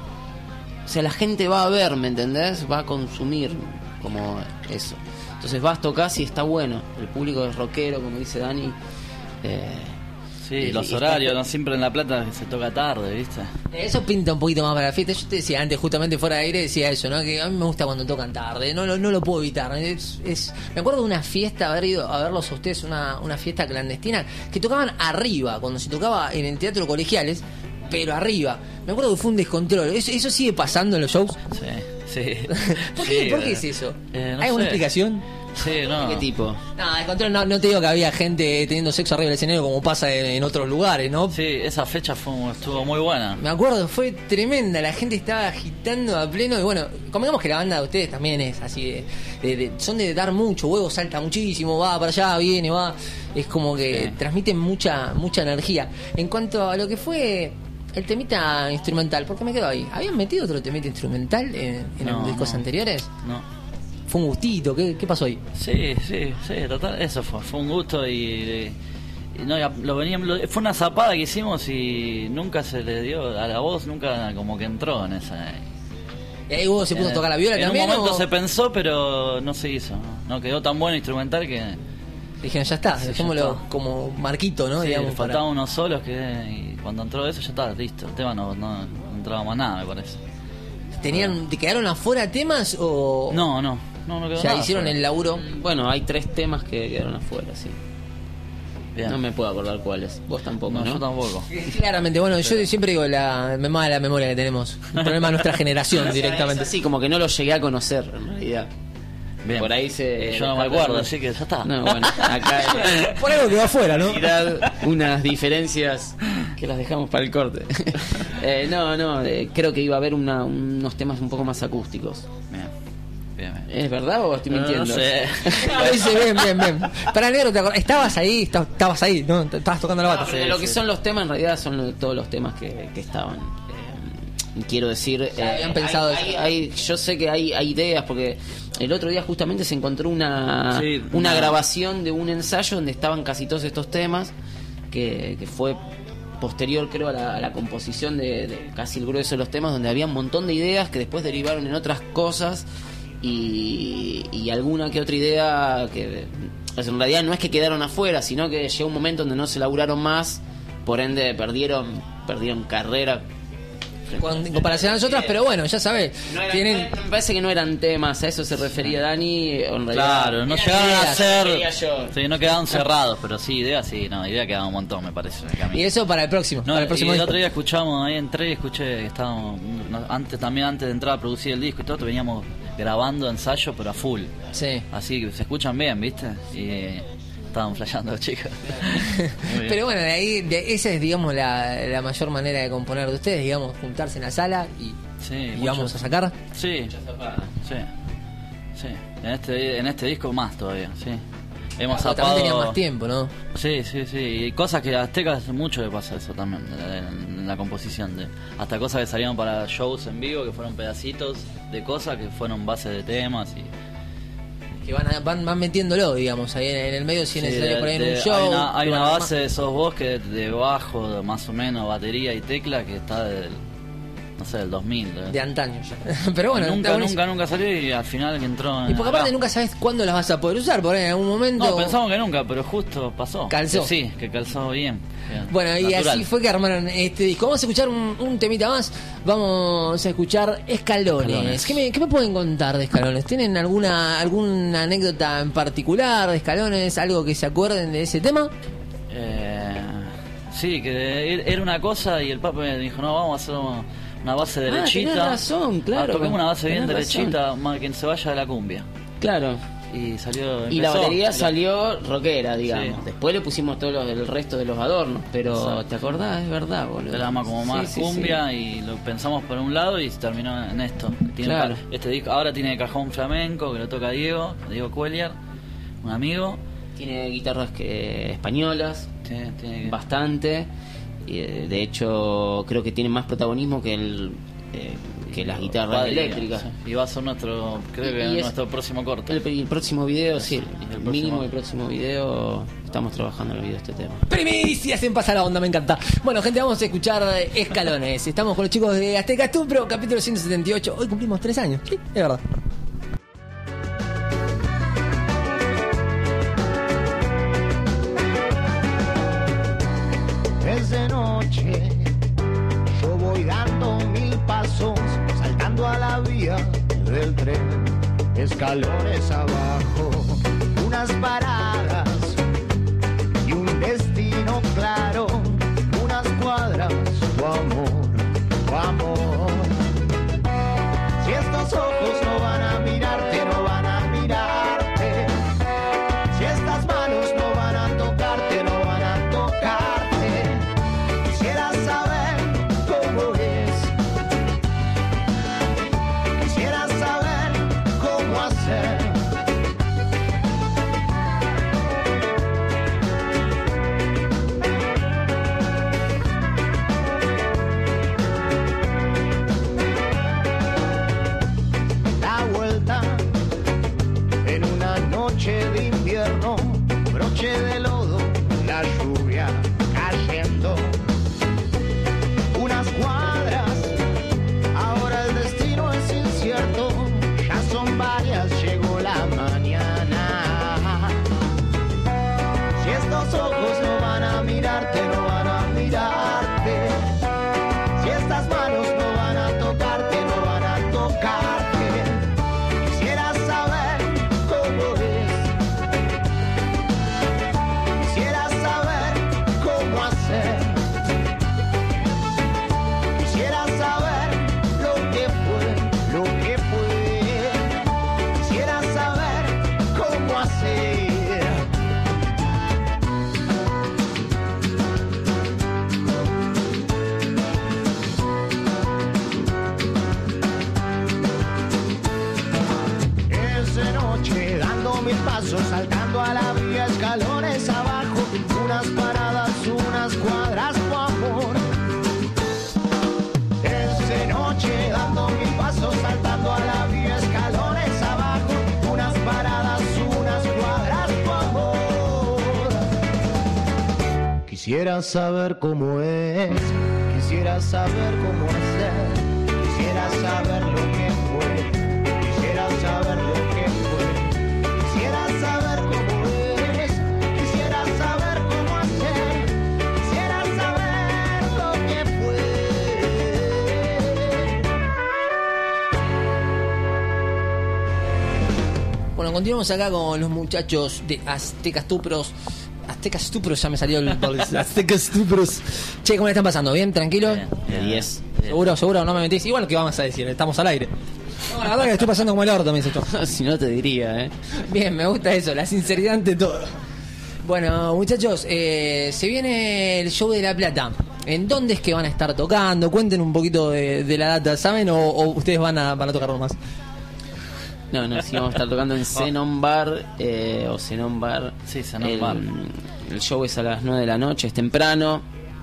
o sea, la gente va a ver, ¿me entendés? Va a consumir como eso. Entonces vas, tocas y está bueno. El público es rockero, como dice Dani. Eh, Sí, Y- los y horarios, está- no siempre en La Plata se toca tarde, ¿viste? Eso pinta un poquito más para la fiesta. Yo te decía antes, justamente fuera de aire, decía eso, ¿no? Que a mí me gusta cuando tocan tarde, no, lo- no lo puedo evitar. Es, es- me acuerdo de una fiesta, haber ido a verlos a ustedes, una, una fiesta clandestina, que tocaban arriba, cuando se tocaba en el teatro Colegiales, pero arriba. Me acuerdo que fue un descontrol. ¿Eso, eso sigue pasando en los shows? Sí, sí. ¿Por qué, Sí, ¿por qué eh, es eso? eh, no ¿Hay alguna sé. explicación? Sí, no. ¿Qué tipo? No, descontrol no, no te digo que había gente teniendo sexo arriba del escenario como pasa en, en otros lugares, ¿no? Sí, esa fecha fue, estuvo muy buena. Me acuerdo, fue tremenda, la gente estaba agitando a pleno y bueno, convengamos que la banda de ustedes también es así, de, de- de- son de dar mucho, huevo salta muchísimo, va para allá, viene, va, es como que Sí. transmiten mucha mucha energía. En cuanto a lo que fue el temita instrumental, porque me quedo ahí, ¿habían metido otro temita instrumental en, en No, los discos no. anteriores? No. Fue un gustito, ¿qué, qué pasó ahí? Sí, sí, sí, total, eso fue, fue un gusto y, y no, ya lo veníamos, lo- fue una zapada que hicimos y nunca se le dio a la voz, nunca como que entró en esa. ¿Y ahí vos se puso a tocar la viola en también? En un momento o- se pensó, pero no se hizo, no, no quedó tan bueno instrumental que Dijeron, ya está, Sí, ya dejémoslo está. como marquito, ¿no? sí, Digamos, le para- faltaban unos solos que y cuando entró eso ya está, listo, el tema no, no, no entraba más nada, me parece. ¿Tenían, ¿Te quedaron afuera temas o...? No, no, no, no quedó Ya nada hicieron afuera. el laburo. Bueno, hay tres temas que quedaron afuera, sí. Bien. No me puedo acordar cuáles. Vos tampoco, No, ¿no? yo tampoco. Claramente, bueno, yo siempre digo la me mala la memoria que tenemos. Un problema de nuestra generación directamente. Sí, como que no lo llegué a conocer, en realidad. Bien. Por ahí se... Yo no me acuerdo, así que ya está. No, bueno, acá hay Por algo que va afuera, ¿no? unas diferencias que las dejamos para el corte. Eh, no, no, eh, creo que iba a haber una- unos temas un poco más acústicos. Bien, bien, bien. ¿Es verdad o estoy No, mintiendo? no sé. No, dice, bien, bien, bien. Para negro, ¿te acordás? Estabas ahí, esta- estabas ahí, ¿no? Estabas tocando la bata. Porque lo que son los temas en realidad son lo- todos los temas que, que estaban. Eh, quiero decir, eh, habían pensado hay- eso. hay- hay- yo sé que hay, hay ideas porque el otro día justamente se encontró una, Sí, una una- grabación de un ensayo donde estaban casi todos estos temas que, que fue posterior creo a la, a la composición de, de casi el grueso de los temas, donde había un montón de ideas que después derivaron en otras cosas y, y alguna que otra idea que pues, en realidad no es que quedaron afuera, sino que llegó un momento donde no se laburaron más, por ende perdieron perdieron carrera. Con- en comparación a nosotras, pero bueno, ya sabes. No eran- Tienen. Me parece que no eran temas, a eso se refería Dani. o en realidad- Claro, no Eran llegaban a ideas, ser. quería yo. Sí, no quedaban cerrados, pero sí, ideas sí, no, ideas quedaban un montón, me parece. en el camino. Y eso para el próximo. No, para el próximo y el disco. otro día escuchamos, ahí entré y escuché que estábamos, no, antes también antes de entrar a producir el disco y todo, veníamos grabando ensayos pero a full. Sí. Así que se escuchan bien, ¿viste? Y eh, estaban flasheando los chicos. Muy bien. Pero bueno, de ahí, de, esa es, digamos, la, la mayor manera de componer de ustedes, digamos, juntarse en la sala y, Sí, y mucho- vamos a sacar. Sí, sí, sí. En este, en este disco más todavía, sí. Hemos Pero zapado... también tenía más tiempo, ¿no? Sí, sí, sí. Y cosas que a Aztecas mucho le pasa eso también en, en la composición. De, hasta cosas que salieron para shows en vivo, que fueron pedacitos de cosas que fueron bases de temas y... Que van, a- van, van metiéndolo, digamos, ahí en, en el medio si es Sí, necesario de- por ahí en de- un show. Hay una, hay que una van a- base de sos vos que de bajo, más o menos, batería y tecla, que está del, no sé, del dos mil. De antaño ya. Pero bueno, está nunca, buenísimo. nunca, nunca salió y al final que entró en Y porque aparte acá. nunca sabes cuándo las vas a poder usar, por ahí en algún momento. No, pensamos que nunca, pero justo pasó. Calzó. Que sí, que calzó bien. bien, Bueno, y natural. así fue que armaron este disco. Vamos a escuchar un, un temita más. Vamos a escuchar Escalones. Escalones. ¿Qué, me, ¿Qué me pueden contar de Escalones? ¿Tienen alguna alguna anécdota en particular de Escalones? ¿Algo que se acuerden de ese tema? Eh, sí, que era una cosa y el Papa me dijo, no, vamos a hacer una base Ah, derechita. tenés razón, claro. Ah, toquemos una base bien Tenés derechita, más que se vaya de la cumbia. Claro. Y salió... Y la empezó. batería salió rockera, digamos. Sí. Después le pusimos todo lo- el resto de los adornos. Pero, Exacto. ¿te acordás? Es verdad, boludo. Era más como más Sí, sí, cumbia sí. y lo pensamos por un lado y terminó en esto. Tiene Claro. ca- Este disco ahora tiene cajón flamenco que lo toca Diego, Diego Cuellar, un amigo. Tiene guitarras que, españolas, Tiene- tiene- bastante. Y, eh, de hecho, creo que tiene más protagonismo que el eh, que las guitarras Batería, eléctricas. sí. Y va a ser nuestro, creo Y- que y es- nuestro próximo corte. El, el próximo video, sí, el, próximo- mínimo el próximo video. Estamos trabajando en el video de este tema. Primicias en Pasa la Onda, me encanta. Bueno, gente, vamos a escuchar Escalones. Estamos con los chicos de Azteca Estupro, capítulo ciento setenta y ocho. Hoy cumplimos tres años. Sí, es verdad. tren, escalones abajo, unas paradas y un destino claro, unas cuadras, tu amor, tu amor. Si estos ojos no van a mirarte, no van a mirarte. Si estas manos no van a tocarte, no van a tocarte. Quisiera saber cómo es. Quisiera saber cómo hacer. La vuelta en una noche de invierno, broche de lodo, la lluvia cayendo. Unas cuadras, ahora el destino es incierto, ya son varias, llegó la mañana. Si estos ojos no van a mirarte, no van a mirarte. Si estas manos no van a tocarte, no van a tocarte. Quisiera saber cómo es. Quisiera saber cómo hacer. Quisiera saber lo que fue, lo que fue. Quisiera saber cómo hacer. Esa noche dando mil pasos, saltando a la vía, escalones abajo, unas paradas, unas cuadras, tu amor. Esa noche dando mil pasos, saltando a la vía, escalones abajo, unas paradas, unas cuadras, tu amor. Quisiera saber cómo es, quisiera saber cómo hacer, quisiera saber lo que fue. Quisiera saber lo que fue, quisiera saber cómo es, quisiera saber cómo hacer, quisiera saber lo que fue. Bueno, continuamos acá con los muchachos de Aztecas Tupros. Aztecas Tupros, ya me salió el Aztecas Tupros. Che, ¿cómo le están pasando? ¿Bien? ¿Tranquilo? diez. ¿Seguro? ¿Seguro? ¿No me metís? Igual que vamos a decir, estamos al aire. No, la verdad que estoy pasando como el orto, me dice esto. Si no te diría, ¿eh? Bien, me gusta eso, la sinceridad ante todo. Bueno, muchachos, eh, se viene el show de La Plata. ¿En dónde es que van a estar tocando? Cuenten un poquito de, de la data, ¿saben? ¿O, o ustedes van a, van a tocar nomás? No, no, sí, vamos a estar tocando en Xenon Bar eh, o Xenon Bar. Sí, Xenon el, Bar. El show es a las nueve de la noche, es temprano.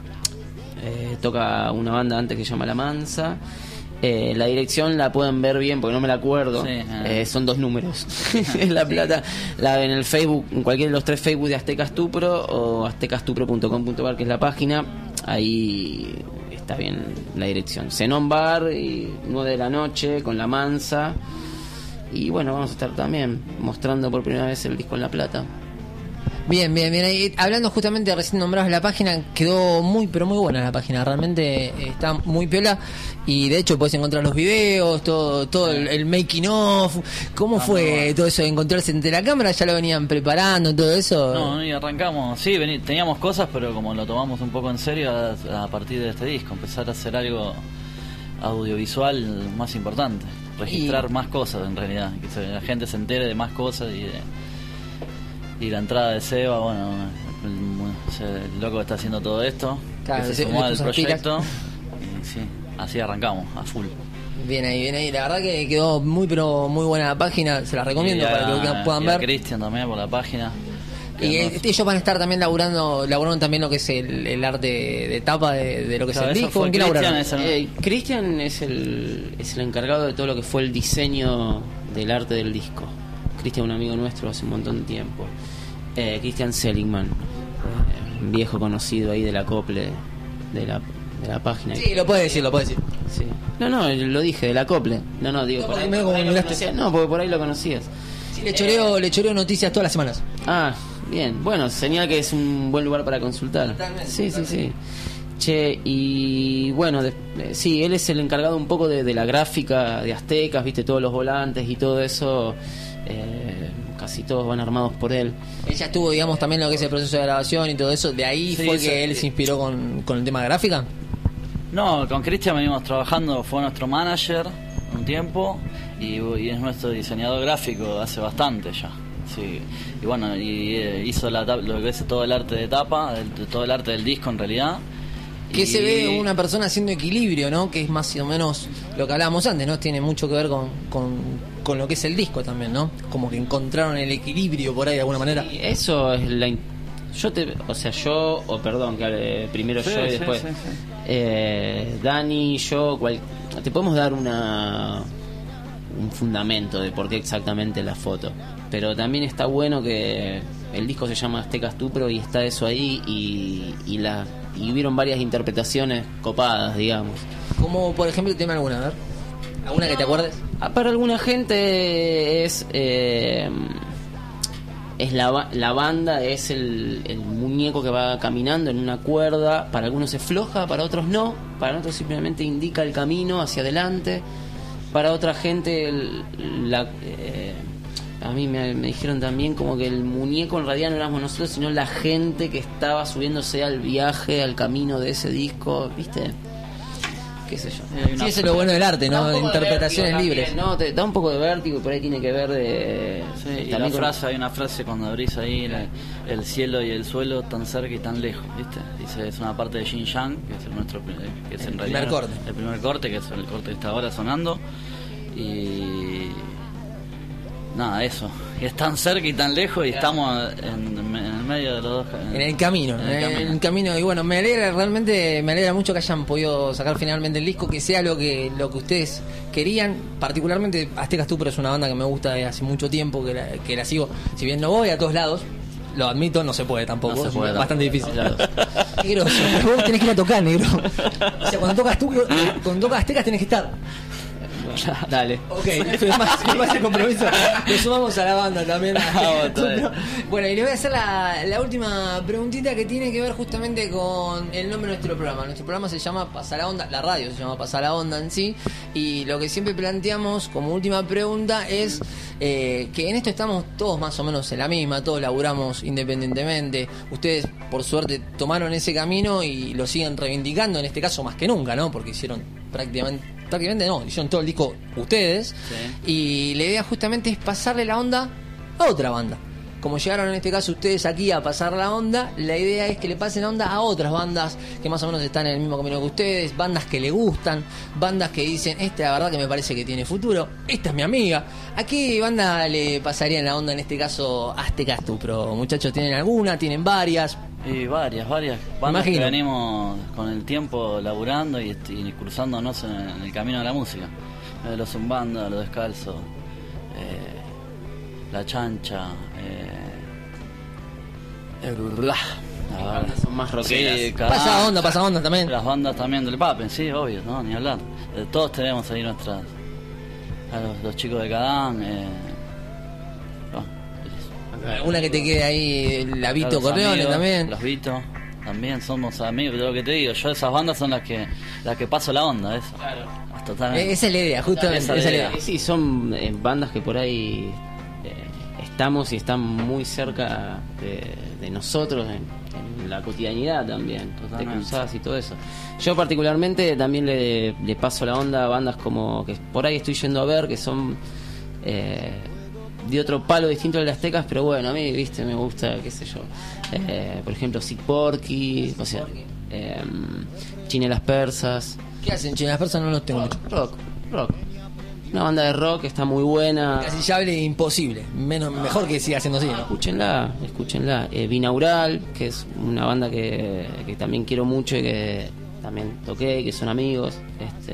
Eh, toca una banda antes que se llama La Mansa. Eh, la dirección la pueden ver bien porque no me la acuerdo. Sí, eh, son dos números. Es La Plata. La en el Facebook, en cualquiera de los tres Facebook de Aztecas Tupro o aztecastupro punto com punto bar, que es la página. Ahí está bien la dirección. Xenon Bar, y nueve de la noche con La Mansa. Y bueno, vamos a estar también mostrando por primera vez el disco en La Plata. Bien, bien, bien. Ahí, hablando justamente, recién nombrados la página, quedó muy, pero muy buena la página. Realmente está muy piola. Y de hecho puedes encontrar los videos, todo todo el, el making of. ¿Cómo Ah, fue no, bueno. todo eso de encontrarse entre la cámara? ¿Ya lo venían preparando, todo eso? No, y arrancamos, sí, vení- teníamos cosas, pero como lo tomamos un poco en serio a, a partir de este disco, empezar a hacer algo audiovisual más importante, registrar Y- más cosas en realidad, que se- la gente se entere de más cosas y de, y la entrada de Seba, bueno, el, se- el loco que está haciendo todo esto, Claro, que se- se sumó le al puso proyecto, y sí, así arrancamos, a full. Bien ahí, bien ahí. La verdad que quedó muy, pero muy buena la página. Se la recomiendo Y a- para que lo puedan y a ver. Cristian también por la página. Y Que eh, nos- ellos van a estar también laburando, laburando también lo que es el, el arte de tapa de, de lo que Claro, es el eso disco. fue ¿En qué Cristian, laburaron? es el- Eh, Cristian es el, es el encargado de todo lo que fue el diseño del arte del disco. Cristian, un amigo nuestro hace un montón de tiempo. Eh, Cristian Seligman, eh, un viejo conocido ahí del acople de la, de la página. Sí, lo puede decir, lo puede decir. Sí. No, no, lo dije, del acople. No, no, digo, No, por ahí, porque me- por ahí como lo miraste. conocías. No, porque por ahí lo conocías. Sí, le choreo, le choreo noticias todas las semanas. Ah, bien. Bueno, señal que es un buen lugar para consultar. Sí, sí, sí. Che, y bueno, de, eh, sí, él es el encargado un poco de, de la gráfica de Aztecas, viste, todos los volantes y todo eso, eh, casi todos van armados por él. Ella estuvo, digamos, también lo que es el proceso de grabación y todo eso, de ahí Sí, fue eso, que él eh, se inspiró con, con el tema de gráfica. No, con Cristian venimos trabajando, fue nuestro manager un tiempo y, y es nuestro diseñador gráfico hace bastante ya. Sí. Y bueno, y eh, hizo la, tap- lo que es todo el arte de tapa, el- todo el arte del disco en realidad. Que Y- se ve una persona haciendo equilibrio, ¿no? Que es más o menos lo que hablábamos antes, ¿no? Tiene mucho que ver con, con, con lo que es el disco también, ¿no? Como que encontraron el equilibrio por ahí de alguna manera. Y eso es la... in- Yo te... O sea, yo... O perdón, que hable primero Sí, yo y sí, después... sí, sí. Eh, Dani, yo... Cual, te podemos dar una... un fundamento de por qué exactamente la foto. Pero también está bueno que el disco se llama Aztecas Tupro y está eso ahí y, y, la, y hubieron varias interpretaciones copadas, digamos. Como por ejemplo, tema alguna, a ver. ¿Alguna que te acuerdes? Ah, para alguna gente es... Eh, es la, ba- la banda, es el, el muñeco que va caminando en una cuerda. Para algunos es floja, para otros no. Para otros simplemente indica el camino hacia adelante. Para otra gente, el- la, eh, a mí me, me dijeron también como que el muñeco en realidad no éramos nosotros, sino la gente que estaba subiéndose al viaje, al camino de ese disco, ¿viste? Qué sé yo. Sí, eso es lo bueno del arte, ¿no? Da un poco de Interpretaciones vértigo libres. también, ¿no? Te da un poco de vértigo, por ahí tiene que ver de... Sí, y también la con- frase, hay una frase cuando abrís ahí el, el cielo y el suelo tan cerca y tan lejos, ¿viste? Dice, es una parte de Xing Yang, que es el nuestro que es en El realidad primer corte. el primer corte, que es el corte que está ahora sonando. Y nada, eso. Y es tan cerca y tan lejos y estamos en, en el medio de los dos. En el camino, En en el el, camino. camino. Y bueno, me alegra, realmente me alegra mucho que hayan podido sacar finalmente el disco, que sea lo que lo que ustedes querían. Particularmente Aztecas Tupro es una banda que me gusta desde hace mucho tiempo, que la, que la sigo. Si bien no voy a todos lados, lo admito, no se puede tampoco, No se puede es bastante tampoco, difícil. claro. Negro, pero vos tenés que ir a tocar, negro. O sea, cuando tocas tú, cuando tocas Aztecas tenés que estar. Dale. Ok, es más, es más el compromiso. Le sumamos a la banda también. Bueno, y le voy a hacer la, la última preguntita que tiene que ver justamente con el nombre de nuestro programa. Nuestro programa se llama Pasa la Onda, la radio se llama Pasa la Onda en sí. Y lo que siempre planteamos como última pregunta es eh, que en esto estamos todos más o menos en la misma, todos laburamos independientemente. Ustedes, por suerte, tomaron ese camino y lo siguen reivindicando, en este caso más que nunca, ¿no? Porque hicieron prácticamente... prácticamente no, hicieron todo el disco ustedes. Y la idea justamente es pasarle la onda a otra banda. Como llegaron en este caso ustedes aquí a pasar la onda, la idea es que le pasen la onda a otras bandas que más o menos están en el mismo camino que ustedes, bandas que le gustan, bandas que dicen, esta la verdad que me parece que tiene futuro, esta es mi amiga. ¿A qué banda le pasarían la onda en este caso a Aztecas Tupro? Muchachos, ¿tienen alguna? ¿Tienen varias? Y varias, varias bandas Imagino. que venimos con el tiempo laburando y, y cruzándonos en, en el camino de la música. Eh, los Zumbanda, los Descalzos, eh, La Chancha, eh, el Urla. La verdad. Son más rockeras. Sí, Pasa cada- onda, pasa onda también. Las bandas también del Papen, sí, obvio, no, ni hablar. Eh, todos tenemos ahí nuestras. A los, los chicos de Cadán, eh, no, Una que te quede ahí, la Vito los Corleone amigos, también. Los Vito, también somos amigos, de lo que te digo. Yo esas bandas son las que las que paso la onda, eso. Claro. Totalmente. Esa es la idea, justamente, Esa esa es la idea. idea. Sí, son eh, bandas que por ahí eh, estamos y están muy cerca de, de nosotros en, en la cotidianidad también, de Totalmente. cruzadas y todo eso. Yo particularmente también le, le paso la onda a bandas como que por ahí estoy yendo a ver, que son eh, de otro palo distinto de las Aztecas, pero bueno, a mí, viste, me gusta, qué sé yo. Eh, por ejemplo, Sick Porky, o sea, eh, Chine las Persas. ¿Qué hacen? Che, las personas no los tengo mucho. Rock, rock. Una banda de rock está muy buena. Casillable e imposible. Menos, mejor que siga siendo así, ¿no? Escúchenla, escúchenla. Eh, Binaural, que es una banda que, que también quiero mucho y que también toqué, que son amigos. Este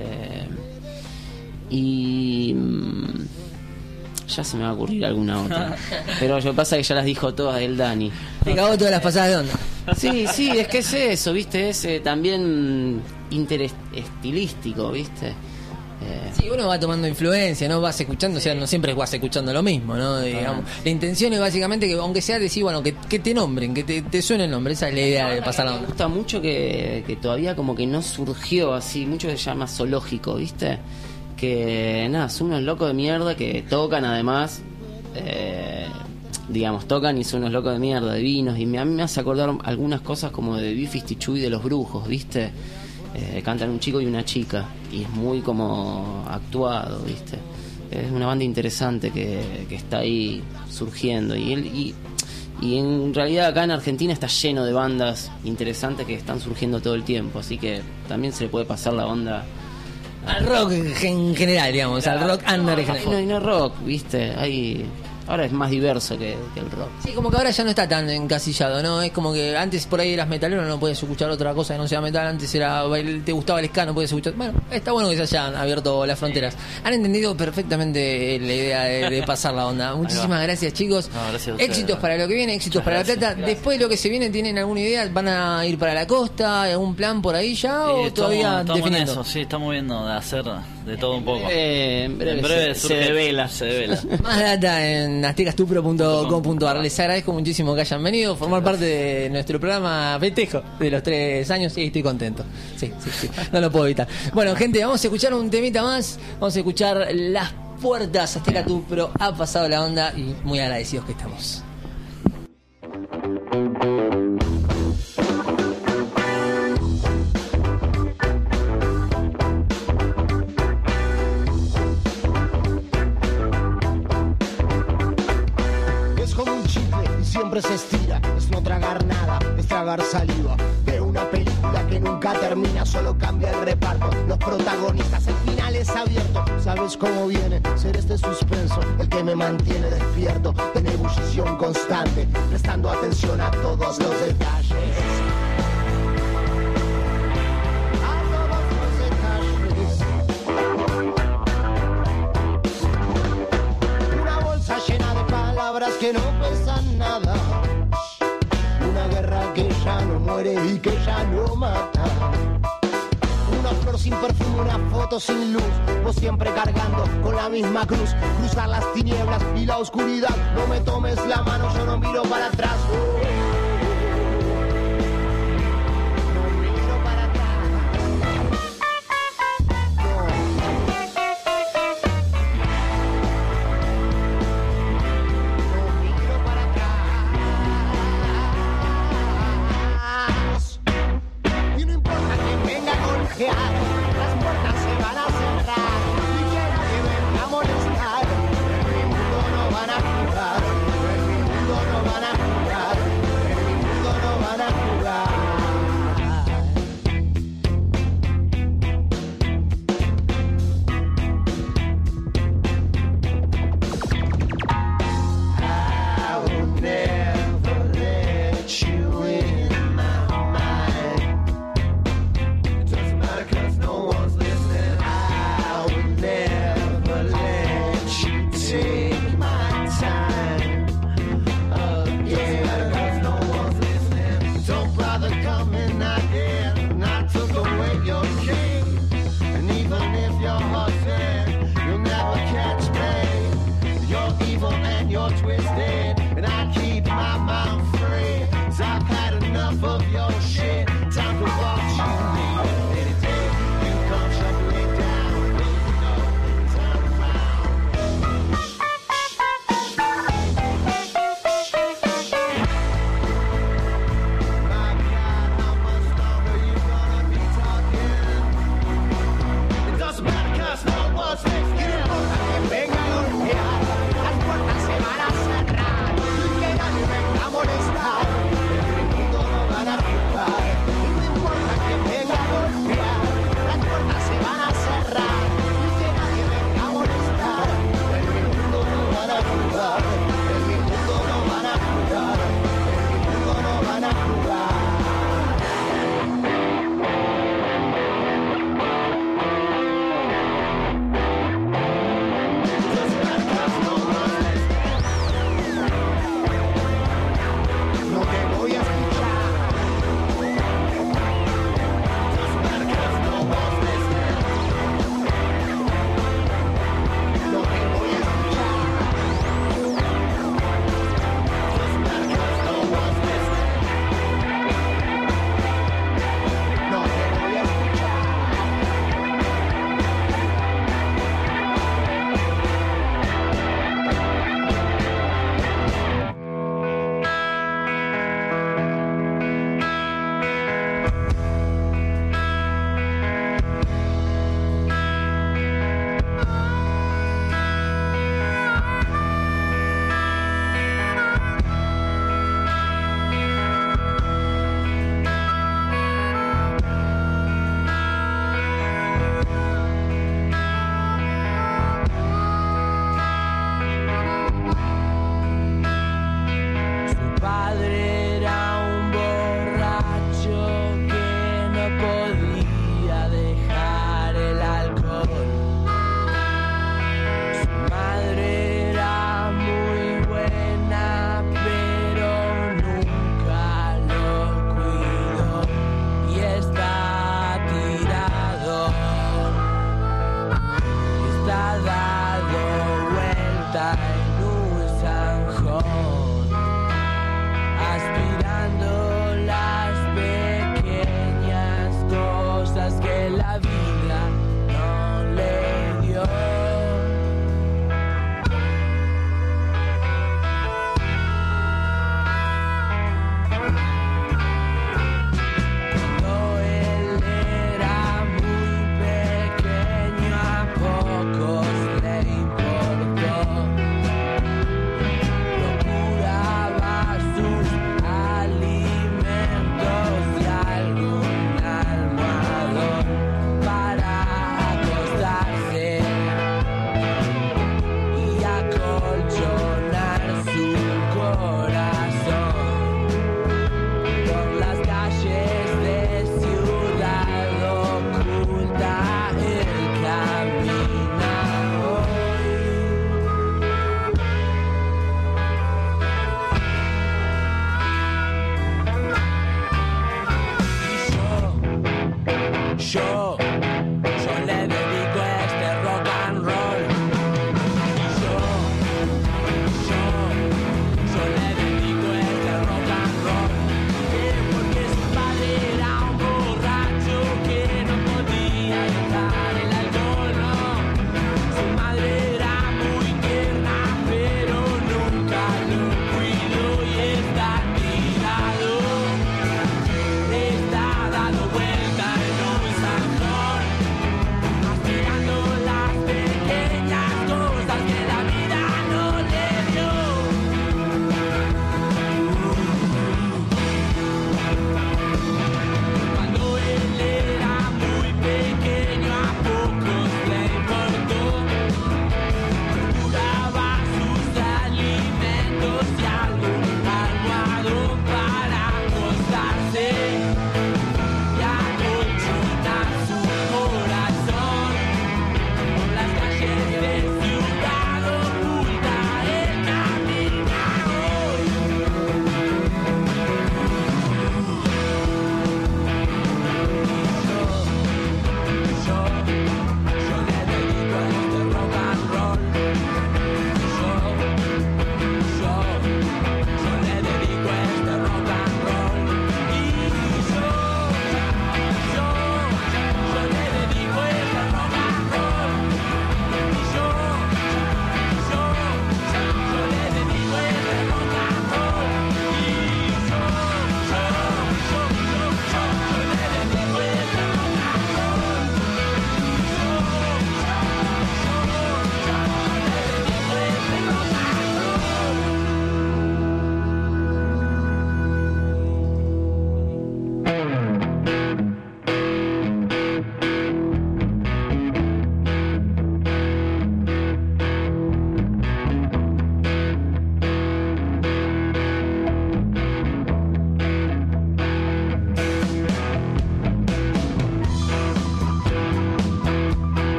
y mm, ya se me va a ocurrir alguna otra. Pero lo que pasa es que ya las dijo todas el Dani. Te cagó todas las pasadas de onda. Sí, sí, es que es eso, ¿viste? Es eh, también interestilístico, ¿viste? Eh, Sí, uno va tomando influencia, ¿no? Vas escuchando, o sea, no siempre vas escuchando lo mismo, ¿no? Digamos, la intención es básicamente que, aunque sea decir, bueno, que, que te nombren, que te, te suene el nombre, esa es la idea de pasar la Me onda. gusta mucho que, que todavía como que no surgió así, mucho se llama zoológico, ¿viste? Que nada, son unos locos de mierda que tocan además, eh, digamos, tocan y son unos locos de mierda, divinos, y me, a mí me hace acordar algunas cosas como de Biffy Stichu y de los Brujos, ¿viste? Eh, cantan un chico y una chica, y es muy como actuado, ¿viste? Es una banda interesante que, que está ahí surgiendo, y él... Y, Y en realidad acá en Argentina está lleno de bandas interesantes que están surgiendo todo el tiempo, así que también se le puede pasar la onda al rock en general, digamos, al rock under en general. No, y no rock, viste, hay... ahora es más diverso que, que el rock. Sí, como que ahora ya no está tan encasillado, ¿no? Es como que antes por ahí eras metalero, no podías escuchar otra cosa que no sea metal. Antes era te gustaba el ska, no podías escuchar. Bueno, está bueno que se hayan abierto las fronteras. Han entendido perfectamente la idea de, de pasar la onda. Muchísimas gracias, chicos. No, gracias a ustedes. Éxitos para lo que viene, éxitos Muchas para gracias, La Plata. gracias. Después de lo que se viene, ¿tienen alguna idea? ¿Van a ir para la costa? ¿Algún plan por ahí ya? ¿O Sí, todavía estamos, estamos en definiendo? eso, sí, estamos viendo de hacer de todo un poco. Eh, en breve, En breve se, surge- se devela. Se devela. Más data en aztecastupro punto com punto ar. Les agradezco muchísimo que hayan venido, formar parte de nuestro programa festejo de los tres años y estoy contento. Sí, sí, sí. No lo puedo evitar. Bueno, gente, vamos a escuchar un temita más. Vamos a escuchar Las Puertas. Aztecastupro ha pasado la onda y muy agradecidos que estamos. Es como un chicle y siempre se estira. Es no tragar nada, es tragar saliva. De una película que nunca termina, solo cambia el reparto. Los protagonistas, el final es abierto. ¿Sabes cómo viene? Ser este suspenso el que me mantiene despierto. En ebullición constante, prestando atención a todos los detalles. A todos los detalles. Una bolsa llena de palabras que no pesan nada. Una guerra que ya no muere y que ya no mata. Una flor sin perfume, una foto sin luz. Vos siempre cargando con la misma cruz. Cruzar las tinieblas y la oscuridad. No me tomes la mano, yo no miro para atrás. No miro para atrás. Y no importa que venga a golpear, las puertas se van a cerrar. Y quiera que venga a molestar, en mi mundo no van a jugar. En mi mundo no van a jugar. En mi mundo no van a jugar. I will never let you in my mind. It doesn't matter 'cause no one's listening. I will never let you take my time again. It doesn't matter 'cause no one's listening. Don't bother coming again. I took away your king, and even if your heart's dead, you'll never catch me. You're evil and you're twisted, and I keep my mouth free. 'Cause I've had enough of your shit. Time to watch you leave. Any day you come shuffling down, you know, turn around. My God, how much longer you gonna be talking? It doesn't matter 'cause no one's listening. Y no importa que venga a golpear, las puertas se van a cerrar. Y que nadie venga a molestar, en mi mundo no van a jugar. Y no importa que venga a golpear, las puertas se van a cerrar. Y que nadie venga a molestar, en mi mundo no van a jugar. En mi mundo no van a jugar. En mi mundo no van a jugar. ha dado vuelta en un zanjón, aspirando las pequeñas cosas que la vida no le dio. Cuando él era muy pequeño, a pocos le importó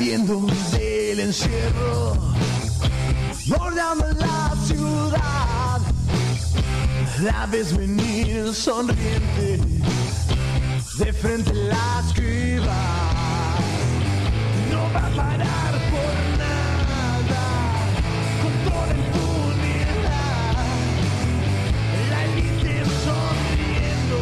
saliendo del encierro, bordeando la ciudad, la ves venir sonriente, de frente la esquiva. No va a parar por nada, con toda impunidad, la élite sonriendo.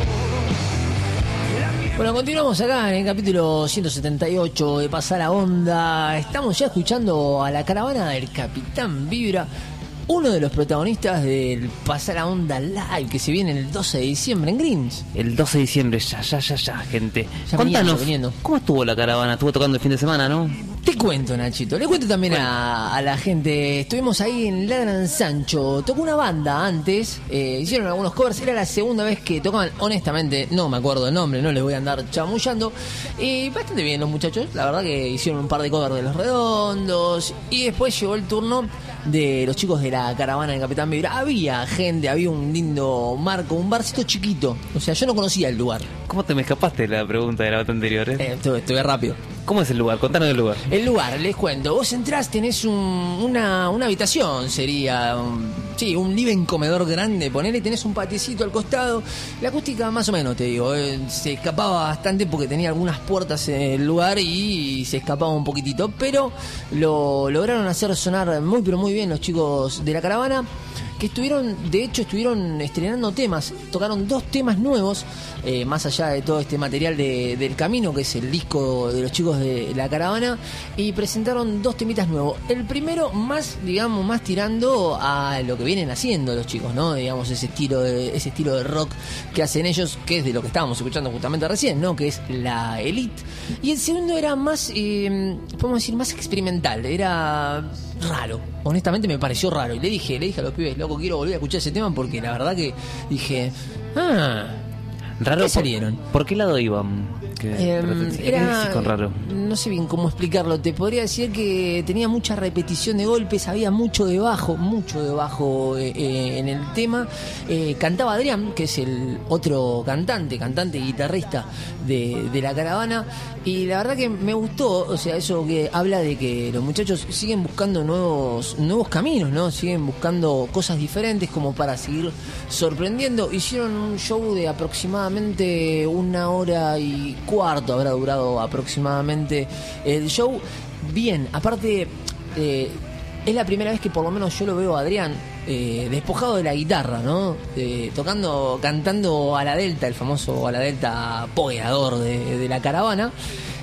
Bueno, continuamos acá en el capítulo ciento setenta y ocho de Pasa la Onda. Estamos ya escuchando a la caravana del Capitán Vibra, uno de los protagonistas del Pasa la Onda Live, que se viene el doce de diciembre en Greens. El doce de diciembre, ya, ya, ya, ya, gente. Ya Contanos, viniendo, viniendo. ¿cómo estuvo la caravana? Estuvo tocando el fin de semana, ¿no? Te cuento, Nachito, le cuento también Bueno. a, a la gente. Estuvimos ahí en Ladran Sancho. Tocó una banda antes, eh, hicieron algunos covers. Era la segunda vez que tocaban. Honestamente, no me acuerdo el nombre, no les voy a andar chamullando. Y bastante bien los muchachos. La verdad que hicieron un par de covers de Los Redondos. Y después llegó el turno de los chicos de la caravana del Capitán Vibra. Había gente, había un lindo marco, un barcito chiquito. O sea, yo no conocía el lugar. ¿Cómo te me escapaste de la pregunta de la bota anterior? Eh? Eh, estuve, estuve rápido. ¿Cómo es el lugar? Contanos del lugar. El lugar, les cuento. Vos entrás, tenés un, una, una habitación, sería. Un, sí, un living comedor grande. Ponele, tenés un patiecito al costado. La acústica, más o menos, te digo. eh, se escapaba bastante porque tenía algunas puertas en el lugar y se escapaba un poquitito. Pero lo lograron hacer sonar muy, pero muy bien los chicos de la caravana, que estuvieron, de hecho, estuvieron estrenando temas. Tocaron dos temas nuevos, eh, más allá de todo este material de, del camino, que es el disco de los chicos de la caravana, y presentaron dos temitas nuevos. El primero más, digamos, más tirando a lo que vienen haciendo los chicos, ¿no? Digamos, ese estilo de, ese estilo de rock que hacen ellos, que es de lo que estábamos escuchando justamente recién, ¿no? Que es la Elite. Y el segundo era más, eh, podemos decir, más experimental, era raro. Honestamente me pareció raro. Y le dije, le dije a los pibes, loco, quiero volver a escuchar ese tema, porque la verdad que dije, ah, Raro. ¿qué salieron? ¿Por, ¿por qué lado iban? ¿Qué, Eh, ¿qué era, decís con raro? no sé bien cómo explicarlo. Te podría decir que tenía mucha repetición de golpes, había mucho de bajo, mucho de bajo eh, eh, en el tema. Eh, cantaba Adrián, que es el otro cantante, cantante y guitarrista de, de la caravana. Y la verdad que me gustó, o sea, eso que habla de que los muchachos siguen buscando nuevos, nuevos caminos, ¿no? Siguen buscando cosas diferentes como para seguir sorprendiendo. Hicieron un show de aproximadamente una hora y cuarto, habrá durado aproximadamente el show. Bien, aparte, eh, es la primera vez que por lo menos yo lo veo a Adrián eh, despojado de la guitarra, ¿no? Eh, tocando, cantando a la Delta, el famoso a la Delta pogueador de, de la caravana.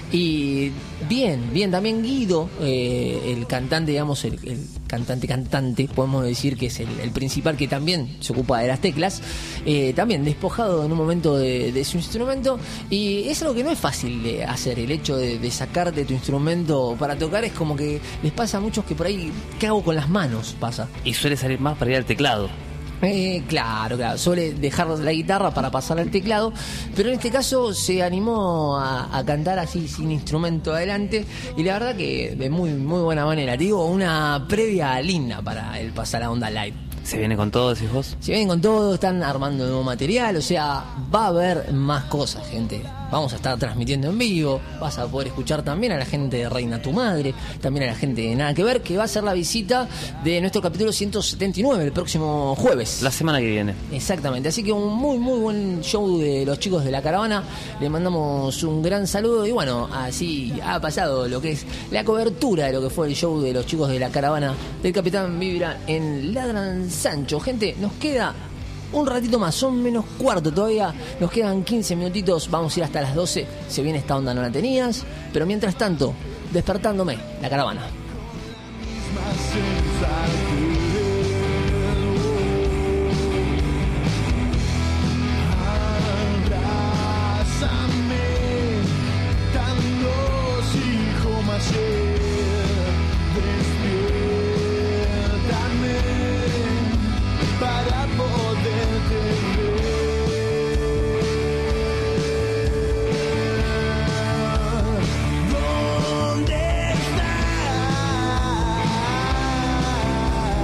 Y bien, bien, también Guido, eh, el cantante, digamos, el, el cantante cantante, podemos decir que es el, el principal, que también se ocupa de las teclas, eh, también despojado en un momento de, de su instrumento. Y es algo que no es fácil de hacer, el hecho de, de sacarte tu instrumento para tocar. Es como que les pasa a muchos que por ahí, ¿qué hago con las manos? Pasa. Y suele salir más para ir al teclado. Eh, claro, claro, suele dejar la guitarra para pasar al teclado, pero en este caso se animó a, a cantar así sin instrumento adelante, y la verdad que de muy muy buena manera. Te digo, una previa linda para el Pasa la Onda Live. ¿Se viene con todo, decís vos? Se vienen con todo, están armando nuevo material, o sea, va a haber más cosas, gente. Vamos a estar transmitiendo en vivo, vas a poder escuchar también a la gente de Reina Tu Madre, también a la gente de Nada Que Ver, que va a ser la visita de nuestro capítulo ciento setenta y nueve el próximo jueves. La semana que viene. Exactamente, así que un muy muy buen show de los chicos de la caravana. Le mandamos un gran saludo y bueno, así ha pasado lo que es la cobertura de lo que fue el show de los chicos de la caravana del Capitán Vibra en Ladran Sancho. Gente, nos queda un ratito más, son menos cuarto todavía, nos quedan quince minutitos, vamos a ir hasta las doce. Se viene esta onda, no la tenías, pero mientras tanto, despertándome, la caravana. Para poderte ver. ¿Dónde estás?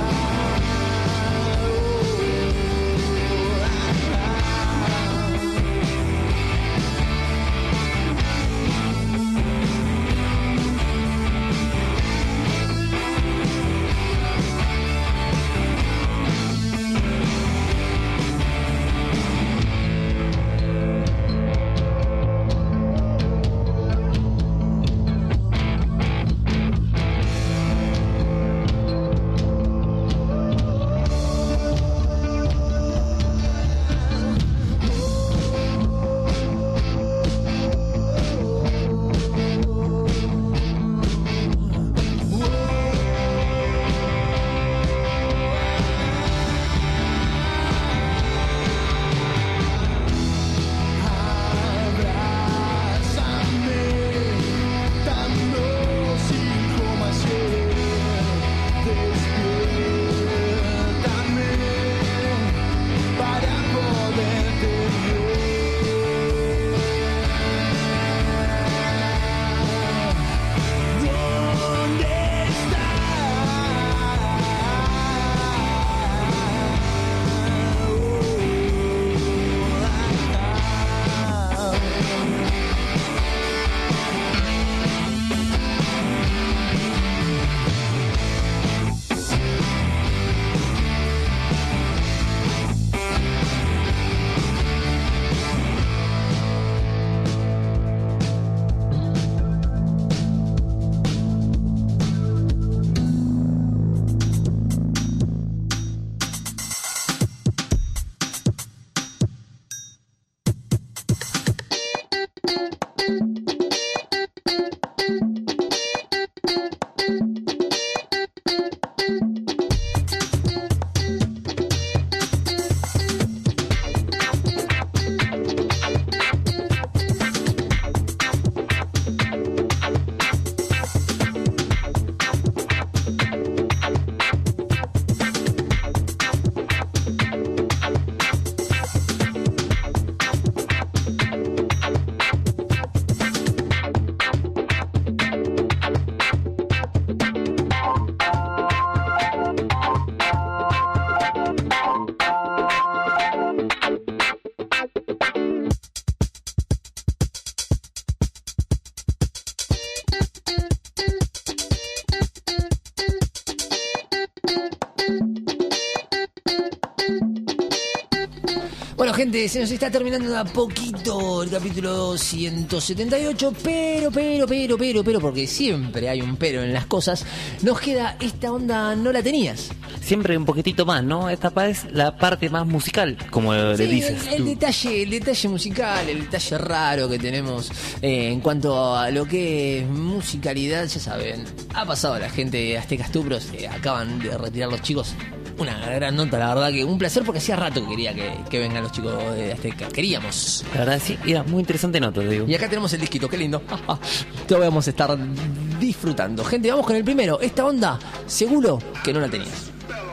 Bueno, gente, se nos está terminando a poquito el capítulo ciento setenta y ocho, pero, pero, pero, pero, pero, porque siempre hay un pero en las cosas, nos queda esta onda No La Tenías. Siempre un poquitito más, ¿no? Esta es la parte más musical, como le Sí, dices el, el tú. detalle, el detalle musical, el detalle raro que tenemos eh, en cuanto a lo que es musicalidad, ya saben, ha pasado la gente de Aztecas Tupros, eh, acaban de retirar los chicos. Una gran nota, la verdad que un placer porque hacía rato que quería que, que vengan los chicos de Azteca. Queríamos. La verdad sí, era muy interesante nota, te digo. Y acá tenemos el disquito, qué lindo. Lo vamos a estar disfrutando. Gente, vamos con el primero. Esta onda, seguro que no la tenías.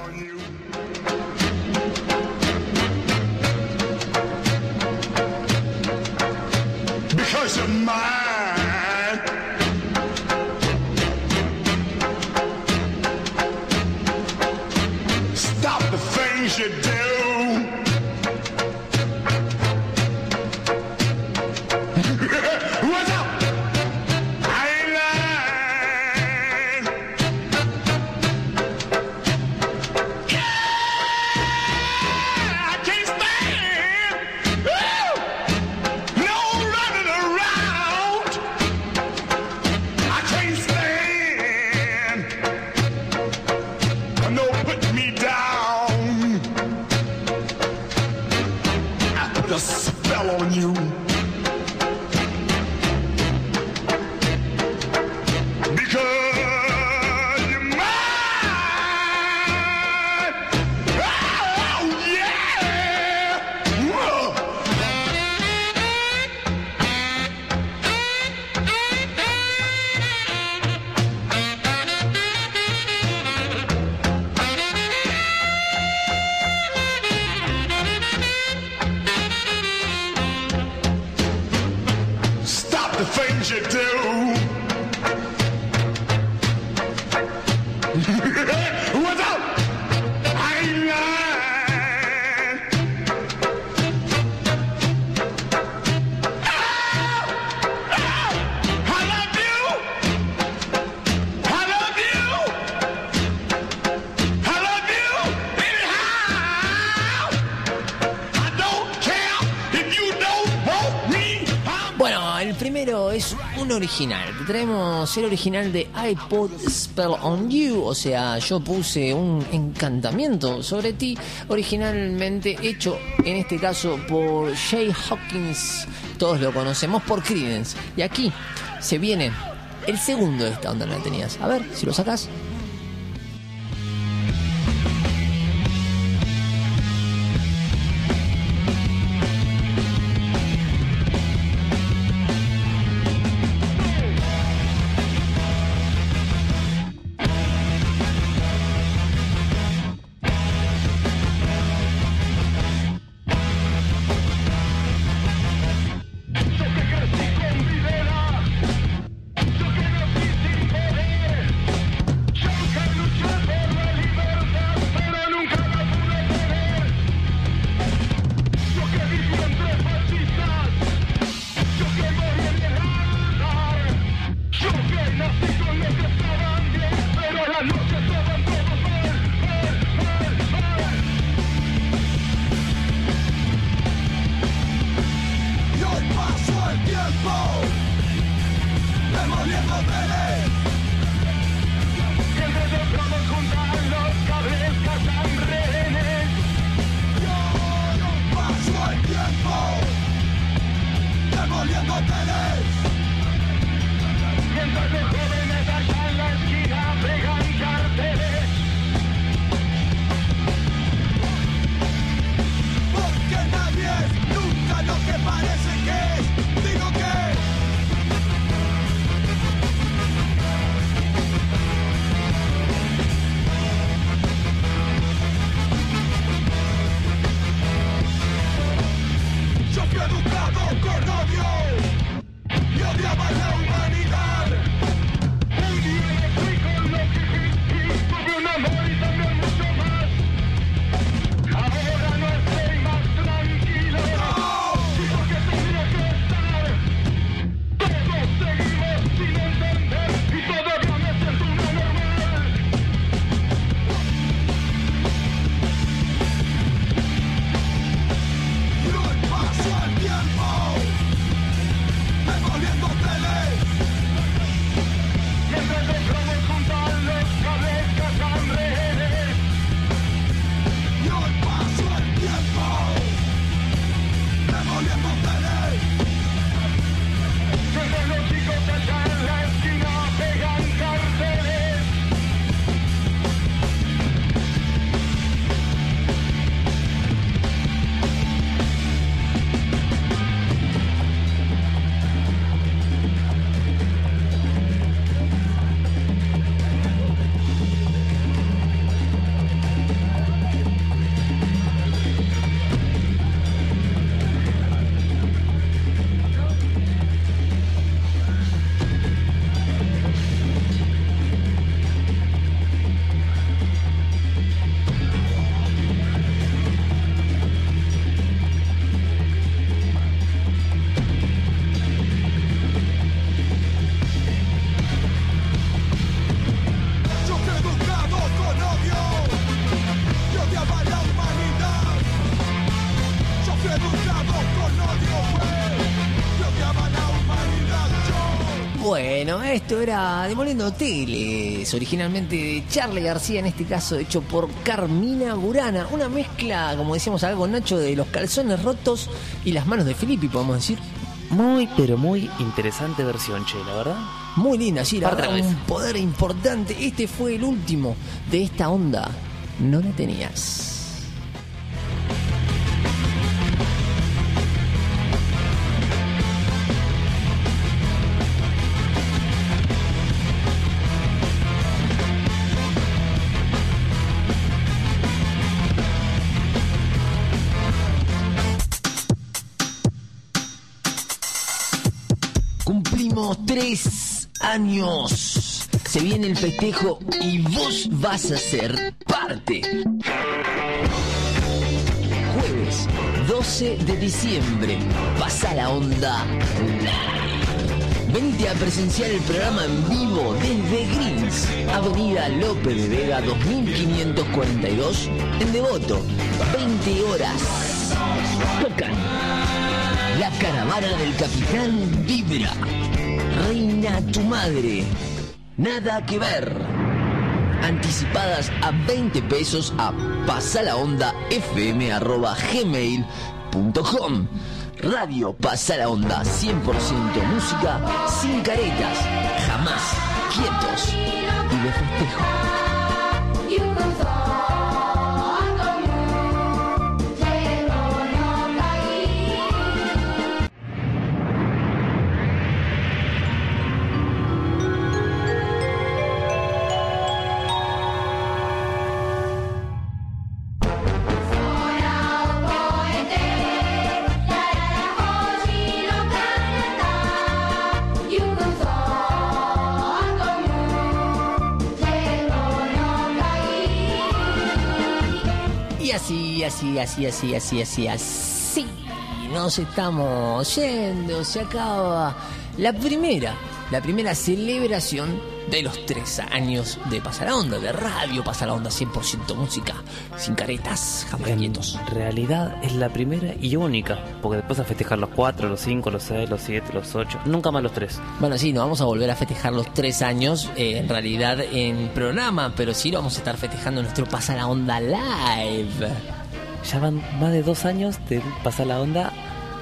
Because you're mine. Stop the things you do. What's up? I ain't lying. Yeah, I can't stand. Woo! No running around. I can't stand. No put me down. I put a spell on you. Because you're mine. Oh, yeah. Whoa. Stop the things you do. What's up? I ain't lying. Oh, oh, I love you. I love you. I love you anyhow. I don't care if you don't want me. Bueno, el primero es un original. Te traemos el original de I Put Spell on You, o sea, yo puse un encantamiento sobre ti, originalmente hecho en este caso por Jay Hawkins, todos lo conocemos por Creedence. Y aquí se viene el segundo de esta onda, no la tenías. A ver si lo sacas. Yo Bueno, esto era Demoliendo Hoteles, originalmente de Charly García, en este caso hecho por Carmina Burana. Una mezcla, como decíamos acá con Nacho, de Los Calzones Rotos y Las Manos de Filippi, podemos decir. Muy, pero muy interesante versión, che, la verdad. Muy linda, sí, la Parte verdad, la un poder importante. Este fue el último de esta onda. No la tenías. Cumplimos tres años. Se viene el festejo y vos vas a ser parte. Jueves doce de diciembre. Pasa la onda live. Venite a presenciar el programa en vivo desde Greens, Avenida López de Vega dos mil quinientos cuarenta y dos, en Devoto. veinte horas. Tocan La Caravana del Capitán Vibra, Reina tu Madre, Nada que Ver. Anticipadas a veinte pesos a pasalaondafm arroba gmail punto com. Radio Pasa la Onda, cien por ciento música, sin caretas, jamás quietos y de festejo. Así, así, así, así, así, así, así. Nos estamos yendo. Se acaba la primera, la primera celebración de los tres años de Pasa la Onda, de Radio Pasa la Onda, cien por ciento música, sin caretas, jamás quietos. En realidad es la primera y única, porque después a festejar los cuatro, los cinco, los seis, los siete, los ocho, nunca más los tres. Bueno, sí, no vamos a volver a festejar los tres años, eh, en realidad en programa, pero sí lo vamos a estar festejando en nuestro Pasa la Onda Live. Ya van más de dos años de Pasa la Onda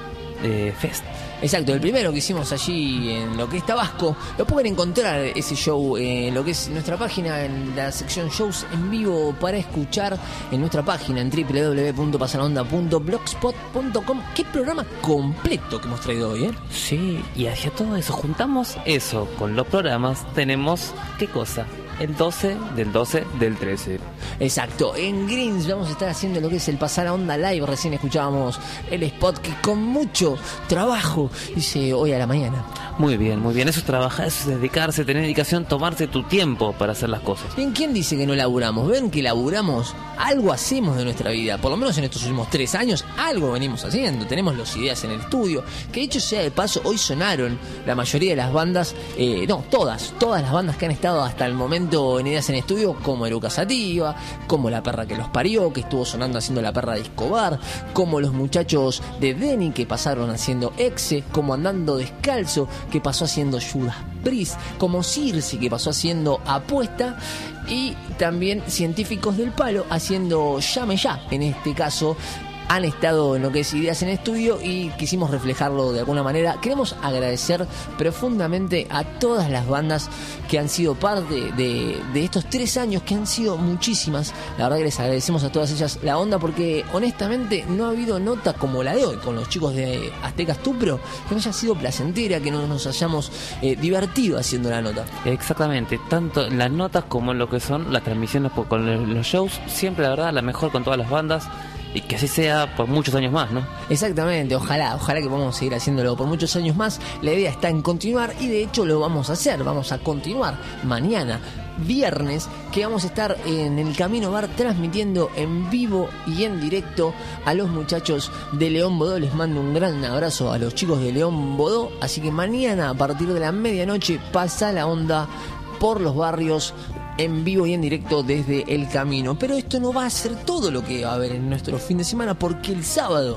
eh, Fest. Exacto, el primero que hicimos allí en lo que es Tabasco. Lo pueden encontrar ese show en lo que es nuestra página, en la sección shows en vivo para escuchar en nuestra página en doble u doble u doble u punto pasalaonda punto blogspot punto com. Qué programa completo que hemos traído hoy, ¿eh? Sí, y hacia todo eso juntamos eso con los programas. Tenemos, ¿qué cosa? El doce del doce del trece. Exacto, en Greens vamos a estar haciendo lo que es el Pasar a Onda Live. Recién escuchábamos el spot que con mucho trabajo hice hoy a la mañana. Muy bien, muy bien. Eso es trabajar, eso es dedicarse, tener dedicación, tomarse tu tiempo para hacer las cosas. Bien, ¿quién dice que no laburamos? Ven que laburamos, algo hacemos de nuestra vida. Por lo menos en estos últimos tres años, algo venimos haciendo. Tenemos las ideas en el estudio. Que dicho sea de paso, hoy sonaron la mayoría de las bandas, eh, no, todas, todas las bandas que han estado hasta el momento en Ideas en Estudio, como Eruca Sativa, como La Perra que los parió, que estuvo sonando haciendo La Perra de Escobar, como los muchachos de Denny que pasaron haciendo Exe, como Andando Descalzo que pasó haciendo Judas Priest, como Circe que pasó haciendo Apuesta, y también Científicos del Palo haciendo Llame Ya. En este caso han estado en lo que es Ideas en Estudio y quisimos reflejarlo de alguna manera. Queremos agradecer profundamente a todas las bandas que han sido parte de, de estos tres años, que han sido muchísimas. La verdad que les agradecemos a todas ellas la onda, porque honestamente no ha habido nota como la de hoy con los chicos de Aztecas Tupro que no haya sido placentera, que no nos hayamos eh, divertido haciendo la nota. Exactamente, tanto en las notas como en lo que son las transmisiones con los shows, siempre la verdad la mejor con todas las bandas. Y que así sea por muchos años más, ¿no? Exactamente, ojalá, ojalá que podamos seguir haciéndolo por muchos años más. La idea está en continuar y de hecho lo vamos a hacer. Vamos a continuar mañana, viernes, que vamos a estar en el Camino Bar transmitiendo en vivo y en directo a los muchachos de León Bodó. Les mando un gran abrazo a los chicos de León Bodó. Así que mañana a partir de la medianoche Pasa la Onda por los barrios, en vivo y en directo desde El Camino. Pero esto no va a ser todo lo que va a haber en nuestro fin de semana, porque el sábado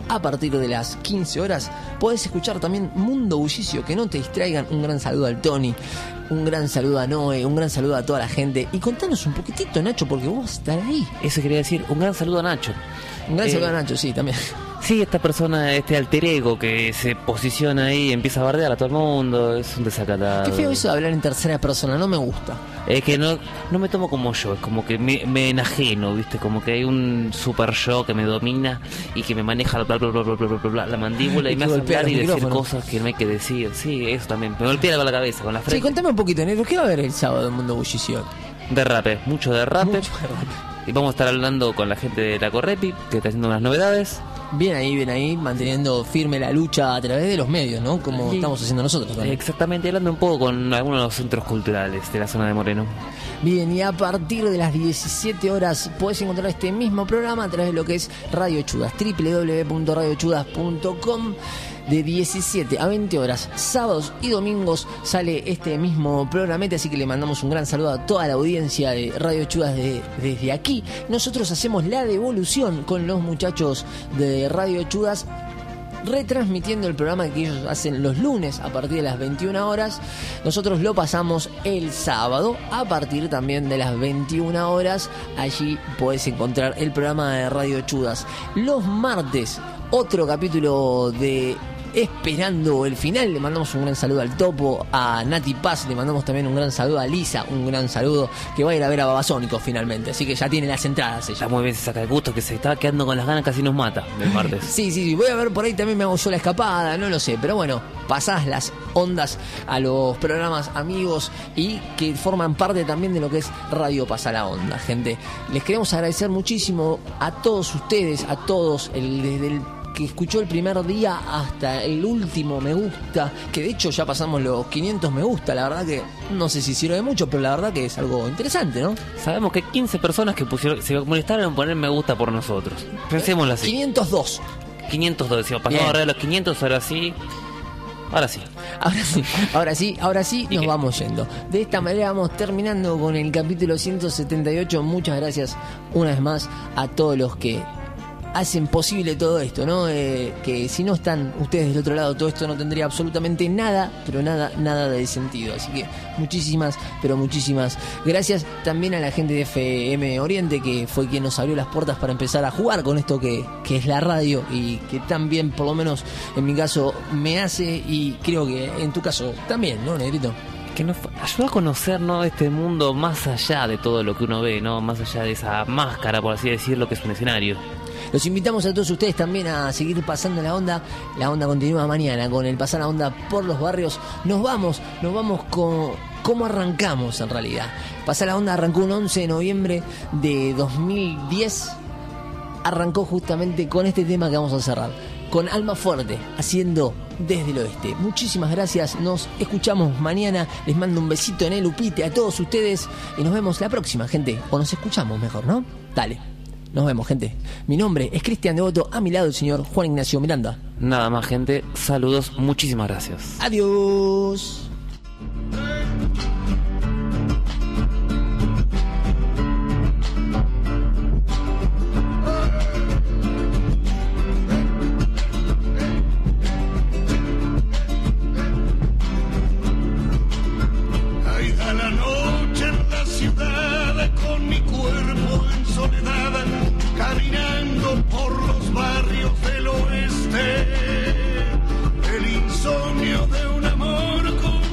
a partir de las quince horas, podés escuchar también Mundo Bullicio, que no te distraigan. Un gran saludo al Tony, un gran saludo a Noé, un gran saludo a toda la gente. Y contanos un poquitito, Nacho, porque vos vas a estar ahí. Eso quería decir, un gran saludo a Nacho. Un gran Eh, saludo a Nacho, sí, también. Sí, esta persona, este alter ego que se posiciona ahí y empieza a bardear a todo el mundo, es un desacatado. Qué feo eso de hablar en tercera persona, no me gusta. Es que no, no me tomo como yo, es como que me, me enajeno, ¿viste? Como que hay un super yo que me domina y que me maneja bla, bla, bla, bla, bla, bla, bla, la mandíbula y, Y me que hace golpea hablar y los decir micrófonos. cosas que no hay que decir. Sí, eso también. Me golpea con la cabeza, con la Sí, frente. contame un poquito, Negro, ¿qué va a haber el sábado en Mundo Bullicio? De rape, mucho de rape. Mucho de rape. Y vamos a estar hablando con la gente de la Correpi, que está haciendo unas novedades. Bien ahí, bien ahí, manteniendo firme la lucha a través de los medios, ¿no? Como Sí. estamos haciendo nosotros también. Exactamente, hablando un poco con algunos de los centros culturales de la zona de Moreno. Bien, y a partir de las diecisiete horas podés encontrar este mismo programa a través de lo que es Radio Chudas, doble u doble u doble u punto radio chudas punto com. De diecisiete a veinte horas, sábados y domingos, sale este mismo programete, así que le mandamos un gran saludo a toda la audiencia de Radio Chudas de- desde aquí. Nosotros hacemos la devolución con los muchachos de Radio Chudas, retransmitiendo el programa que ellos hacen los lunes a partir de las veintiuna horas. Nosotros lo pasamos el sábado a partir también de las veintiuna horas. Allí podés encontrar el programa de Radio Chudas. Los martes, otro capítulo de Esperando el Final. Le mandamos un gran saludo al Topo, a Nati Paz, le mandamos también un gran saludo a Lisa, un gran saludo, que va a ir a ver a Babasónicos finalmente, así que ya tiene las entradas ella. Está muy bien, se saca el gusto, que se estaba quedando con las ganas, casi nos mata el martes. Sí, sí, sí, voy a ver por ahí, también me hago yo la escapada, no lo sé, pero bueno, pasás las ondas a los programas amigos y que forman parte también de lo que es Radio Pasa la Onda, gente. Les queremos agradecer muchísimo a todos ustedes, a todos, el, desde el que escuchó el primer día hasta el último me gusta, que de hecho ya pasamos los quinientos me gusta, la verdad que no sé si sirve de mucho, pero la verdad que es algo interesante, ¿no? Sabemos que quince personas que pusieron, se molestaron en poner me gusta por nosotros. Pensémoslo así. quinientos dos. quinientos dos, decimos, pasamos Bien. ahora de los quinientos, ahora sí. Ahora sí. Ahora sí, ahora sí, ahora sí nos vamos yendo. De esta manera vamos terminando con el capítulo ciento setenta y ocho. Muchas gracias una vez más a todos los que hacen posible todo esto, ¿no? Eh, que si no están ustedes del otro lado, todo esto no tendría absolutamente nada, pero nada, nada de sentido. Así que muchísimas, pero muchísimas gracias también a la gente de F M Oriente, que fue quien nos abrió las puertas para empezar a jugar con esto que, que es la radio y que también, por lo menos en mi caso, me hace, y creo que en tu caso también, ¿no, Negrito? Que nos ayuda a conocer, ¿no?, este mundo más allá de todo lo que uno ve, ¿no? Más allá de esa máscara, por así decirlo, que es un escenario. Los invitamos a todos ustedes también a seguir pasando la onda. La onda continúa mañana con el Pasar la Onda por los barrios. Nos vamos, nos vamos con cómo arrancamos en realidad. Pasar la Onda arrancó un once de noviembre de dos mil diez. Arrancó justamente con este tema que vamos a cerrar, con Alma Fuerte, haciendo Desde el Oeste. Muchísimas gracias, nos escuchamos mañana. Les mando un besito en el upite a todos ustedes y nos vemos la próxima, gente. O nos escuchamos mejor, ¿no? Dale. Nos vemos, gente. Mi nombre es Cristian Devoto, a mi lado el señor Juan Ignacio Miranda. Nada más, gente. Saludos, muchísimas gracias. Adiós. Ahí da la noche en la ciudad con mi cuerpo en soledad, caminando por los barrios del oeste. El insomnio de un amor con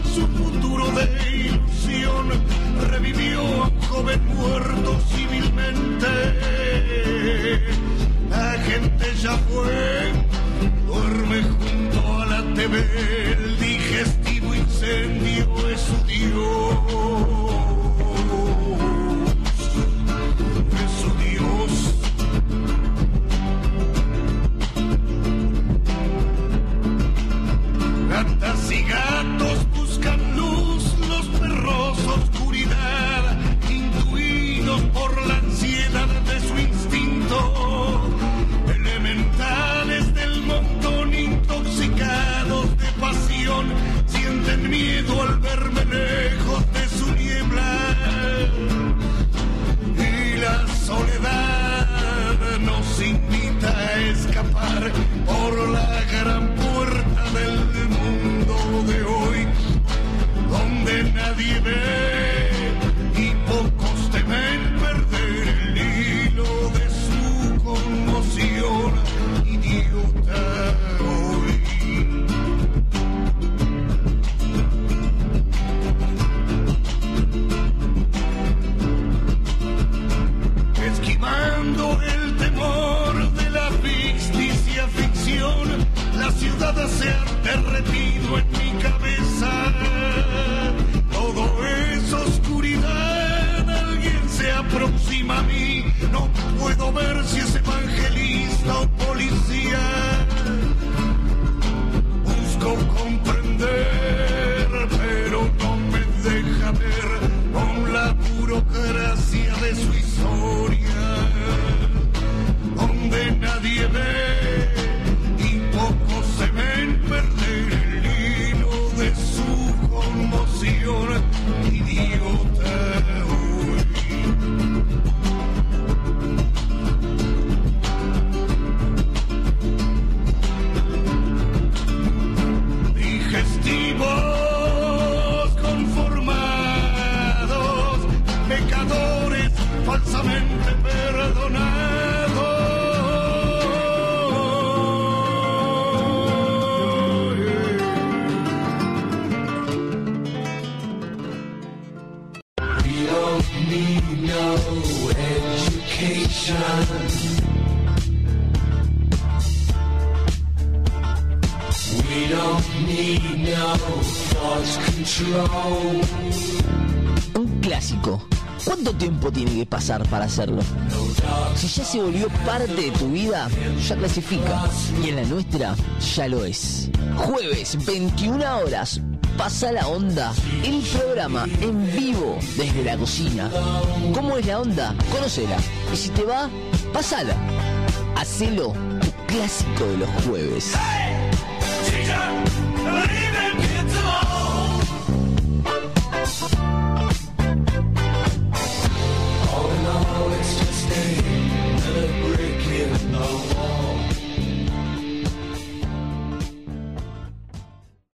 nada se ha derretido en mi cabeza. Todo es oscuridad, alguien se aproxima a mí. No puedo ver si es evangelista o policía. Busco comprender, pero no me deja ver con la burocracia de su historia, donde nadie ve y pocos se ven perder el hilo de su conmoción idiota hoy. Digestivos conformados, pecadores falsamente perdonados. We don't need no education. We don't need no thought control. Un clásico. ¿Cuánto tiempo tiene que pasar para hacerlo? Si ya se volvió parte de tu vida, ya clasifica. Y en la nuestra, ya lo es. Jueves, veintiuna horas. Pasa la onda. El programa en vivo desde la cocina. ¿Cómo es la onda? Conócela. Y si te va, pasala. Hacelo tu clásico de los jueves. Hey,